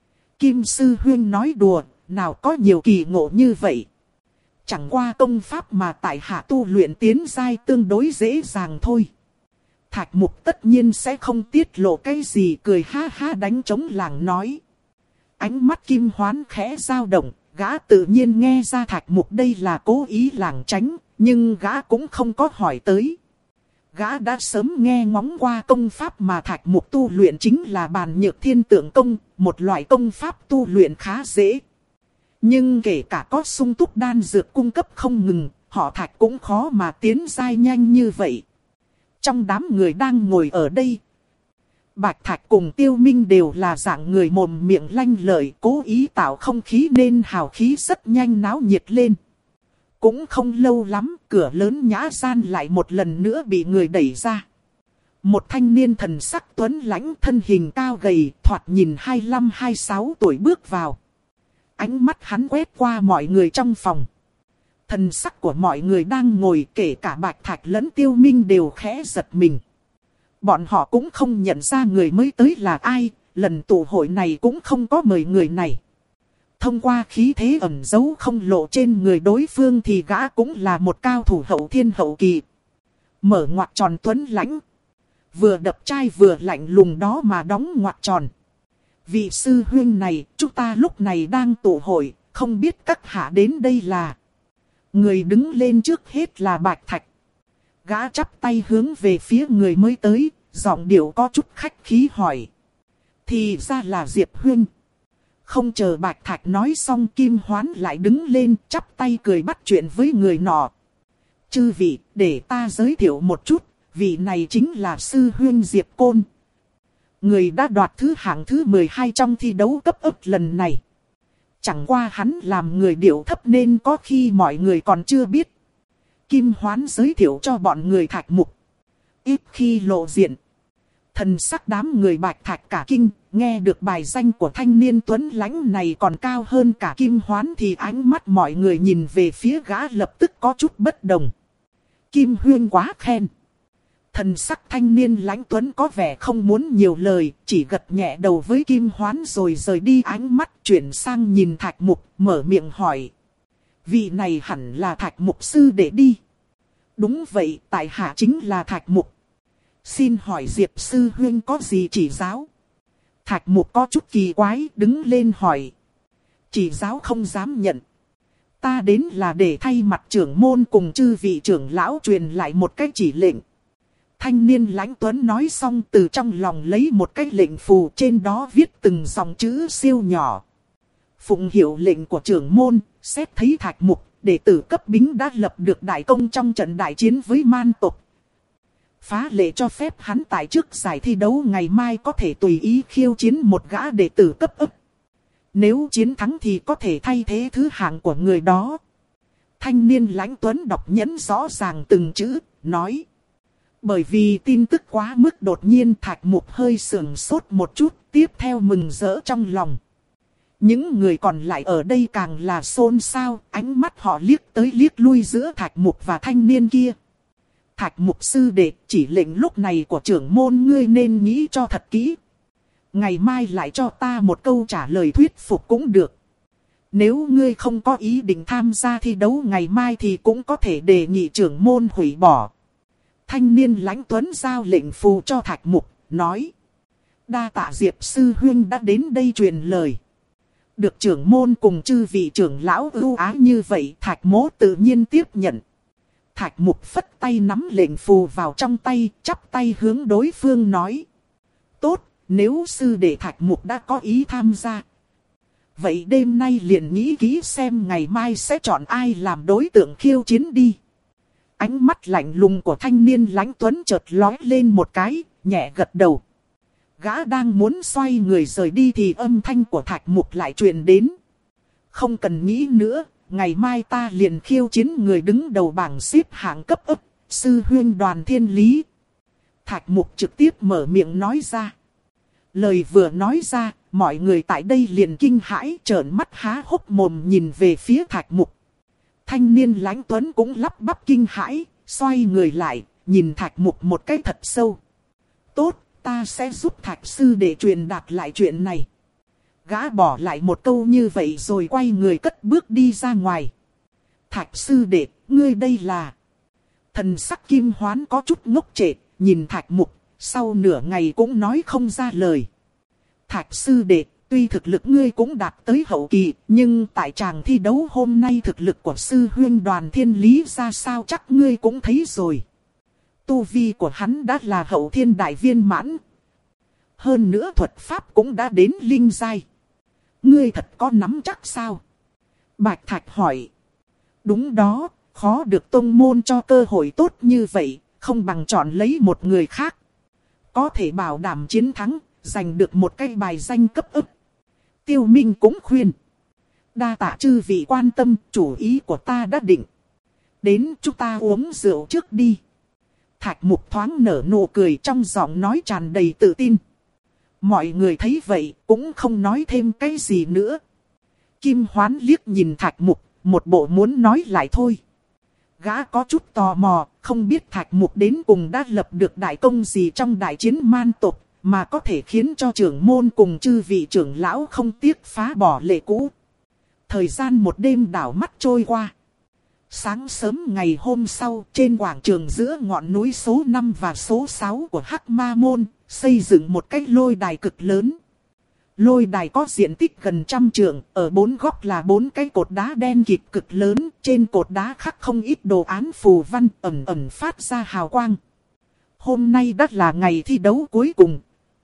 Kim Sư Huynh nói đùa, nào có nhiều kỳ ngộ như vậy. Chẳng qua công pháp mà tại hạ tu luyện tiến giai tương đối dễ dàng thôi. Thạch Mục tất nhiên sẽ không tiết lộ cái gì, cười ha ha đánh trống làng nói. Ánh mắt Kim Hoán khẽ dao động, gã tự nhiên nghe ra Thạch Mục đây là cố ý lảng tránh, nhưng gã cũng không có hỏi tới. Gã đã sớm nghe ngóng qua công pháp mà Thạch Mục tu luyện chính là Bàn Nhược Thiên Tượng Công, một loại công pháp tu luyện khá dễ. Nhưng kể cả có sung túc đan dược cung cấp không ngừng, họ Thạch cũng khó mà tiến giai nhanh như vậy. Trong đám người đang ngồi ở đây, Bạch Thạch cùng Tiêu Minh đều là dạng người mồm miệng lanh lợi, cố ý tạo không khí nên hào khí rất nhanh náo nhiệt lên. Cũng không lâu lắm, cửa lớn nhã gian lại một lần nữa bị người đẩy ra. Một thanh niên thần sắc tuấn lãnh, thân hình cao gầy, thoạt nhìn hai mươi lăm hai mươi sáu tuổi bước vào. Ánh mắt hắn quét qua mọi người trong phòng. Thần sắc của mọi người đang ngồi, kể cả Bạch Thạch lẫn Tiêu Minh đều khẽ giật mình. Bọn họ cũng không nhận ra người mới tới là ai, lần tụ hội này cũng không có mời người này. Thông qua khí thế ẩn giấu không lộ trên người đối phương thì gã cũng là một cao thủ hậu thiên hậu kỳ. Mở ngoặc tròn tuấn lãnh. Vừa đập chai vừa lạnh lùng đó mà đóng ngoặc tròn. Vị sư huynh này, chúng ta lúc này đang tụ hội, không biết các hạ đến đây là. Người đứng lên trước hết là Bạch Thạch. Gã chắp tay hướng về phía người mới tới, giọng điệu có chút khách khí hỏi. Thì ra là Diệp huynh. Không chờ Bạch Thạch nói xong, Kim Hoán lại đứng lên chắp tay cười bắt chuyện với người nọ. Chư vị, để ta giới thiệu một chút, vị này chính là sư huynh Diệp Côn. Người đã đoạt thứ hạng thứ mười hai trong thi đấu cấp ấp lần này. Chẳng qua hắn làm người điệu thấp nên có khi mọi người còn chưa biết. Kim Hoán giới thiệu cho bọn người Thạch Mục. Ít khi lộ diện. Thần sắc đám người Bạch Thạch cả kinh, nghe được bài danh của thanh niên tuấn lãnh này còn cao hơn cả Kim Hoán thì ánh mắt mọi người nhìn về phía gã lập tức có chút bất đồng. Kim huynh quá khen. Thần sắc thanh niên lãnh tuấn có vẻ không muốn nhiều lời, chỉ gật nhẹ đầu với Kim Hoán rồi rời đi, ánh mắt chuyển sang nhìn Thạch Mục, mở miệng hỏi. Vị này hẳn là Thạch Mục sư đệ đi. Đúng vậy, tại hạ chính là Thạch Mục. Xin hỏi Diệp sư huynh có gì chỉ giáo? Thạch Mục có chút kỳ quái, đứng lên hỏi. Chỉ giáo không dám nhận. Ta đến là để thay mặt trưởng môn cùng chư vị trưởng lão truyền lại một cái chỉ lệnh. Thanh niên lãnh tuấn nói xong từ trong lòng lấy một cái lệnh phù, trên đó viết từng dòng chữ siêu nhỏ. Phụng hiệu lệnh của trưởng môn, xét thấy Thạch Mục, đệ tử cấp bính đã lập được đại công trong trận đại chiến với man tộc. Phá lệ cho phép hắn tại trước giải thi đấu ngày mai có thể tùy ý khiêu chiến một gã đệ tử cấp ấp. Nếu chiến thắng thì có thể thay thế thứ hạng của người đó. Thanh niên lãnh tuấn đọc nhẫn rõ ràng từng chữ, nói. Bởi vì tin tức quá mức đột nhiên, Thạch Mục hơi sườn sốt một chút, tiếp theo mừng rỡ trong lòng. Những người còn lại ở đây càng là xôn xao, ánh mắt họ liếc tới liếc lui giữa Thạch Mục và thanh niên kia. Thạch Mục sư đệ, chỉ lệnh lúc này của trưởng môn ngươi nên nghĩ cho thật kỹ. Ngày mai lại cho ta một câu trả lời thuyết phục cũng được. Nếu ngươi không có ý định tham gia thi đấu ngày mai thì cũng có thể đề nghị trưởng môn hủy bỏ. Thanh niên lãnh tuấn giao lệnh phù cho Thạch Mục, nói. Đa tạ Diệp sư huynh đã đến đây truyền lời. Được trưởng môn cùng chư vị trưởng lão ưu ái như vậy, Thạch Mỗ tự nhiên tiếp nhận. Thạch Mục phất tay nắm lệnh phù vào trong tay, chắp tay hướng đối phương nói. Tốt, nếu sư đệ Thạch Mục đã có ý tham gia. Vậy đêm nay liền nghĩ kỹ xem ngày mai sẽ chọn ai làm đối tượng khiêu chiến đi. Ánh mắt lạnh lùng của thanh niên lãnh tuấn chợt lóe lên một cái, nhẹ gật đầu. Gã đang muốn xoay người rời đi thì âm thanh của Thạch Mục lại truyền đến. Không cần nghĩ nữa, ngày mai ta liền khiêu chiến người đứng đầu bảng xếp hạng cấp ấp, Sư huynh Đoàn Thiên Lý. Thạch Mục trực tiếp mở miệng nói ra. Lời vừa nói ra, mọi người tại đây liền kinh hãi trợn mắt há hốc mồm nhìn về phía Thạch Mục. Thanh niên Lãnh Tuấn cũng lắp bắp kinh hãi, xoay người lại, nhìn Thạch Mục một cái thật sâu. Tốt, ta sẽ giúp Thạch sư để truyền đạt lại chuyện này. Gã bỏ lại một câu như vậy rồi quay người cất bước đi ra ngoài. Thạch sư đệ, ngươi đây là... Thần sắc Kim Hoán có chút ngốc trệ, nhìn Thạch Mục, sau nửa ngày cũng nói không ra lời. Thạch sư đệ, tuy thực lực ngươi cũng đạt tới hậu kỳ, nhưng tại tràng thi đấu hôm nay thực lực của sư huynh Đoàn Thiên Lý ra sao chắc ngươi cũng thấy rồi. Tu vi của hắn đã là hậu thiên đại viên mãn. Hơn nữa thuật pháp cũng đã đến linh giai. Ngươi thật có nắm chắc sao? Bạch Thạch hỏi. Đúng đó, khó được tông môn cho cơ hội tốt như vậy, không bằng chọn lấy một người khác. Có thể bảo đảm chiến thắng, giành được một cái bài danh cấp ức. Tiêu Minh cũng khuyên. Đa tạ chư vị quan tâm, chủ ý của ta đã định. Đến chúng ta uống rượu trước đi. Thạch Mục thoáng nở nụ cười trong giọng nói tràn đầy tự tin. Mọi người thấy vậy cũng không nói thêm cái gì nữa. Kim Hoán liếc nhìn Thạch Mục, một bộ muốn nói lại thôi. Gã có chút tò mò, không biết Thạch Mục đến cùng đã lập được đại công gì trong đại chiến man tộc, mà có thể khiến cho trưởng môn cùng chư vị trưởng lão không tiếc phá bỏ lệ cũ. Thời gian một đêm đảo mắt trôi qua. Sáng sớm ngày hôm sau, trên quảng trường giữa ngọn núi số năm và số sáu của Hắc Ma Môn, xây dựng một cái lôi đài cực lớn. Lôi đài có diện tích gần trăm trượng, ở bốn góc là bốn cái cột đá đen kịt cực lớn, trên cột đá khắc không ít đồ án phù văn ẩn ẩn phát ra hào quang. Hôm nay đã là ngày thi đấu cuối cùng.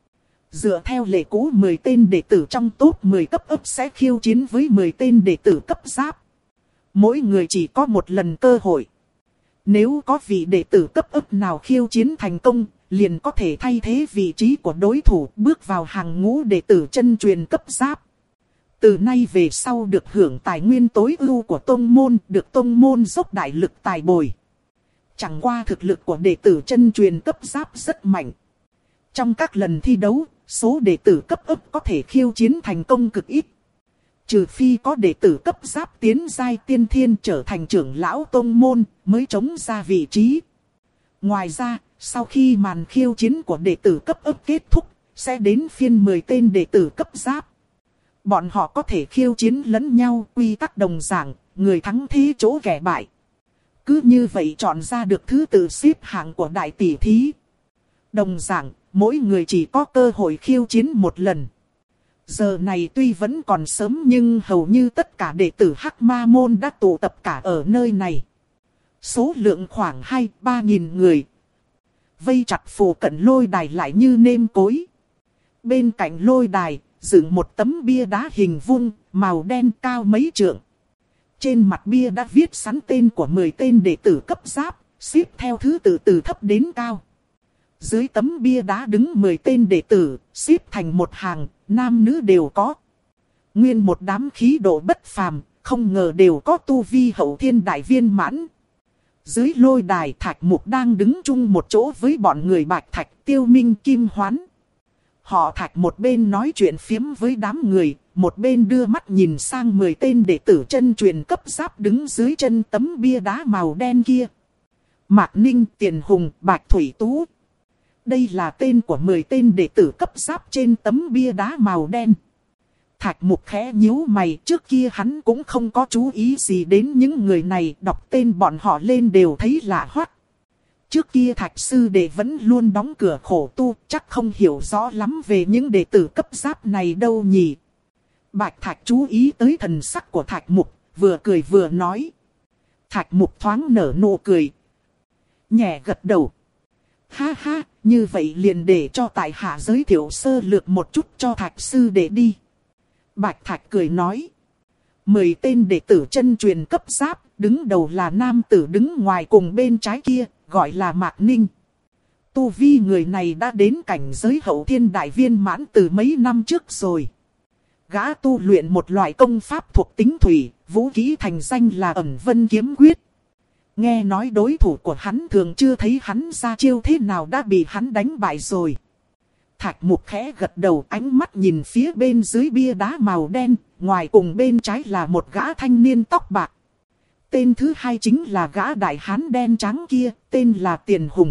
Dựa theo lệ cũ mười tên đệ tử trong top mười cấp ấp sẽ khiêu chiến với mười tên đệ tử cấp giáp. Mỗi người chỉ có một lần cơ hội. Nếu có vị đệ tử cấp ấp nào khiêu chiến thành công, liền có thể thay thế vị trí của đối thủ bước vào hàng ngũ đệ tử chân truyền cấp giáp. Từ nay về sau được hưởng tài nguyên tối ưu của tông môn, được tông môn dốc đại lực tài bồi. Chẳng qua thực lực của đệ tử chân truyền cấp giáp rất mạnh. Trong các lần thi đấu, số đệ tử cấp ấp có thể khiêu chiến thành công cực ít. Trừ phi có đệ tử cấp giáp tiến giai tiên thiên trở thành trưởng lão tông môn mới chống ra vị trí. Ngoài ra, sau khi màn khiêu chiến của đệ tử cấp ấp kết thúc, sẽ đến phiên mười tên đệ tử cấp giáp. Bọn họ có thể khiêu chiến lẫn nhau, quy tắc đồng dạng, người thắng thế chỗ kẻ bại. Cứ như vậy chọn ra được thứ tự xếp hạng của đại tỷ thí. Đồng dạng, mỗi người chỉ có cơ hội khiêu chiến một lần. Giờ này tuy vẫn còn sớm nhưng hầu như tất cả đệ tử Hắc Ma Môn đã tụ tập cả ở nơi này. Số lượng khoảng hai ba nghìn người. Vây chặt phủ cận lôi đài lại như nêm cối. Bên cạnh lôi đài, dựng một tấm bia đá hình vuông, màu đen cao mấy trượng. Trên mặt bia đã viết sẵn tên của mười tên đệ tử cấp giáp, xếp theo thứ tự từ thấp đến cao. Dưới tấm bia đá đứng mười tên đệ tử, xếp thành một hàng, nam nữ đều có. Nguyên một đám khí độ bất phàm, không ngờ đều có tu vi hậu thiên đại viên mãn. Dưới lôi đài Thạch Mục đang đứng chung một chỗ với bọn người Bạch Thạch, Tiêu Minh, Kim Hoán. Họ Thạch một bên nói chuyện phiếm với đám người, một bên đưa mắt nhìn sang mười tên đệ tử chân truyền cấp giáp đứng dưới chân tấm bia đá màu đen kia. Mạc Ninh, Tiền Hùng, Bạch Thủy Tú. Đây là tên của mười tên đệ tử cấp giáp trên tấm bia đá màu đen. Thạch Mục khẽ nhíu mày, trước kia hắn cũng không có chú ý gì đến những người này, đọc tên bọn họ lên đều thấy lạ hoắc. Trước kia Thạch sư đệ vẫn luôn đóng cửa khổ tu, chắc không hiểu rõ lắm về những đệ tử cấp giáp này đâu nhỉ. Bạch Thạch chú ý tới thần sắc của Thạch Mục, vừa cười vừa nói. Thạch Mục thoáng nở nụ cười, nhẹ gật đầu. Ha ha, như vậy liền để cho tại hạ giới thiệu sơ lược một chút cho Thạch sư đệ đi. Bạch Thạch cười nói. Mười tên đệ tử chân truyền cấp giáp, đứng đầu là nam tử đứng ngoài cùng bên trái kia, gọi là Mạc Ninh. Tu vi người này đã đến cảnh giới hậu thiên đại viên mãn từ mấy năm trước rồi. Gã tu luyện một loại công pháp thuộc tính thủy, vũ khí thành danh là Ẩn Vân Kiếm Quyết. Nghe nói đối thủ của hắn thường chưa thấy hắn ra chiêu thế nào đã bị hắn đánh bại rồi. Thạch Mục khẽ gật đầu, ánh mắt nhìn phía bên dưới bia đá màu đen, ngoài cùng bên trái là một gã thanh niên tóc bạc. Tên thứ hai chính là gã đại hán đen trắng kia, tên là Tiền Hùng.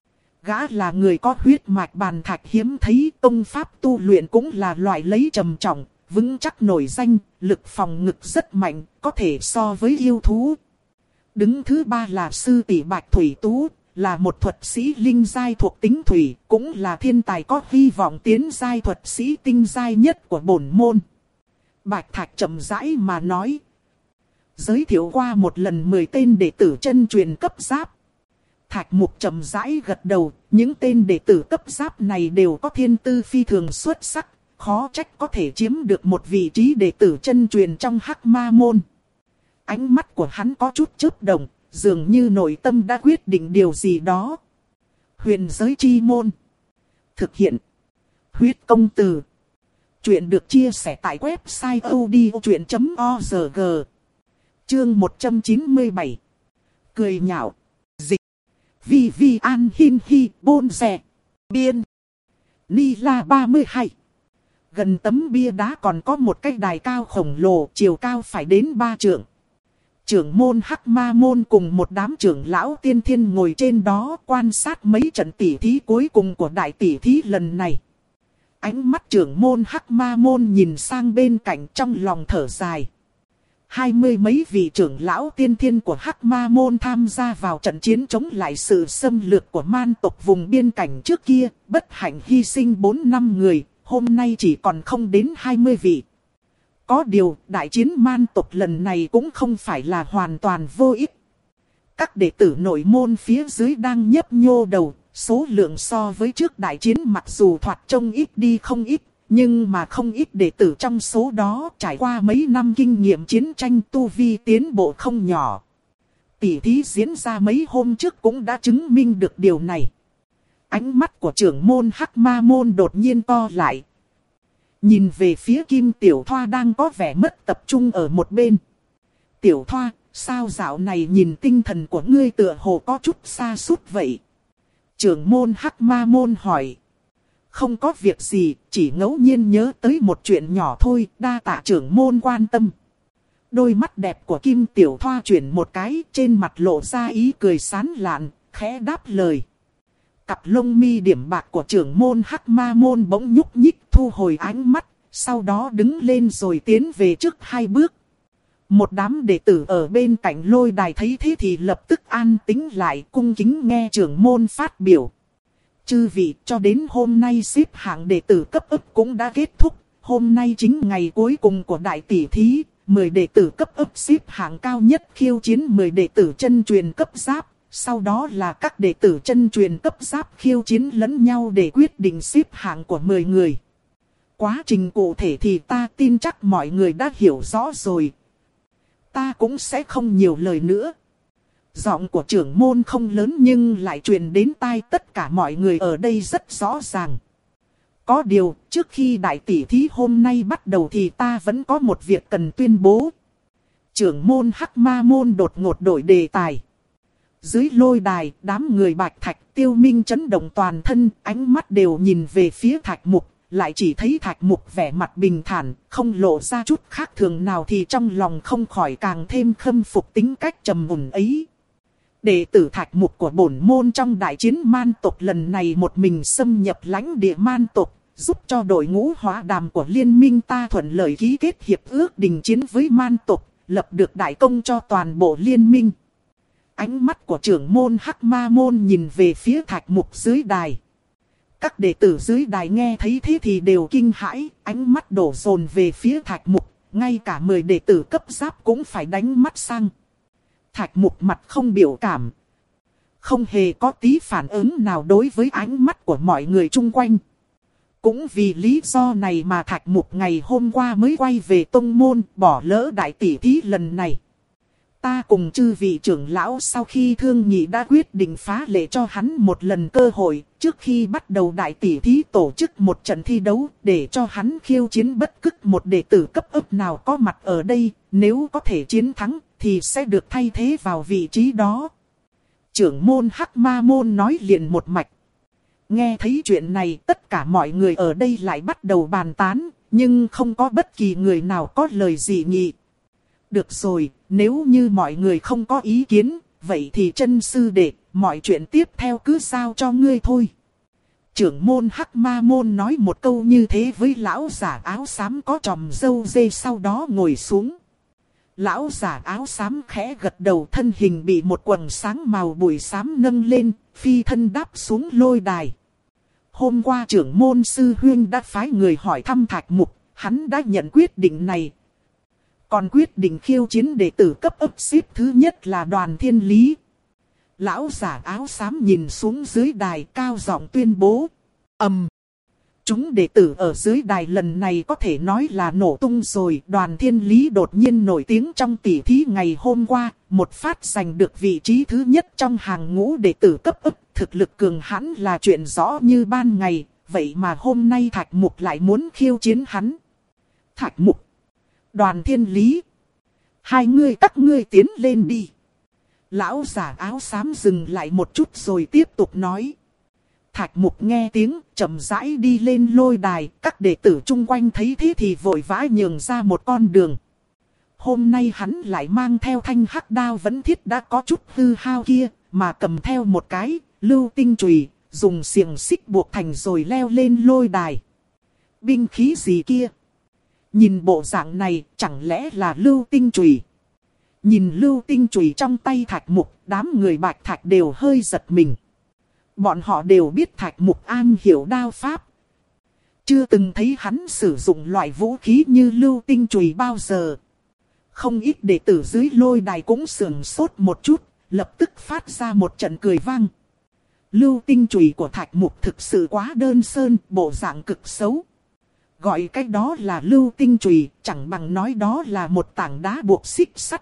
Gã là người có huyết mạch bàn thạch hiếm thấy, công pháp tu luyện cũng là loại lấy trầm trọng, vững chắc nổi danh, lực phòng ngực rất mạnh, có thể so với yêu thú. Đứng thứ ba là sư tỷ Bạch Thủy Tú, là một thuật sĩ linh giai thuộc tính thủy, cũng là thiên tài có hy vọng tiến giai thuật sĩ tinh giai nhất của bổn môn. Bạch Thạch chậm rãi mà nói. Giới thiệu qua một lần mười tên đệ tử chân truyền cấp giáp. Thạch Mục chậm rãi gật đầu, những tên đệ tử cấp giáp này đều có thiên tư phi thường xuất sắc, khó trách có thể chiếm được một vị trí đệ tử chân truyền trong Hắc Ma môn. Ánh mắt của hắn có chút chớp động, dường như nội tâm đã quyết định điều gì đó. Huyền giới chi môn. Thực hiện. Huyết công từ. Chuyện được chia sẻ tại website odchuyện chấm org. Chương một trăm chín mươi bảy. Cười nhạo. Dịch. Vi Vi An Hin Hi Bôn Rè. Biên. Ni La ba mươi hai. Gần tấm bia đá còn có một cái đài cao khổng lồ, chiều cao phải đến ba trượng. Trưởng môn Hắc Ma môn cùng một đám trưởng lão tiên thiên ngồi trên đó quan sát mấy trận tỉ thí cuối cùng của đại tỉ thí lần này. Ánh mắt trưởng môn Hắc Ma môn nhìn sang bên cạnh trong lòng thở dài. Hai mươi mấy vị trưởng lão tiên thiên của Hắc Ma môn tham gia vào trận chiến chống lại sự xâm lược của man tộc vùng biên cảnh trước kia, bất hạnh hy sinh bốn năm người, hôm nay chỉ còn không đến hai mươi vị. Có điều, đại chiến man tộc lần này cũng không phải là hoàn toàn vô ích. Các đệ tử nội môn phía dưới đang nhấp nhô đầu, số lượng so với trước đại chiến mặc dù thoạt trông ít đi không ít, nhưng mà không ít đệ tử trong số đó trải qua mấy năm kinh nghiệm chiến tranh tu vi tiến bộ không nhỏ. Tỉ thí diễn ra mấy hôm trước cũng đã chứng minh được điều này. Ánh mắt của trưởng môn Hắc Ma môn đột nhiên to lại. Nhìn về phía Kim Tiểu Thoa đang có vẻ mất tập trung ở một bên. Tiểu Thoa, sao dạo này nhìn tinh thần của ngươi tựa hồ có chút sa sút vậy? Trưởng môn Hắc Ma môn hỏi. Không có việc gì, chỉ ngẫu nhiên nhớ tới một chuyện nhỏ thôi, đa tạ trưởng môn quan tâm. Đôi mắt đẹp của Kim Tiểu Thoa chuyển một cái, trên mặt lộ ra ý cười sán lạn, khẽ đáp lời. Cặp lông mi điểm bạc của trưởng môn Hắc Ma môn bỗng nhúc nhích thu hồi ánh mắt, sau đó đứng lên rồi tiến về trước hai bước. Một đám đệ tử ở bên cạnh lôi đài thấy thế thì lập tức an tĩnh lại, cung kính nghe trưởng môn phát biểu. Chư vị, cho đến hôm nay xếp hạng đệ tử cấp ấp cũng đã kết thúc, hôm nay chính ngày cuối cùng của đại tỷ thí, mười đệ tử cấp ấp xếp hạng cao nhất khiêu chiến mười đệ tử chân truyền cấp giáp. Sau đó là các đệ tử chân truyền cấp giáp khiêu chiến lẫn nhau để quyết định xếp hạng của mười người. Quá trình cụ thể thì ta tin chắc mọi người đã hiểu rõ rồi. Ta cũng sẽ không nhiều lời nữa. Giọng của trưởng môn không lớn nhưng lại truyền đến tai tất cả mọi người ở đây rất rõ ràng. Có điều, trước khi đại tỷ thí hôm nay bắt đầu thì ta vẫn có một việc cần tuyên bố. Trưởng môn Hắc Ma môn đột ngột đổi đề tài. Dưới lôi đài, đám người Bạch Thạch, Tiêu Minh chấn động toàn thân, ánh mắt đều nhìn về phía Thạch Mục, lại chỉ thấy Thạch Mục vẻ mặt bình thản, không lộ ra chút khác thường nào thì trong lòng không khỏi càng thêm khâm phục tính cách trầm mùn ấy. Đệ tử Thạch Mục của bổn môn trong đại chiến man tộc lần này một mình xâm nhập lãnh địa man tộc, giúp cho đội ngũ hóa đàm của liên minh ta thuận lợi ký kết hiệp ước đình chiến với man tộc, lập được đại công cho toàn bộ liên minh. Ánh mắt của trưởng môn Hắc Ma môn nhìn về phía Thạch Mục dưới đài. Các đệ tử dưới đài nghe thấy thế thì đều kinh hãi, ánh mắt đổ dồn về phía Thạch Mục, ngay cả mười đệ tử cấp giáp cũng phải đánh mắt sang. Thạch Mục mặt không biểu cảm, không hề có tí phản ứng nào đối với ánh mắt của mọi người chung quanh. Cũng vì lý do này mà Thạch Mục ngày hôm qua mới quay về tông môn, bỏ lỡ đại tỷ thí lần này. Ta cùng chư vị trưởng lão sau khi thương nghị đã quyết định phá lệ cho hắn một lần cơ hội, trước khi bắt đầu đại tỷ thí tổ chức một trận thi đấu, để cho hắn khiêu chiến bất cứ một đệ tử cấp ấp nào có mặt ở đây, nếu có thể chiến thắng, thì sẽ được thay thế vào vị trí đó. Trưởng môn Hắc Ma Môn nói liền một mạch. Nghe thấy chuyện này, tất cả mọi người ở đây lại bắt đầu bàn tán, nhưng không có bất kỳ người nào có lời dị nghị. Được rồi, nếu như mọi người không có ý kiến, vậy thì chân sư đệ, mọi chuyện tiếp theo cứ giao cho ngươi thôi. Trưởng môn Hắc Ma Môn nói một câu như thế với lão giả áo xám có chòm râu dê, sau đó ngồi xuống. Lão giả áo xám khẽ gật đầu, thân hình bị một quầng sáng màu bụi xám nâng lên, phi thân đáp xuống lôi đài. Hôm qua trưởng môn sư huynh đã phái người hỏi thăm Thạch Mục, hắn đã nhận quyết định này. Còn quyết định khiêu chiến đệ tử cấp ấp ship thứ nhất là Đoàn Thiên Lý. Lão giả áo xám nhìn xuống dưới đài, cao giọng tuyên bố. Ầm. Um, chúng đệ tử ở dưới đài lần này có thể nói là nổ tung rồi. Đoàn Thiên Lý đột nhiên nổi tiếng trong tỷ thí ngày hôm qua, một phát giành được vị trí thứ nhất trong hàng ngũ đệ tử cấp ấp. Thực lực cường hãn là chuyện rõ như ban ngày, vậy mà hôm nay Thạch Mục lại muốn khiêu chiến hắn. Thạch Mục, Đoàn Thiên Lý, hai ngươi các ngươi tiến lên đi. Lão giả áo xám dừng lại một chút rồi tiếp tục nói. Thạch Mục nghe tiếng, chậm rãi đi lên lôi đài, các đệ tử chung quanh thấy thế thì vội vã nhường ra một con đường. Hôm nay hắn lại mang theo thanh hắc đao vẫn thiết đã có chút hư hao kia, mà cầm theo một cái lưu tinh chùy, dùng xiềng xích buộc thành rồi leo lên lôi đài. Binh khí gì kia? Nhìn bộ dạng này, chẳng lẽ là lưu tinh chùy? Nhìn lưu tinh chùy trong tay Thạch Mục, đám người Bạch Thạch đều hơi giật mình. Bọn họ đều biết Thạch Mục am hiểu đao pháp. Chưa từng thấy hắn sử dụng loại vũ khí như lưu tinh chùy bao giờ. Không ít đệ tử dưới lôi đài cũng sườn sốt một chút, lập tức phát ra một trận cười vang. Lưu tinh chùy của Thạch Mục thực sự quá đơn sơn, bộ dạng cực xấu. Gọi cái đó là lưu tinh chùy, chẳng bằng nói đó là một tảng đá buộc xích sắt.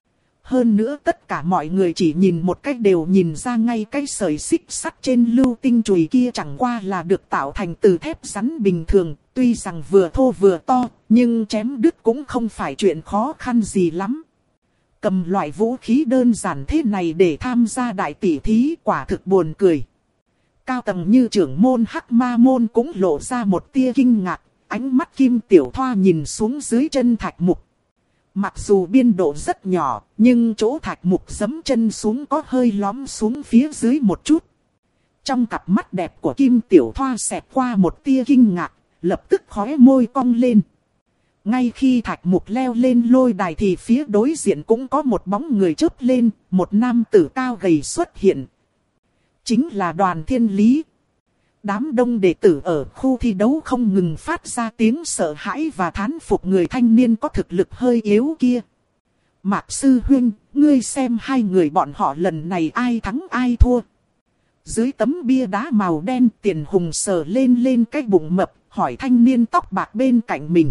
Hơn nữa tất cả mọi người chỉ nhìn một cách đều nhìn ra ngay cái sợi xích sắt trên lưu tinh chùy kia chẳng qua là được tạo thành từ thép rắn bình thường. Tuy rằng vừa thô vừa to, nhưng chém đứt cũng không phải chuyện khó khăn gì lắm. Cầm loại vũ khí đơn giản thế này để tham gia đại tỷ thí quả thực buồn cười. Cao tầng như trưởng môn Hắc Ma Môn cũng lộ ra một tia kinh ngạc, ánh mắt Kim Tiểu Thoa nhìn xuống dưới chân Thạch Mục. Mặc dù biên độ rất nhỏ, nhưng chỗ Thạch Mục giẫm chân xuống có hơi lõm xuống phía dưới một chút. Trong cặp mắt đẹp của Kim Tiểu Thoa xẹt qua một tia kinh ngạc, lập tức khóe môi cong lên. Ngay khi Thạch Mục leo lên lôi đài thì phía đối diện cũng có một bóng người chớp lên, một nam tử cao gầy xuất hiện. Chính là Đoàn Thiên Lý. Đám đông đệ tử ở khu thi đấu không ngừng phát ra tiếng sợ hãi và thán phục người thanh niên có thực lực hơi yếu kia. Mạc sư huynh, ngươi xem hai người bọn họ lần này ai thắng ai thua. Dưới tấm bia đá màu đen, Tiền Hùng sờ lên lên cái bụng mập, hỏi thanh niên tóc bạc bên cạnh mình.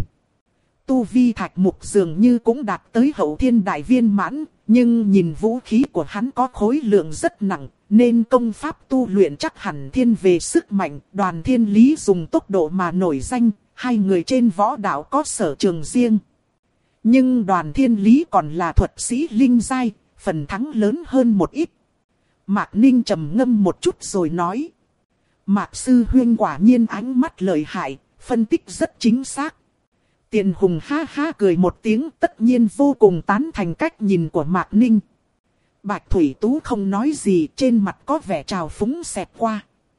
Tu vi Thạch Mục dường như cũng đạt tới hậu thiên đại viên mãn, nhưng nhìn vũ khí của hắn có khối lượng rất nặng, nên công pháp tu luyện chắc hẳn thiên về sức mạnh. Đoàn Thiên Lý dùng tốc độ mà nổi danh, hai người trên võ đạo có sở trường riêng. Nhưng Đoàn Thiên Lý còn là thuật sĩ linh giai, phần thắng lớn hơn một ít. Mạc Ninh trầm ngâm một chút rồi nói. Mạc sư huynh quả nhiên ánh mắt lợi hại, phân tích rất chính xác. Tiền Hùng ha ha cười một tiếng, tất nhiên vô cùng tán thành cách nhìn của Mạc Ninh. Bạch Thủy Tú không nói gì, trên mặt có vẻ trào phúng xẹt qua.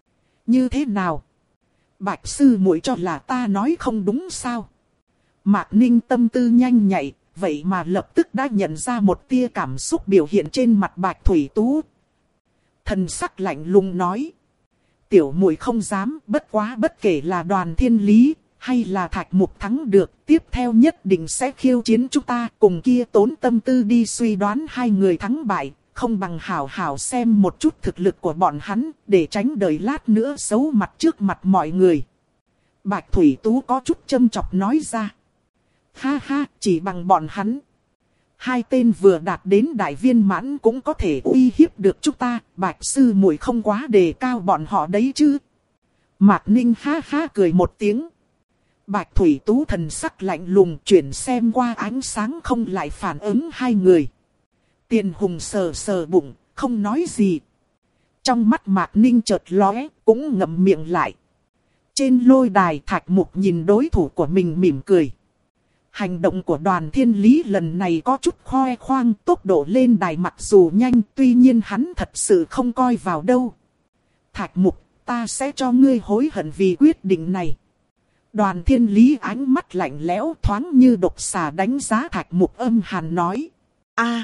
Như thế nào? Bạch sư muội cho là ta nói không đúng sao? Mạc Ninh tâm tư nhanh nhạy, vậy mà lập tức đã nhận ra một tia cảm xúc biểu hiện trên mặt Bạch Thủy Tú. Thần sắc lạnh lùng nói. Tiểu muội không dám, bất quá bất kể là Đoàn Thiên Lý hay là Thạch Mục thắng được, tiếp theo nhất định sẽ khiêu chiến chúng ta, cùng kia tốn tâm tư đi suy đoán hai người thắng bại, không bằng hảo hảo xem một chút thực lực của bọn hắn, để tránh đợi lát nữa xấu mặt trước mặt mọi người. Bạch Thủy Tú có chút châm chọc nói ra. Ha ha, chỉ bằng bọn hắn. Hai tên vừa đạt đến đại viên mãn cũng có thể uy hiếp được chúng ta, Bạch sư muội không quá đề cao bọn họ đấy chứ. Mạc Ninh ha ha cười một tiếng. Bạch Thủy Tú thần sắc lạnh lùng chuyển xem qua ánh sáng không lại phản ứng hai người. Tiền Hùng sờ sờ bụng, không nói gì. Trong mắt Mạc Ninh chợt lóe, cũng ngậm miệng lại. Trên lôi đài Thạch Mục nhìn đối thủ của mình mỉm cười. Hành động của Đoàn Thiên Lý lần này có chút khoe khoang, tốc độ lên đài mặc dù nhanh, tuy nhiên hắn thật sự không coi vào đâu. Thạch Mục, ta sẽ cho ngươi hối hận vì quyết định này. Đoàn Thiên Lý ánh mắt lạnh lẽo thoáng như độc xà đánh giá Thạch Mục, âm hàn nói. A,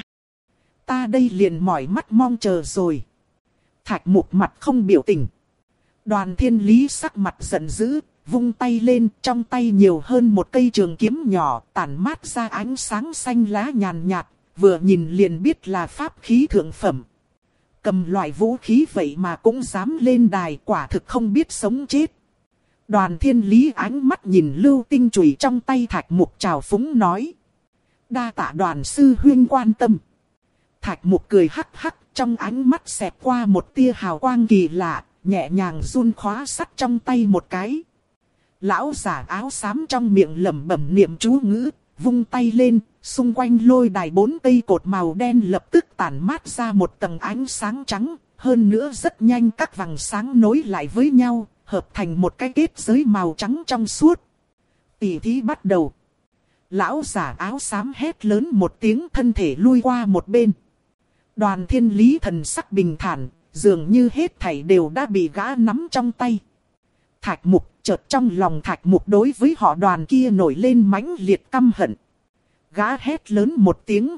ta đây liền mỏi mắt mong chờ rồi. Thạch Mục mặt không biểu tình. Đoàn Thiên Lý sắc mặt giận dữ, vung tay lên, trong tay nhiều hơn một cây trường kiếm nhỏ, tản mát ra ánh sáng xanh lá nhàn nhạt, vừa nhìn liền biết là pháp khí thượng phẩm. Cầm loại vũ khí vậy mà cũng dám lên đài, quả thực không biết sống chết. Đoàn Thiên Lý ánh mắt nhìn lưu tinh chùy trong tay Thạch Mục trào phúng nói. Đa tạ Đoàn sư huynh quan tâm. Thạch Mục cười hắc hắc, trong ánh mắt xẹt qua một tia hào quang kỳ lạ, nhẹ nhàng run khóa sắt trong tay một cái. Lão giả áo xám trong miệng lẩm bẩm niệm chú ngữ, vung tay lên, xung quanh lôi đài bốn cây cột màu đen lập tức tản mát ra một tầng ánh sáng trắng, hơn nữa rất nhanh các vầng sáng nối lại với nhau, hợp thành một cái kết giới màu trắng trong suốt. Tỷ thí bắt đầu. Lão giả áo xám hét lớn một tiếng, thân thể lui qua một bên. Đoàn Thiên Lý thần sắc bình thản, dường như hết thảy đều đã bị gã nắm trong tay. Thạch Mục, chợt trong lòng Thạch Mục đối với họ Đoàn kia nổi lên mãnh liệt căm hận. Gã hét lớn một tiếng.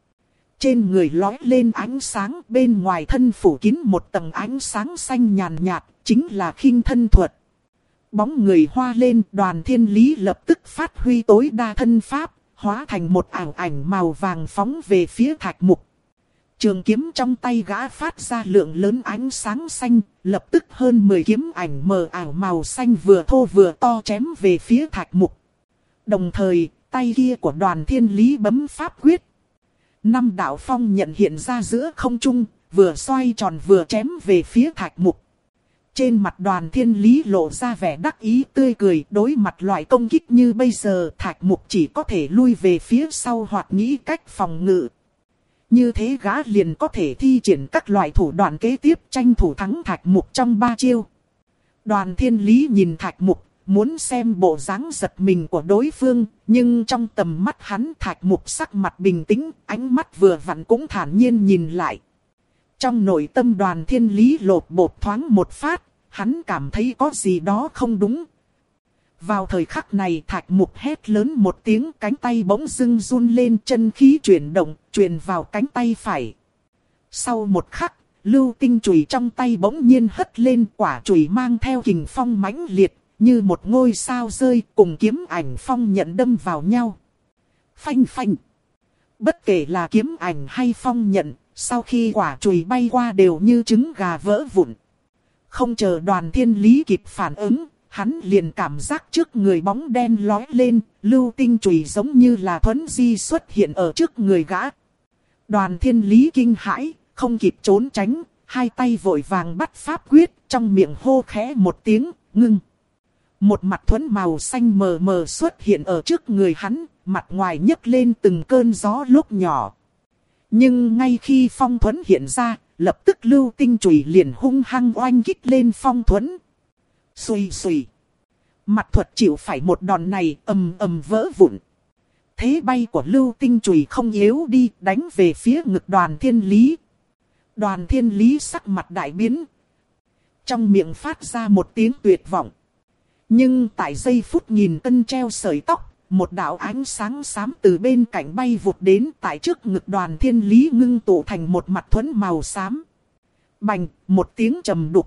Trên người lói lên ánh sáng, bên ngoài thân phủ kín một tầng ánh sáng xanh nhàn nhạt, chính là khinh thân thuật. Bóng người hoa lên, Đoàn Thiên Lý lập tức phát huy tối đa thân pháp, hóa thành một ảo ảnh màu vàng phóng về phía Thạch Mục. Trường kiếm trong tay gã phát ra lượng lớn ánh sáng xanh, lập tức hơn mười kiếm ảnh mờ ảo màu xanh vừa thô vừa to chém về phía Thạch Mục. Đồng thời, tay kia của Đoàn Thiên Lý bấm pháp quyết. Năm đạo phong nhận hiện ra giữa không trung, vừa xoay tròn vừa chém về phía Thạch Mục. Trên mặt Đoàn Thiên Lý lộ ra vẻ đắc ý tươi cười, đối mặt loại công kích như bây giờ Thạch Mục chỉ có thể lui về phía sau hoặc nghĩ cách phòng ngự. Như thế gã liền có thể thi triển các loại thủ đoạn kế tiếp tranh thủ thắng Thạch Mục trong ba chiêu. Đoàn Thiên Lý nhìn Thạch Mục, muốn xem bộ dáng giật mình của đối phương, nhưng trong tầm mắt hắn Thạch Mục sắc mặt bình tĩnh, ánh mắt vừa vặn cũng thản nhiên nhìn lại. Trong nội tâm Đoàn Thiên Lý lột bột thoáng một phát, hắn cảm thấy có gì đó không đúng. Vào thời khắc này Thạch Mục hét lớn một tiếng, cánh tay bỗng dưng run lên, chân khí chuyển động, truyền vào cánh tay phải. Sau một khắc, lưu tinh chùy trong tay bỗng nhiên hất lên, quả chùy mang theo kình phong mãnh liệt, như một ngôi sao rơi, cùng kiếm ảnh phong nhận đâm vào nhau. Phanh phanh. Bất kể là kiếm ảnh hay phong nhận, sau khi quả chùy bay qua đều như trứng gà vỡ vụn. Không chờ Đoàn Thiên Lý kịp phản ứng, hắn liền cảm giác trước người bóng đen lói lên, lưu tinh chùy giống như là thuấn di xuất hiện ở trước người gã. Đoàn Thiên Lý kinh hãi, không kịp trốn tránh, hai tay vội vàng bắt pháp quyết, trong miệng hô khẽ một tiếng, ngưng. Một mặt thuẫn màu xanh mờ mờ xuất hiện ở trước người hắn, mặt ngoài nhấc lên từng cơn gió lúc nhỏ. Nhưng ngay khi phong thuẫn hiện ra, lập tức lưu tinh chùy liền hung hăng oanh kích lên phong thuẫn. Xùy xùy. Mặt thuật chịu phải một đòn này, ầm ầm vỡ vụn. Thế bay của lưu tinh chùy không yếu đi, đánh về phía ngực Đoàn Thiên Lý. Đoàn Thiên Lý sắc mặt đại biến. Trong miệng phát ra một tiếng tuyệt vọng. Nhưng tại giây phút nghìn cân treo sợi tóc, một đạo ánh sáng xám từ bên cạnh bay vụt đến, tại trước ngực Đoàn Thiên Lý ngưng tụ thành một mặt thuẫn màu xám. Bành, một tiếng trầm đục.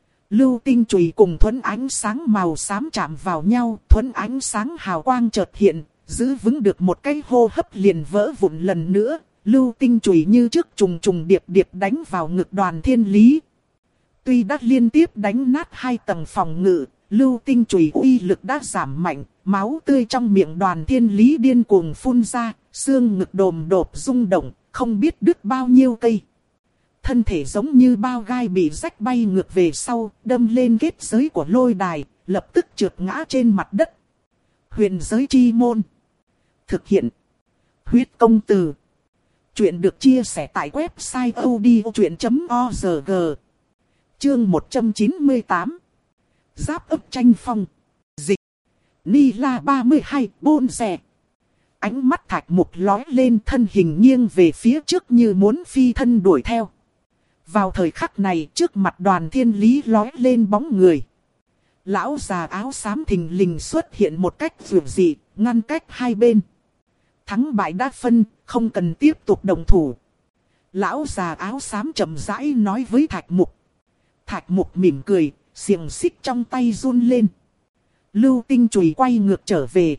Lưu tinh chùy cùng thuẫn ánh sáng màu xám chạm vào nhau, thuẫn ánh sáng hào quang chợt hiện, giữ vững được một cái hô hấp liền vỡ vụn lần nữa. Lưu tinh chùy như trước trùng trùng điệp điệp đánh vào ngực Đoàn Thiên Lý. Tuy đã liên tiếp đánh nát hai tầng phòng ngự, lưu tinh chùy uy lực đã giảm mạnh, máu tươi trong miệng Đoàn Thiên Lý điên cuồng phun ra, xương ngực đồm đột rung động, không biết đứt bao nhiêu cây. Thân thể giống như bao gai bị rách bay ngược về sau, đâm lên kết giới của lôi đài, lập tức trượt ngã trên mặt đất. Huyền giới chi môn. Thực hiện. Huyết công từ. Chuyện được chia sẻ tại website audiochuyện chấm org. Chương một trăm chín mươi tám. Giáp ấp tranh phong. Dịch. Nila ba mươi hai, bôn rè. Ánh mắt Thạch Mục lói lên, thân hình nghiêng về phía trước như muốn phi thân đuổi theo. Vào thời khắc này, trước mặt Đoàn Thiên Lý lói lên bóng người. Lão già áo xám thình lình xuất hiện một cách dường dị, ngăn cách hai bên. Thắng bại đã phân, không cần tiếp tục đồng thủ. Lão già áo xám chậm rãi nói với Thạch Mục. Thạch Mục mỉm cười, xiềng xích trong tay run lên. Lưu Tinh chùy quay ngược trở về.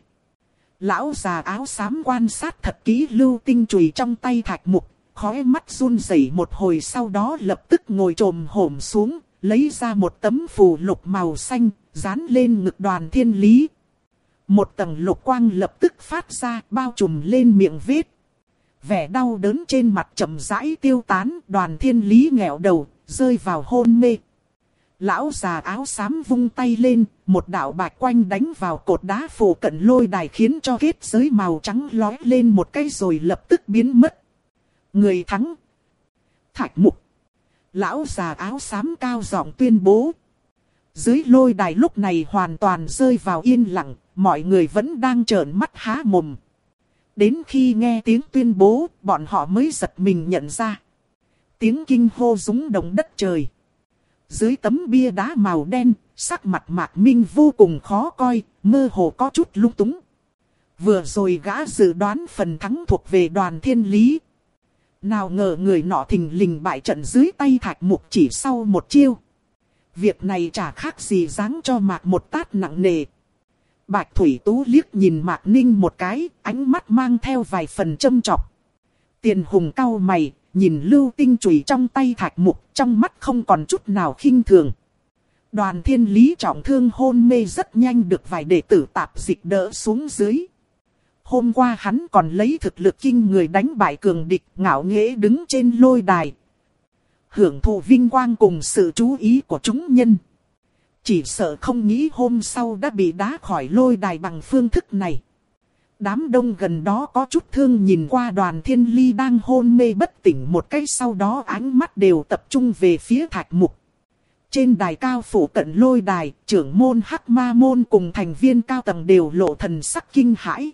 Lão già áo xám quan sát thật kỹ lưu tinh chùy trong tay Thạch Mục, khóe mắt run rẩy một hồi, sau đó lập tức ngồi chồm hổm xuống, lấy ra một tấm phù lục màu xanh, dán lên ngực Đoàn Thiên Lý. Một tầng lục quang lập tức phát ra, bao trùm lên miệng vết. Vẻ đau đớn trên mặt chậm rãi tiêu tán, Đoàn Thiên Lý nghẹo đầu, rơi vào hôn mê. Lão già áo xám vung tay lên, một đạo bạch quanh đánh vào cột đá phủ cận lôi đài, khiến cho kết giới màu trắng lói lên một cái rồi lập tức biến mất. Người thắng. Thạch Mục. Lão già áo xám cao giọng tuyên bố. Dưới lôi đài lúc này hoàn toàn rơi vào yên lặng, mọi người vẫn đang trợn mắt há mồm. Đến khi nghe tiếng tuyên bố, bọn họ mới giật mình nhận ra. Tiếng kinh hô rúng động đất trời. Dưới tấm bia đá màu đen, sắc mặt Mạc Minh vô cùng khó coi, mơ hồ có chút lung túng. Vừa rồi gã dự đoán phần thắng thuộc về Đoàn Thiên Lý. Nào ngờ người nọ thình lình bại trận dưới tay Thạch Mục chỉ sau một chiêu. Việc này chả khác gì giáng cho Mạc một tát nặng nề. Bạch Thủy Tú liếc nhìn Mạc Ninh một cái, ánh mắt mang theo vài phần châm chọc. Tiền Hùng cau mày, nhìn lưu tinh chùy trong tay Thạch Mục, trong mắt không còn chút nào khinh thường. Đoàn Thiên Lý trọng thương hôn mê rất nhanh được vài đệ tử tạp dịch đỡ xuống dưới. Hôm qua hắn còn lấy thực lực kinh người đánh bại cường địch, ngạo nghễ đứng trên lôi đài, hưởng thụ vinh quang cùng sự chú ý của chúng nhân. Chỉ sợ không nghĩ hôm sau đã bị đá khỏi lôi đài bằng phương thức này. Đám đông gần đó có chút thương nhìn qua Đoàn Thiên Lý đang hôn mê bất tỉnh một cái, sau đó ánh mắt đều tập trung về phía Thạch Mục. Trên đài cao phủ cận lôi đài, trưởng môn Hắc Ma môn cùng thành viên cao tầng đều lộ thần sắc kinh hãi.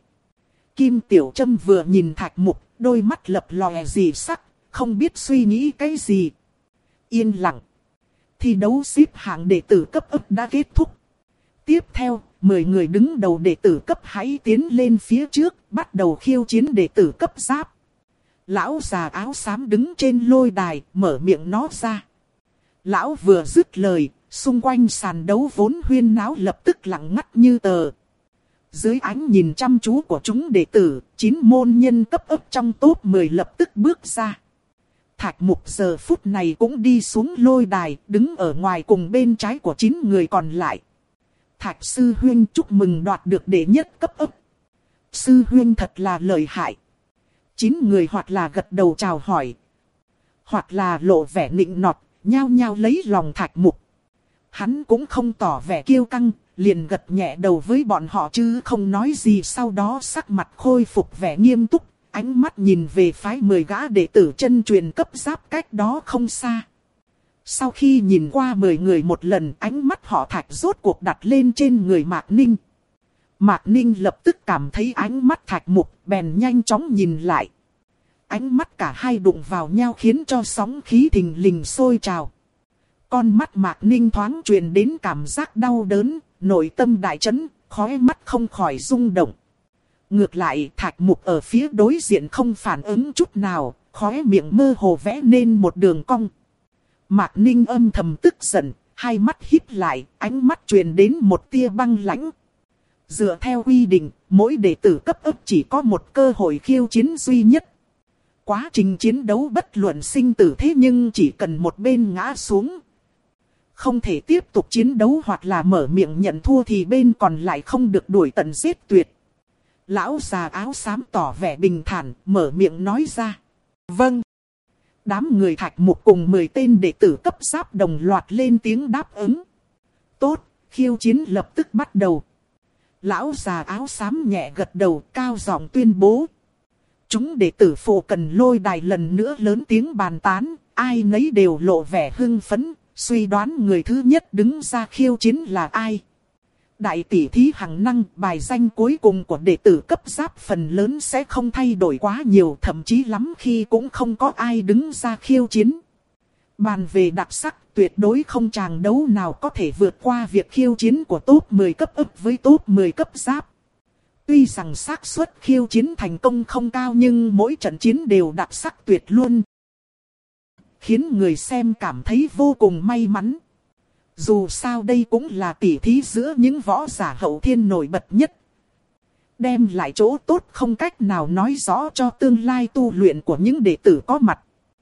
Kim Tiểu Trâm vừa nhìn Thạch Mục, đôi mắt lập lòe dị sắc, không biết suy nghĩ cái gì. Yên lặng. Thi đấu xếp hạng đệ tử cấp ấp đã kết thúc. Tiếp theo, mười người đứng đầu đệ tử cấp hãy tiến lên phía trước, bắt đầu khiêu chiến đệ tử cấp giáp. Lão già áo xám đứng trên lôi đài, mở miệng nói ra. Lão vừa dứt lời, xung quanh sàn đấu vốn huyên náo lập tức lặng ngắt như tờ. Dưới ánh nhìn chăm chú của chúng đệ tử, chín môn nhân cấp ấp trong top mười lập tức bước ra. Thạch Mục giờ phút này cũng đi xuống lôi đài, đứng ở ngoài cùng bên trái của chín người còn lại. Thạch sư huynh chúc mừng đoạt được đệ nhất cấp ấp. Sư huynh thật là lợi hại. Chín người hoặc là gật đầu chào hỏi, hoặc là lộ vẻ nịnh nọt, nhao nhao lấy lòng Thạch Mục. Hắn cũng không tỏ vẻ kiêu căng, liền gật nhẹ đầu với bọn họ chứ không nói gì, sau đó sắc mặt khôi phục vẻ nghiêm túc, ánh mắt nhìn về phái mười gã đệ tử chân truyền cấp giáp cách đó không xa. Sau khi nhìn qua mười người một lần, ánh mắt họ Thạch rốt cuộc đặt lên trên người Mạc Ninh. Mạc Ninh lập tức cảm thấy ánh mắt Thạch Mục, bèn nhanh chóng nhìn lại. Ánh mắt cả hai đụng vào nhau khiến cho sóng khí thình lình sôi trào. Con mắt Mạc Ninh thoáng truyền đến cảm giác đau đớn, nội tâm đại chấn, khóe mắt không khỏi rung động. Ngược lại Thạch Mục ở phía đối diện không phản ứng chút nào, khóe miệng mơ hồ vẽ nên một đường cong. Mạc Ninh âm thầm tức giận, hai mắt híp lại, ánh mắt truyền đến một tia băng lãnh. Dựa theo quy định, mỗi đệ tử cấp ấp chỉ có một cơ hội khiêu chiến duy nhất. Quá trình chiến đấu bất luận sinh tử, thế nhưng chỉ cần một bên ngã xuống, không thể tiếp tục chiến đấu hoặc là mở miệng nhận thua thì bên còn lại không được đuổi tận giết tuyệt. Lão già áo xám tỏ vẻ bình thản, mở miệng nói ra. Vâng. Đám người Thạch Mục cùng mười tên đệ tử cấp giáp đồng loạt lên tiếng đáp ứng. Tốt, khiêu chiến lập tức bắt đầu. Lão già áo xám nhẹ gật đầu, cao giọng tuyên bố. Chúng đệ tử phụ cần lôi đài lần nữa lớn tiếng bàn tán, ai nấy đều lộ vẻ hưng phấn, suy đoán người thứ nhất đứng ra khiêu chiến là ai. Đại tỷ thí hằng năng, bài danh cuối cùng của đệ tử cấp giáp phần lớn sẽ không thay đổi quá nhiều, thậm chí lắm khi cũng không có ai đứng ra khiêu chiến. Bàn về đặc sắc, tuyệt đối không chàng đấu nào có thể vượt qua việc khiêu chiến của top mười cấp ấp với top mười cấp giáp. Tuy rằng xác suất khiêu chiến thành công không cao nhưng mỗi trận chiến đều đặc sắc tuyệt luôn, khiến người xem cảm thấy vô cùng may mắn. Dù sao đây cũng là tỷ thí giữa những võ giả hậu thiên nổi bật nhất, đem lại chỗ tốt không cách nào nói rõ cho tương lai tu luyện của những đệ tử có mặt.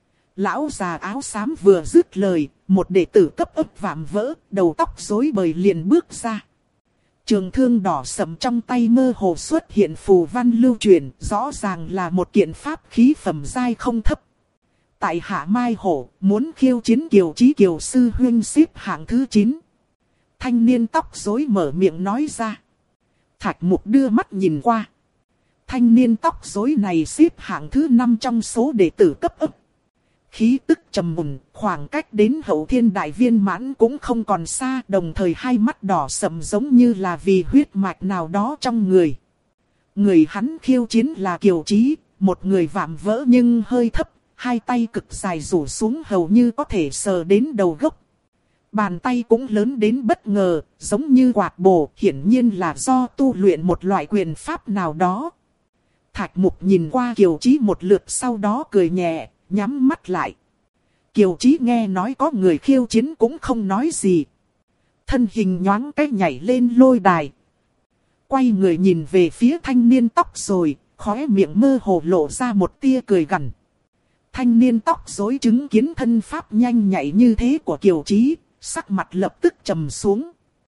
Lão già áo xám vừa dứt lời, một đệ tử cấp ấp vạm vỡ, đầu tóc rối bời liền bước ra. Trường thương đỏ sẫm trong tay mơ hồ xuất hiện phù văn lưu truyền, rõ ràng là một kiện pháp khí phẩm giai không thấp. Tại Hạ Mai Hổ, muốn khiêu chiến Kiều Chí Kiều sư huynh xếp hạng thứ chín. Thanh niên tóc rối mở miệng nói ra. Thạch Mục đưa mắt nhìn qua. Thanh niên tóc rối này xếp hạng thứ năm trong số đệ tử cấp ấp. Khí tức trầm mùn, khoảng cách đến hậu thiên đại viên mãn cũng không còn xa, đồng thời hai mắt đỏ sẫm giống như là vì huyết mạch nào đó trong người. Người hắn khiêu chiến là Kiều Chí, một người vạm vỡ nhưng hơi thấp, hai tay cực dài rủ xuống hầu như có thể sờ đến đầu gốc. Bàn tay cũng lớn đến bất ngờ, giống như quạt bổ, hiển nhiên là do tu luyện một loại quyền pháp nào đó. Thạch Mục nhìn qua Kiều Chí một lượt sau đó cười nhẹ, nhắm mắt lại. Kiều Chí nghe nói có người khiêu chiến cũng không nói gì. Thân hình nhoáng cái nhảy lên lôi đài. Quay người nhìn về phía thanh niên tóc rồi, khóe miệng mơ hồ lộ ra một tia cười gằn. Thanh niên tóc rối chứng kiến thân pháp nhanh nhạy như thế của Kiều Chí, sắc mặt lập tức trầm xuống.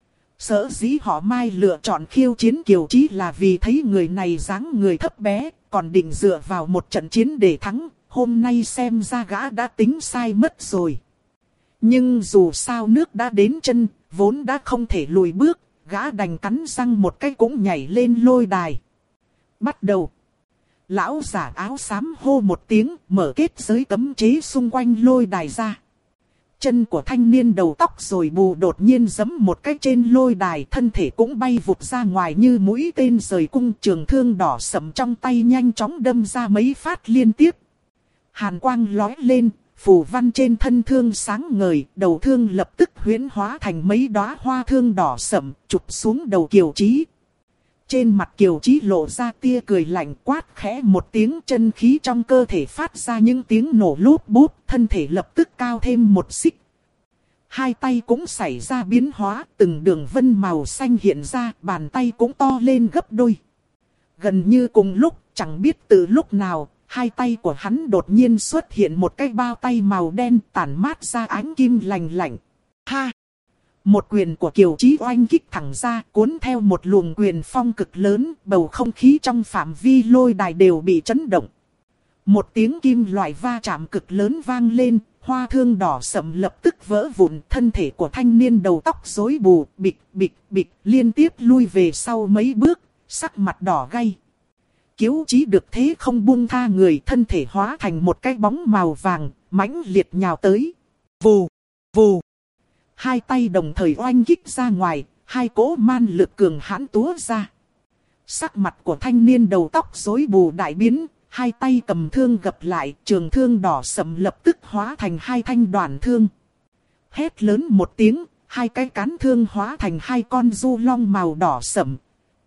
Sở dĩ họ Mai lựa chọn khiêu chiến Kiều Chí là vì thấy người này dáng người thấp bé, còn định dựa vào một trận chiến để thắng. Hôm nay xem ra gã đã tính sai mất rồi. Nhưng dù sao nước đã đến chân, vốn đã không thể lùi bước, gã đành cắn răng một cái cũng nhảy lên lôi đài. Bắt đầu. Lão giả áo xám hô một tiếng, mở kết giới cấm chế xung quanh lôi đài ra. Chân của thanh niên đầu tóc rồi bù đột nhiên giẫm một cái trên lôi đài, thân thể cũng bay vụt ra ngoài như mũi tên rời cung, trường thương đỏ sẫm trong tay nhanh chóng đâm ra mấy phát liên tiếp. Hàn quang lói lên, phù văn trên thân thương sáng ngời, đầu thương lập tức huyễn hóa thành mấy đóa hoa thương đỏ sẫm, chụp xuống đầu Kiều Chí. Trên mặt Kiều Chí lộ ra tia cười lạnh, quát khẽ một tiếng, chân khí trong cơ thể phát ra những tiếng nổ lốp bốp, thân thể lập tức cao thêm một xích. Hai tay cũng xảy ra biến hóa, từng đường vân màu xanh hiện ra, bàn tay cũng to lên gấp đôi. Gần như cùng lúc, chẳng biết từ lúc nào, hai tay của hắn đột nhiên xuất hiện một cái bao tay màu đen tản mát ra ánh kim lành lạnh. Ha! Một quyền của Kiều Chí oanh kích thẳng ra, cuốn theo một luồng quyền phong cực lớn, bầu không khí trong phạm vi lôi đài đều bị chấn động. Một tiếng kim loại va chạm cực lớn vang lên, hoa thương đỏ sẫm lập tức vỡ vụn, thân thể của thanh niên đầu tóc rối bù, bịch bịch bịch, liên tiếp lui về sau mấy bước, sắc mặt đỏ gay. Kiều Chí được thế không buông tha người, thân thể hóa thành một cái bóng màu vàng, mãnh liệt nhào tới. Vù, vù. Hai tay đồng thời oanh kích ra ngoài, hai cỗ man lực cường hãn túa ra. Sắc mặt của thanh niên đầu tóc rối bù đại biến, hai tay cầm thương gập lại, trường thương đỏ sẫm lập tức hóa thành hai thanh đoàn thương. Hét lớn một tiếng, hai cái cán thương hóa thành hai con du long màu đỏ sẫm.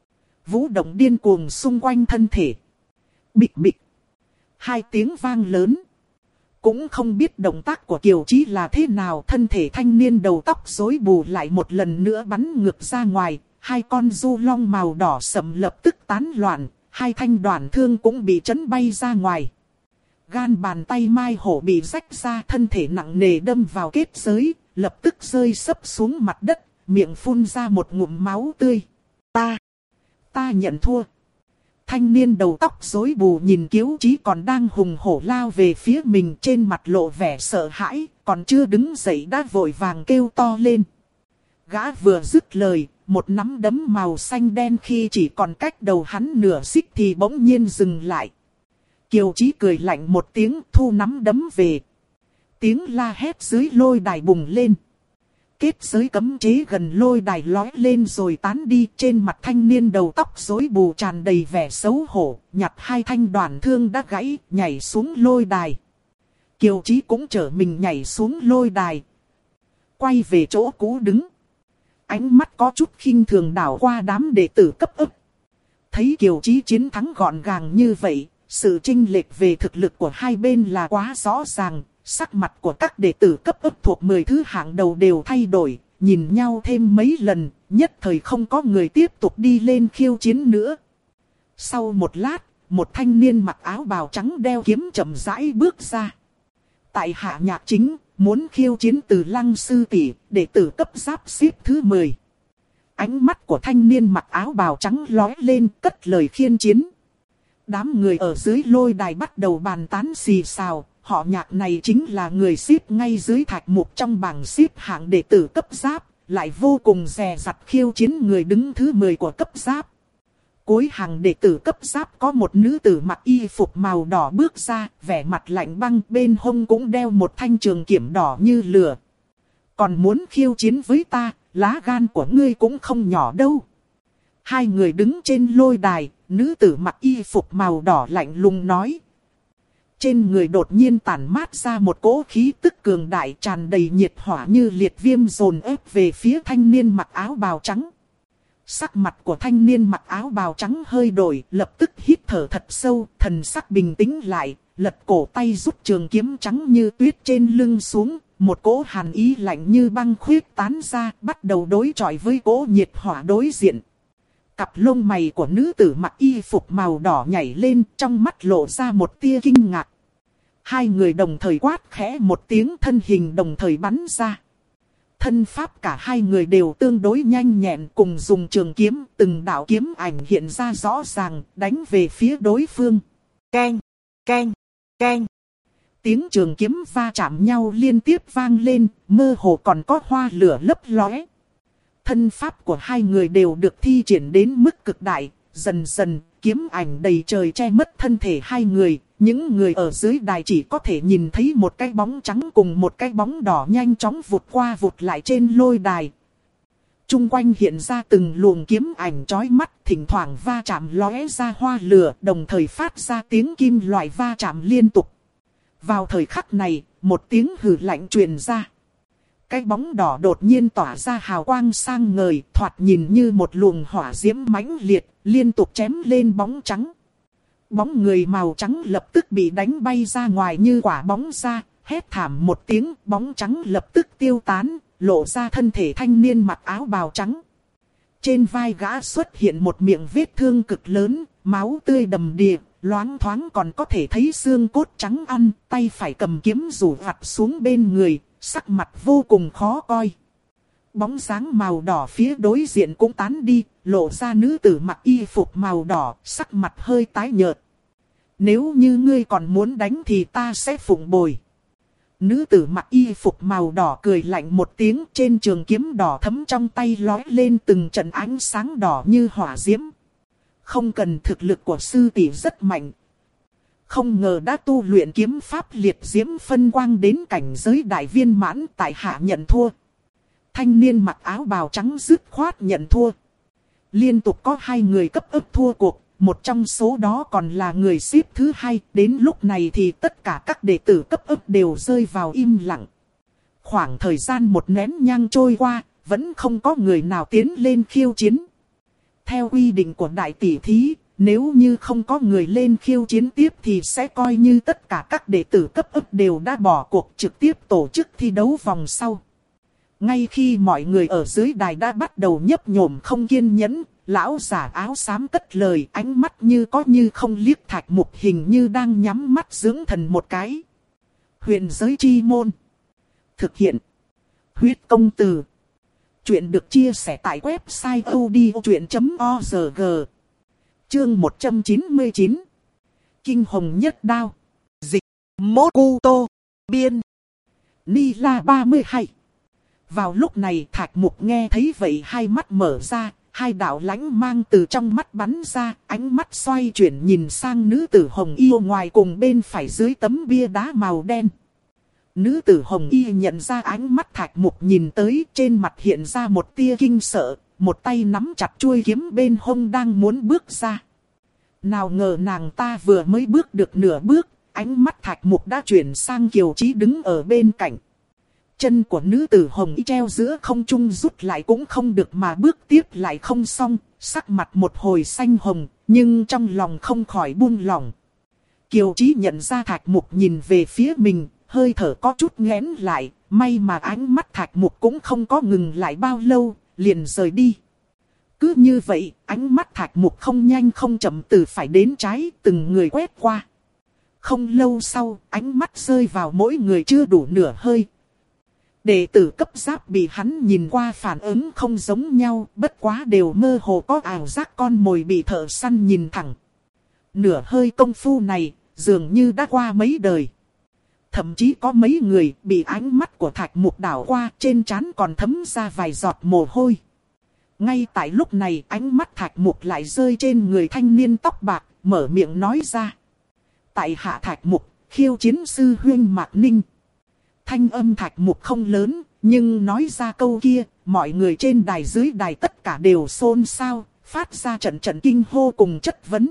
Vũ động điên cuồng xung quanh thân thể. Bịch bịch. Hai tiếng vang lớn. Cũng không biết động tác của Kiều Chí là thế nào, thân thể thanh niên đầu tóc rối bù lại một lần nữa bắn ngược ra ngoài. Hai con du long màu đỏ sẫm lập tức tán loạn, hai thanh đoàn thương cũng bị chấn bay ra ngoài. Gan bàn tay Mai Hổ bị rách ra, thân thể nặng nề đâm vào kết giới, lập tức rơi sấp xuống mặt đất, miệng phun ra một ngụm máu tươi. Ta, ta nhận thua. Thanh niên đầu tóc rối bù nhìn Kiều Chí còn đang hùng hổ lao về phía mình, trên mặt lộ vẻ sợ hãi, còn chưa đứng dậy đã vội vàng kêu to lên. Gã vừa dứt lời, một nắm đấm màu xanh đen khi chỉ còn cách đầu hắn nửa xích thì bỗng nhiên dừng lại. Kiều Chí cười lạnh một tiếng, thu nắm đấm về. Tiếng la hét dưới lôi đài bùng lên. Kết giới cấm chế gần lôi đài lói lên rồi tán đi. Trên mặt thanh niên đầu tóc rối bù tràn đầy vẻ xấu hổ, nhặt hai thanh đoàn thương đã gãy, nhảy xuống lôi đài. Kiều Chí cũng trở mình nhảy xuống lôi đài, quay về chỗ cũ đứng. Ánh mắt có chút khinh thường đảo qua đám đệ tử cấp ấp. Thấy Kiều Chí chiến thắng gọn gàng như vậy, sự chênh lệch về thực lực của hai bên là quá rõ ràng. Sắc mặt của các đệ tử cấp ấp thuộc mười thứ hạng đầu đều thay đổi, nhìn nhau thêm mấy lần, nhất thời không có người tiếp tục đi lên khiêu chiến nữa. Sau một lát, một thanh niên mặc áo bào trắng đeo kiếm chậm rãi bước ra. Tại hạ Nhạc Chính, muốn khiêu chiến Từ Lăng sư tỷ, đệ tử cấp giáp xếp thứ mười. Ánh mắt của thanh niên mặc áo bào trắng lóe lên, cất lời khiên chiến. Đám người ở dưới lôi đài bắt đầu bàn tán xì xào. Họ Nhạc này chính là người xếp ngay dưới Thạch Mục trong bảng xếp hạng đệ tử cấp giáp, lại vô cùng dè dặt khiêu chiến người đứng thứ mười của cấp giáp. Cuối hàng đệ tử cấp giáp có một nữ tử mặc y phục màu đỏ bước ra, vẻ mặt lạnh băng, bên hông cũng đeo một thanh trường kiếm đỏ như lửa. Còn muốn khiêu chiến với ta, lá gan của ngươi cũng không nhỏ đâu. Hai người đứng trên lôi đài, nữ tử mặc y phục màu đỏ lạnh lùng nói. Trên người đột nhiên tản mát ra một cỗ khí tức cường đại tràn đầy nhiệt hỏa như liệt viêm dồn ép về phía thanh niên mặc áo bào trắng. Sắc mặt của thanh niên mặc áo bào trắng hơi đổi, lập tức hít thở thật sâu, thần sắc bình tĩnh lại, lật cổ tay rút trường kiếm trắng như tuyết trên lưng xuống, một cỗ hàn ý lạnh như băng khuyết tán ra, bắt đầu đối chọi với cỗ nhiệt hỏa đối diện. Cặp lông mày của nữ tử mặc y phục màu đỏ nhảy lên, trong mắt lộ ra một tia kinh ngạc. Hai người đồng thời quát khẽ một tiếng, thân hình đồng thời bắn ra. Thân pháp cả hai người đều tương đối nhanh nhẹn, cùng dùng trường kiếm, từng đạo kiếm ảnh hiện ra rõ ràng, đánh về phía đối phương. Keng, keng, keng. Tiếng trường kiếm va chạm nhau liên tiếp vang lên, mơ hồ còn có hoa lửa lấp lóe. Thân pháp của hai người đều được thi triển đến mức cực đại, dần dần, kiếm ảnh đầy trời che mất thân thể hai người. Những người ở dưới đài chỉ có thể nhìn thấy một cái bóng trắng cùng một cái bóng đỏ nhanh chóng vụt qua vụt lại trên lôi đài. Trung quanh hiện ra từng luồng kiếm ảnh chói mắt, thỉnh thoảng va chạm lóe ra hoa lửa, đồng thời phát ra tiếng kim loại va chạm liên tục. Vào thời khắc này, một tiếng hừ lạnh truyền ra. Cái bóng đỏ đột nhiên tỏa ra hào quang sang ngời, thoạt nhìn như một luồng hỏa diễm mãnh liệt, liên tục chém lên bóng trắng. Bóng người màu trắng lập tức bị đánh bay ra ngoài như quả bóng ra, hét thảm một tiếng, bóng trắng lập tức tiêu tán, lộ ra thân thể thanh niên mặc áo bào trắng. Trên vai gã xuất hiện một miệng vết thương cực lớn, máu tươi đầm đìa, loáng thoáng còn có thể thấy xương cốt trắng ăn, tay phải cầm kiếm rủ vặt xuống bên người, sắc mặt vô cùng khó coi. Bóng dáng màu đỏ phía đối diện cũng tán đi, lộ ra nữ tử mặc y phục màu đỏ, sắc mặt hơi tái nhợt. Nếu như ngươi còn muốn đánh thì ta sẽ phụng bồi. Nữ tử mặc y phục màu đỏ cười lạnh một tiếng, trên trường kiếm đỏ thấm trong tay lói lên từng trận ánh sáng đỏ như hỏa diễm. Không cần, thực lực của sư tỷ rất mạnh. Không ngờ đã tu luyện kiếm pháp liệt diễm phân quang đến cảnh giới đại viên mãn, tại hạ nhận thua. Thanh niên mặc áo bào trắng dứt khoát nhận thua. Liên tục có hai người cấp ấp thua cuộc, một trong số đó còn là người xếp thứ hai. Đến lúc này thì tất cả các đệ tử cấp ấp đều rơi vào im lặng. Khoảng thời gian một nén nhang trôi qua, vẫn không có người nào tiến lên khiêu chiến. Theo quy định của đại tỷ thí, nếu như không có người lên khiêu chiến tiếp thì sẽ coi như tất cả các đệ tử cấp ấp đều đã bỏ cuộc, trực tiếp tổ chức thi đấu vòng sau. Ngay khi mọi người ở dưới đài đã bắt đầu nhấp nhổm không kiên nhẫn, lão giả áo xám cất lời, ánh mắt như có như không liếc Thạch Mục, hình như đang nhắm mắt dưỡng thần một cái. Huyền giới chi môn. Thực hiện. Huyết công từ. Chuyện được chia sẻ tại website odchuyện chấm org. Chương một trăm chín mươi chín. Kinh hồng nhất đao. Dịch. Mokuto. Biên. Nila ba mươi hai. Vào lúc này Thạch Mục nghe thấy vậy hai mắt mở ra, Hai đạo lãnh mang từ trong mắt bắn ra, ánh mắt xoay chuyển nhìn sang nữ tử hồng y ngoài cùng bên phải dưới tấm bia đá màu đen. Nữ tử hồng y nhận ra ánh mắt Thạch Mục nhìn tới, trên mặt hiện ra một tia kinh sợ, một tay nắm chặt chuôi kiếm bên hông đang muốn bước ra. Nào ngờ nàng ta vừa mới bước được nửa bước, ánh mắt Thạch Mục đã chuyển sang Kiều Chí đứng ở bên cạnh. Chân của nữ tử hồng y treo giữa không trung rút lại cũng không được mà bước tiếp lại không xong, sắc mặt một hồi xanh hồng, nhưng trong lòng không khỏi buông lỏng. Kiều Chí nhận ra Thạch Mục nhìn về phía mình, hơi thở có chút nghẽn lại, may mà ánh mắt Thạch Mục cũng không có ngừng lại bao lâu, liền rời đi. Cứ như vậy, ánh mắt Thạch Mục không nhanh không chậm từ phải đến trái, từng người quét qua. Không lâu sau, ánh mắt rơi vào mỗi người chưa đủ nửa hơi. Đệ tử cấp giáp bị hắn nhìn qua phản ứng không giống nhau, bất quá đều mơ hồ có ảo giác con mồi bị thợ săn nhìn thẳng. Nửa hơi công phu này, dường như đã qua mấy đời. Thậm chí có mấy người bị ánh mắt của Thạch Mục đảo qua, trên trán còn thấm ra vài giọt mồ hôi. Ngay tại lúc này, ánh mắt Thạch Mục lại rơi trên người thanh niên tóc bạc, mở miệng nói ra. Tại hạ Thạch Mục, khiêu chiến sư huynh Mạc Ninh. Thanh âm Thạch Mục không lớn, nhưng nói ra câu kia, mọi người trên đài dưới đài tất cả đều xôn xao, phát ra trận trận kinh hô cùng chất vấn.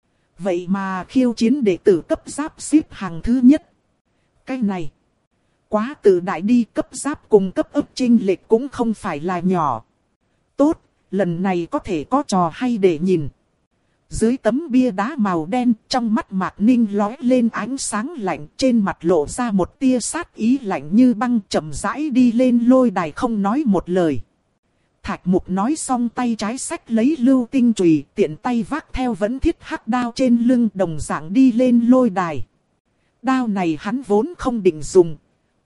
Vậy mà khiêu chiến đệ tử cấp giáp xếp hàng thứ nhất. Cái này, quá tự đại đi, cấp giáp cùng cấp ấp chênh lệch cũng không phải là nhỏ. Tốt, lần này có thể có trò hay để nhìn. Dưới tấm bia đá màu đen, trong mắt Mạc Ninh lóe lên ánh sáng lạnh, trên mặt lộ ra một tia sát ý lạnh như băng, chậm rãi đi lên lôi đài không nói một lời. Thạch Mục nói xong tay trái xách lấy lưu tinh chùy, tiện tay vác theo vẫn thiết hắc đao trên lưng, đồng dạng đi lên lôi đài. Đao này hắn vốn không định dùng.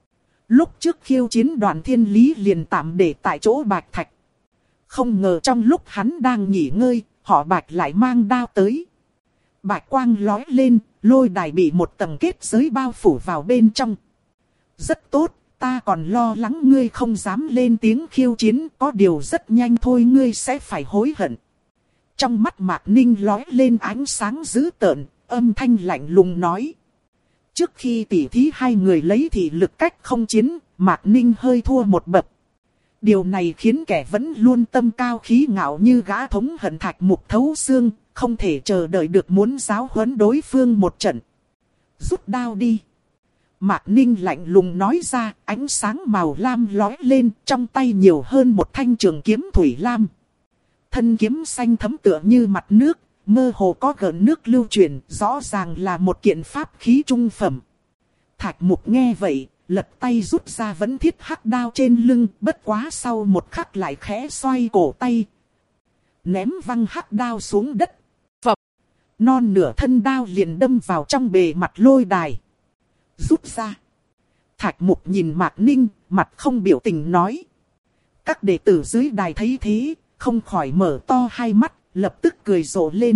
Lúc trước khiêu chiến Đoàn Thiên Lý liền tạm để tại chỗ Bạch Thạch. Không ngờ trong lúc hắn đang nghỉ ngơi, họ Bạch lại mang đao tới. Bạch quang lói lên, lôi đài bị một tầng kết giới bao phủ vào bên trong. Rất tốt, ta còn lo lắng ngươi không dám lên tiếng khiêu chiến, có điều rất nhanh thôi ngươi sẽ phải hối hận. Trong mắt Mạc Ninh lói lên ánh sáng dữ tợn, âm thanh lạnh lùng nói. Trước khi tỉ thí hai người lấy thị lực cách không chiến, Mạc Ninh hơi thua một bậc. Điều này khiến kẻ vẫn luôn tâm cao khí ngạo như gã thống hận Thạch Mục thấu xương, không thể chờ đợi được muốn giáo huấn đối phương một trận. Rút đao đi. Mạc Ninh lạnh lùng nói ra, ánh sáng màu lam lói lên, trong tay nhiều hơn một thanh trường kiếm thủy lam. Thân kiếm xanh thấm tựa như mặt nước, mơ hồ có gợn nước lưu chuyển, rõ ràng là một kiện pháp khí trung phẩm. Thạch Mục nghe vậy, lật tay rút ra vẫn thiết hắc đao trên lưng, bất quá sau một khắc lại khẽ xoay cổ tay. Ném văng hắc đao xuống đất. Phập. Non nửa thân đao liền đâm vào trong bề mặt lôi đài. Rút ra. Thạch Mục nhìn Mạc Ninh, mặt không biểu tình nói. Các đệ tử dưới đài thấy thế, không khỏi mở to hai mắt, lập tức cười rộ lên.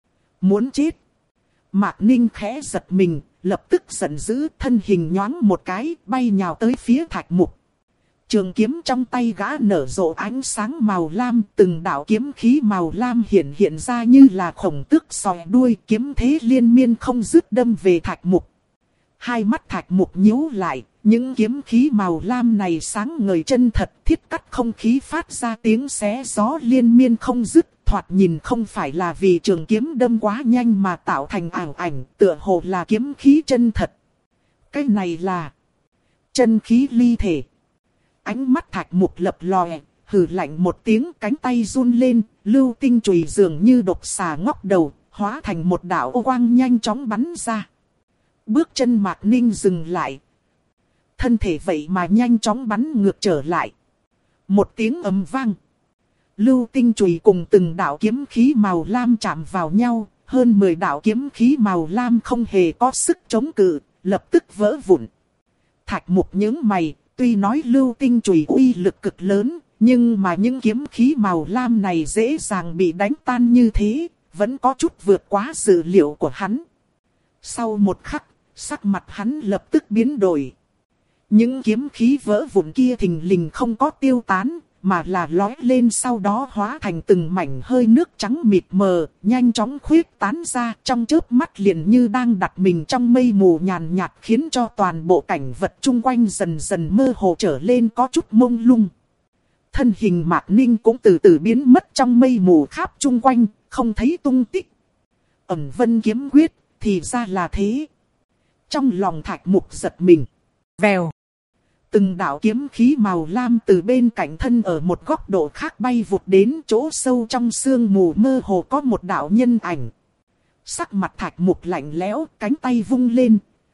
Muốn chết. Mạc Ninh khẽ giật mình, lập tức giận dữ, thân hình nhoáng một cái, bay nhào tới phía Thạch Mục. Trường kiếm trong tay gã nở rộ ánh sáng màu lam, từng đạo kiếm khí màu lam hiện hiện ra như là khổng tước sòi đuôi, kiếm thế liên miên không dứt đâm về Thạch Mục. Hai mắt Thạch Mục nhíu lại, những kiếm khí màu lam này sáng ngời chân thật, thiết cắt không khí phát ra tiếng xé gió liên miên không dứt. Thoạt nhìn không phải là vì trường kiếm đâm quá nhanh mà tạo thành ảo ảnh, tựa hồ là kiếm khí chân thật. Cái này là chân khí ly thể. Ánh mắt Thạch Mục lập lòe, hừ lạnh một tiếng, cánh tay run lên, lưu tinh chùy dường như độc xà ngóc đầu, hóa thành một đạo ô quang nhanh chóng bắn ra. Bước chân Mạc Ninh dừng lại. Thân thể vậy mà nhanh chóng bắn ngược trở lại. Một tiếng ầm vang. Lưu tinh chùy cùng từng đạo kiếm khí màu lam chạm vào nhau, hơn mười đạo kiếm khí màu lam không hề có sức chống cự, lập tức vỡ vụn. Thạch Mục nhướng mày, tuy nói lưu tinh chùy uy lực cực lớn, nhưng mà những kiếm khí màu lam này dễ dàng bị đánh tan như thế, vẫn có chút vượt quá dự liệu của hắn. Sau một khắc, sắc mặt hắn lập tức biến đổi. Những kiếm khí vỡ vụn kia thình lình không có tiêu tán, mà là lói lên sau đó hóa thành từng mảnh hơi nước trắng mịt mờ, nhanh chóng khuyết tán ra trong chớp mắt liền như đang đặt mình trong mây mù nhàn nhạt, khiến cho toàn bộ cảnh vật chung quanh dần dần mơ hồ trở lên có chút mông lung. Thân hình Mạc Ninh cũng từ từ biến mất trong mây mù khắp chung quanh, không thấy tung tích. Ẩn Vân kiếm quyết, thì ra là thế. Trong lòng Thạch Mục giật mình. Vèo. Từng đạo kiếm khí màu lam từ bên cạnh thân ở một góc độ khác bay vụt đến chỗ sâu trong sương mù mơ hồ có một đạo nhân ảnh. Sắc mặt Thạch Mục lạnh lẽo, cánh tay vung lên.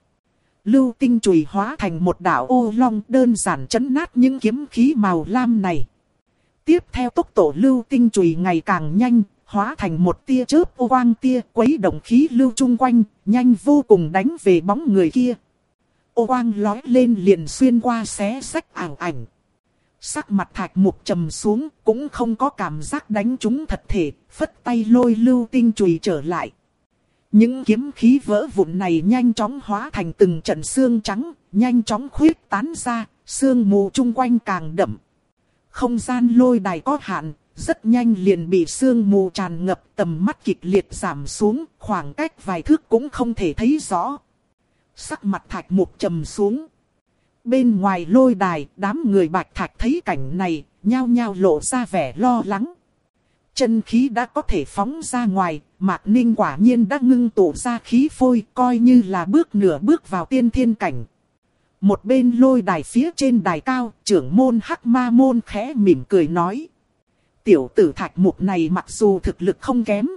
Lưu tinh chùy hóa thành một đạo ô long đơn giản chấn nát những kiếm khí màu lam này. Tiếp theo tốc độ lưu tinh chùy ngày càng nhanh, hóa thành một tia chớp ô quang tia quấy động khí lưu chung quanh, nhanh vô cùng đánh về bóng người kia. Ô quang lói lên liền xuyên qua xé xách ảo ảnh. Sắc mặt Thạch Mục trầm xuống, cũng không có cảm giác đánh trúng thật thể, phất tay lôi lưu tinh chùy trở lại. Những kiếm khí vỡ vụn này nhanh chóng hóa thành từng trận xương trắng, nhanh chóng khuyết tán ra, sương mù chung quanh càng đậm. Không gian lôi đài có hạn, rất nhanh liền bị sương mù tràn ngập, tầm mắt kịch liệt giảm xuống, khoảng cách vài thước cũng không thể thấy rõ. Sắc mặt Thạch Mục trầm xuống. Bên ngoài lôi đài, đám người Bạch Thạch thấy cảnh này, nhao nhao lộ ra vẻ lo lắng. Chân khí đã có thể phóng ra ngoài, Mạc Ninh quả nhiên đã ngưng tụ ra khí phôi, coi như là bước nửa bước vào tiên thiên cảnh. Một bên lôi đài phía trên đài cao, trưởng môn Hắc Ma Môn khẽ mỉm cười nói. Tiểu tử Thạch Mục này mặc dù thực lực không kém,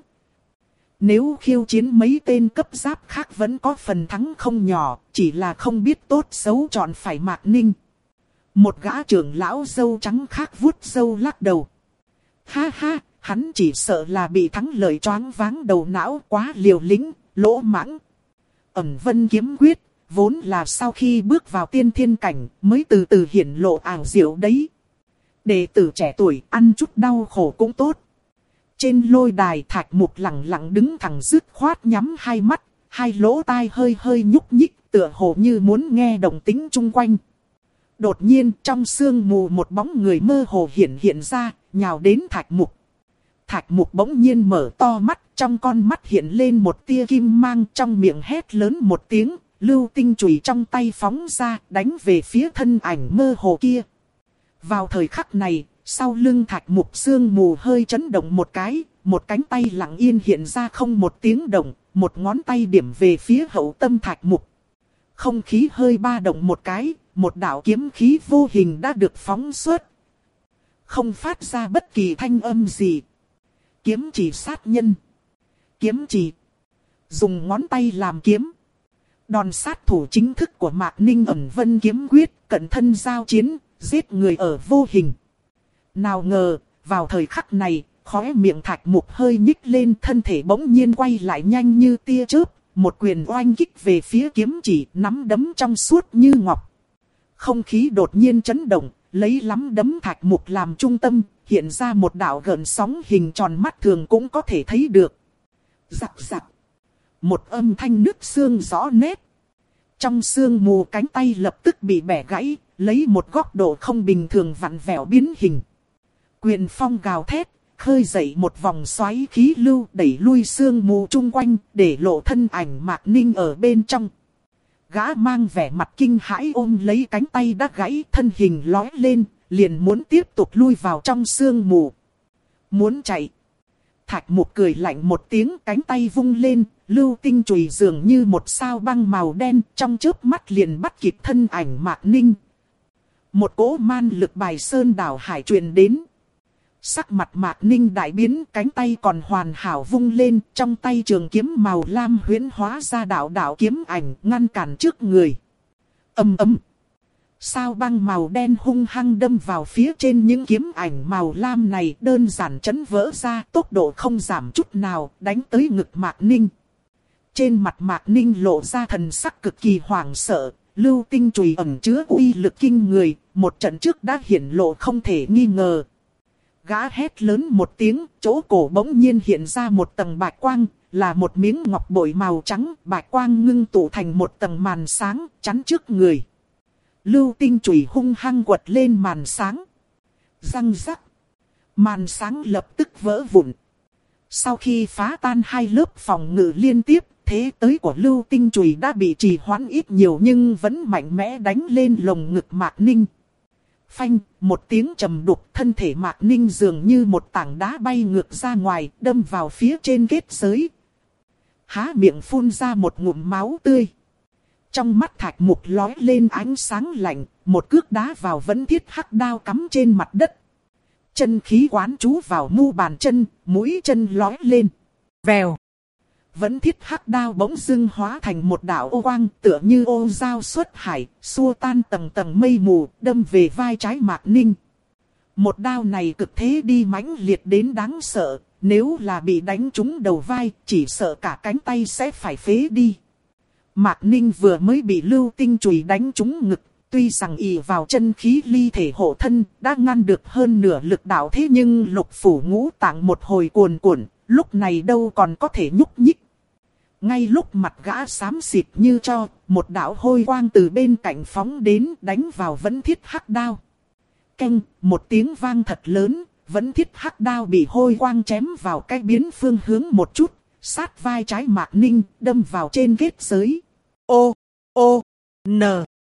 nếu khiêu chiến mấy tên cấp giáp khác vẫn có phần thắng không nhỏ, chỉ là không biết tốt xấu chọn phải Mạc Ninh. Một gã trưởng lão râu trắng khác vuốt râu lắc đầu. Ha ha, hắn chỉ sợ là bị thắng lợi choáng váng đầu não, quá liều lĩnh, lỗ mãng. Ẩn Vân kiếm quyết, vốn là sau khi bước vào tiên thiên cảnh mới từ từ hiển lộ ảo diệu đấy. Đệ tử trẻ tuổi ăn chút đau khổ cũng tốt. Trên lôi đài Thạch Mục lặng lặng đứng thẳng dứt khoát nhắm hai mắt, hai lỗ tai hơi hơi nhúc nhích, tựa hồ như muốn nghe động tĩnh chung quanh. Đột nhiên trong sương mù một bóng người mơ hồ hiện hiện ra, nhào đến Thạch Mục. Thạch Mục bỗng nhiên mở to mắt, trong con mắt hiện lên một tia kim mang, trong miệng hét lớn một tiếng, lưu tinh chùy trong tay phóng ra, đánh về phía thân ảnh mơ hồ kia. Vào thời khắc này, sau lưng Thạch Mục sương mù hơi chấn động một cái, một cánh tay lặng yên hiện ra không một tiếng động, một ngón tay điểm về phía hậu tâm Thạch Mục. Không khí hơi ba động một cái, một đạo kiếm khí vô hình đã được phóng xuất. Không phát ra bất kỳ thanh âm gì. Kiếm chỉ sát nhân. Kiếm chỉ. Dùng ngón tay làm kiếm. Đòn sát thủ chính thức của Mạc Ninh Ẩn Vân kiếm quyết, cận thân giao chiến, giết người ở vô hình. Nào ngờ, vào thời khắc này, khóe miệng Thạch Mục hơi nhích lên, thân thể bỗng nhiên quay lại nhanh như tia chớp, một quyền oanh kích về phía kiếm chỉ, nắm đấm trong suốt như ngọc. Không khí đột nhiên chấn động, lấy nắm đấm Thạch Mục làm trung tâm, hiện ra một đạo gợn sóng hình tròn mắt thường cũng có thể thấy được. Rắc rắc. Một âm thanh nứt xương rõ nét. Trong sương mù cánh tay lập tức bị bẻ gãy, lấy một góc độ không bình thường vặn vẹo biến hình. Quyền phong gào thét, khơi dậy một vòng xoáy khí lưu đẩy lui sương mù chung quanh, để lộ thân ảnh Mạc Ninh ở bên trong. Gã mang vẻ mặt kinh hãi ôm lấy cánh tay đã gãy, thân hình lói lên, liền muốn tiếp tục lui vào trong sương mù. Muốn chạy. Thạch Mục cười lạnh một tiếng, cánh tay vung lên, lưu tinh chùy dường như một sao băng màu đen, trong chớp mắt liền bắt kịp thân ảnh Mạc Ninh. Một cỗ man lực bài sơn đảo hải truyền đến. Sắc mặt Mạc Ninh đại biến, cánh tay còn hoàn hảo vung lên, trong tay trường kiếm màu lam huyễn hóa ra đạo đạo kiếm ảnh, ngăn cản trước người. Ầm ầm. Sao băng màu đen hung hăng đâm vào phía trên những kiếm ảnh màu lam này, đơn giản chấn vỡ ra, tốc độ không giảm chút nào, đánh tới ngực Mạc Ninh. Trên mặt Mạc Ninh lộ ra thần sắc cực kỳ hoảng sợ, lưu tinh chùy ẩn chứa uy lực kinh người, một trận trước đã hiển lộ không thể nghi ngờ. Gã hét lớn một tiếng, chỗ cổ bỗng nhiên hiện ra một tầng bạch quang, là một miếng ngọc bội màu trắng, bạch quang ngưng tụ thành một tầng màn sáng, chắn trước người. Lưu tinh chùy hung hăng quật lên màn sáng. Răng rắc. Màn sáng lập tức vỡ vụn. Sau khi phá tan hai lớp phòng ngự liên tiếp, thế tới của lưu tinh chùy đã bị trì hoãn ít nhiều nhưng vẫn mạnh mẽ đánh lên lồng ngực Mạc Ninh. Phanh, một tiếng trầm đục, thân thể Mạc Ninh dường như một tảng đá bay ngược ra ngoài, đâm vào phía trên kết giới. Há miệng phun ra một ngụm máu tươi. Trong mắt Thạch Mục lóe lên ánh sáng lạnh, một cước đá vào vẫn thiết hắc đao cắm trên mặt đất. Chân khí quán trú vào mu bàn chân, mũi chân lóe lên. Vèo. Vẫn thiết hắc đao bỗng dưng hóa thành một đạo ô quang tựa như ô dao xuất hải, xua tan tầng tầng mây mù, đâm về vai trái Mạc Ninh. Một đao này cực thế đi mãnh liệt đến đáng sợ, nếu là bị đánh trúng đầu vai, chỉ sợ cả cánh tay sẽ phải phế đi. Mạc Ninh vừa mới bị lưu tinh chùy đánh trúng ngực, tuy rằng ỷ vào chân khí ly thể hộ thân, đã ngăn được hơn nửa lực đạo, thế nhưng lục phủ ngũ tạng một hồi cuồn cuộn, lúc này đâu còn có thể nhúc nhích. Ngay lúc mặt gã xám xịt như cho, một đạo hôi quang từ bên cạnh phóng đến đánh vào vẫn thiết hắc đao. Canh, một tiếng vang thật lớn, vẫn thiết hắc đao bị hôi quang chém vào cái biến phương hướng một chút, sát vai trái Mạc Ninh, đâm vào trên kết giới. Ô, ô, n,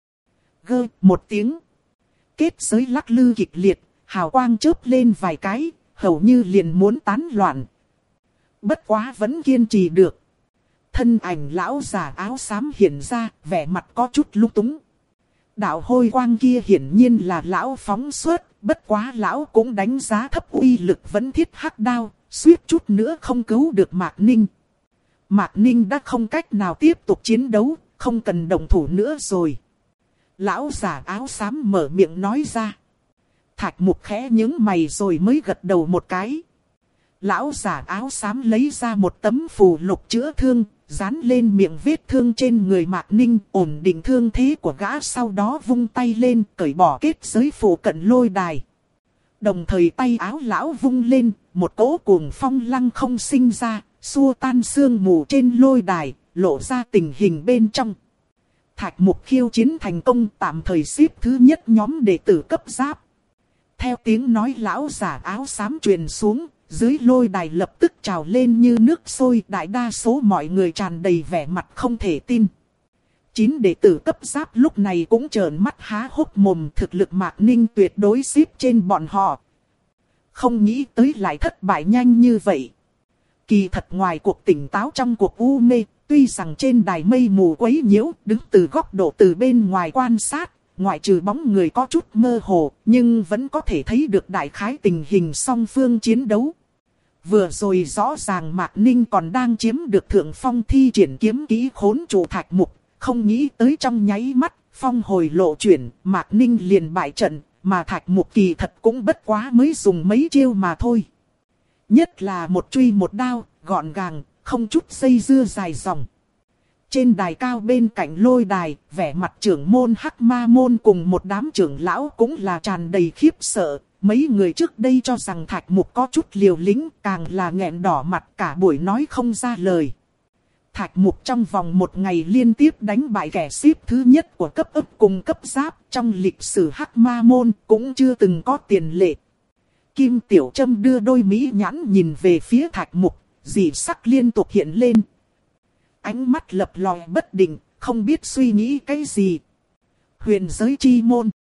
gơ, một tiếng. Kết giới lắc lư kịch liệt, hào quang chớp lên vài cái, hầu như liền muốn tán loạn. Bất quá vẫn kiên trì được. Thân ảnh lão già áo xám hiện ra, vẻ mặt có chút lung túng. Đạo hôi quang kia hiển nhiên là lão phóng xuất, bất quá lão cũng đánh giá thấp uy lực vẫn thiết hắc đao, suýt chút nữa không cứu được Mạc Ninh. Mạc Ninh đã không cách nào tiếp tục chiến đấu, không cần động thủ nữa rồi. Lão già áo xám mở miệng nói ra. Thạch Mục khẽ nhướng mày rồi mới gật đầu một cái. Lão già áo xám lấy ra một tấm phù lục chữa thương, dán lên miệng vết thương trên người Mạc Ninh, ổn định thương thế của gã, sau đó vung tay lên, cởi bỏ kết giới phủ cận lôi đài. Đồng thời tay áo lão vung lên, một cỗ cuồng phong lăng không sinh ra, xua tan sương mù trên lôi đài, lộ ra tình hình bên trong. Thạch Mục khiêu chiến thành công, tạm thời xếp thứ nhất nhóm đệ tử cấp giáp. Theo tiếng nói lão giả áo xám truyền xuống, dưới lôi đài lập tức trào lên như nước sôi, đại đa số mọi người tràn đầy vẻ mặt không thể tin. Chín đệ tử cấp giáp lúc này cũng trợn mắt há hốc mồm, thực lực Mạc Ninh tuyệt đối xếp trên bọn họ. Không nghĩ tới lại thất bại nhanh như vậy. Kỳ thật ngoài cuộc tỉnh táo trong cuộc u mê, tuy rằng trên đài mây mù quấy nhiễu, đứng từ góc độ từ bên ngoài quan sát, ngoại trừ bóng người có chút mơ hồ, nhưng vẫn có thể thấy được đại khái tình hình song phương chiến đấu. Vừa rồi rõ ràng Mạc Ninh còn đang chiếm được thượng phong, thi triển kiếm kỹ khốn trụ Thạch Mục, không nghĩ tới trong nháy mắt, phong hồi lộ chuyển, Mạc Ninh liền bại trận, mà Thạch Mục kỳ thật cũng bất quá mới dùng mấy chiêu mà thôi. Nhất là một truy một đao, gọn gàng, không chút dây dưa dài dòng. Trên đài cao bên cạnh lôi đài, vẻ mặt trưởng môn Hắc Ma Môn cùng một đám trưởng lão cũng là tràn đầy khiếp sợ. Mấy người trước đây cho rằng Thạch Mục có chút liều lĩnh, càng là nghẹn đỏ mặt, cả buổi nói không ra lời. Thạch Mục trong vòng một ngày liên tiếp đánh bại kẻ xếp thứ nhất của cấp ấp cùng cấp giáp, trong lịch sử Hắc Ma Môn cũng chưa từng có tiền lệ. Kim Tiểu Trâm đưa đôi mỹ nhãn nhìn về phía Thạch Mục, dị sắc liên tục hiện lên. Ánh mắt lập lòe bất định, không biết suy nghĩ cái gì. Huyền giới chi môn.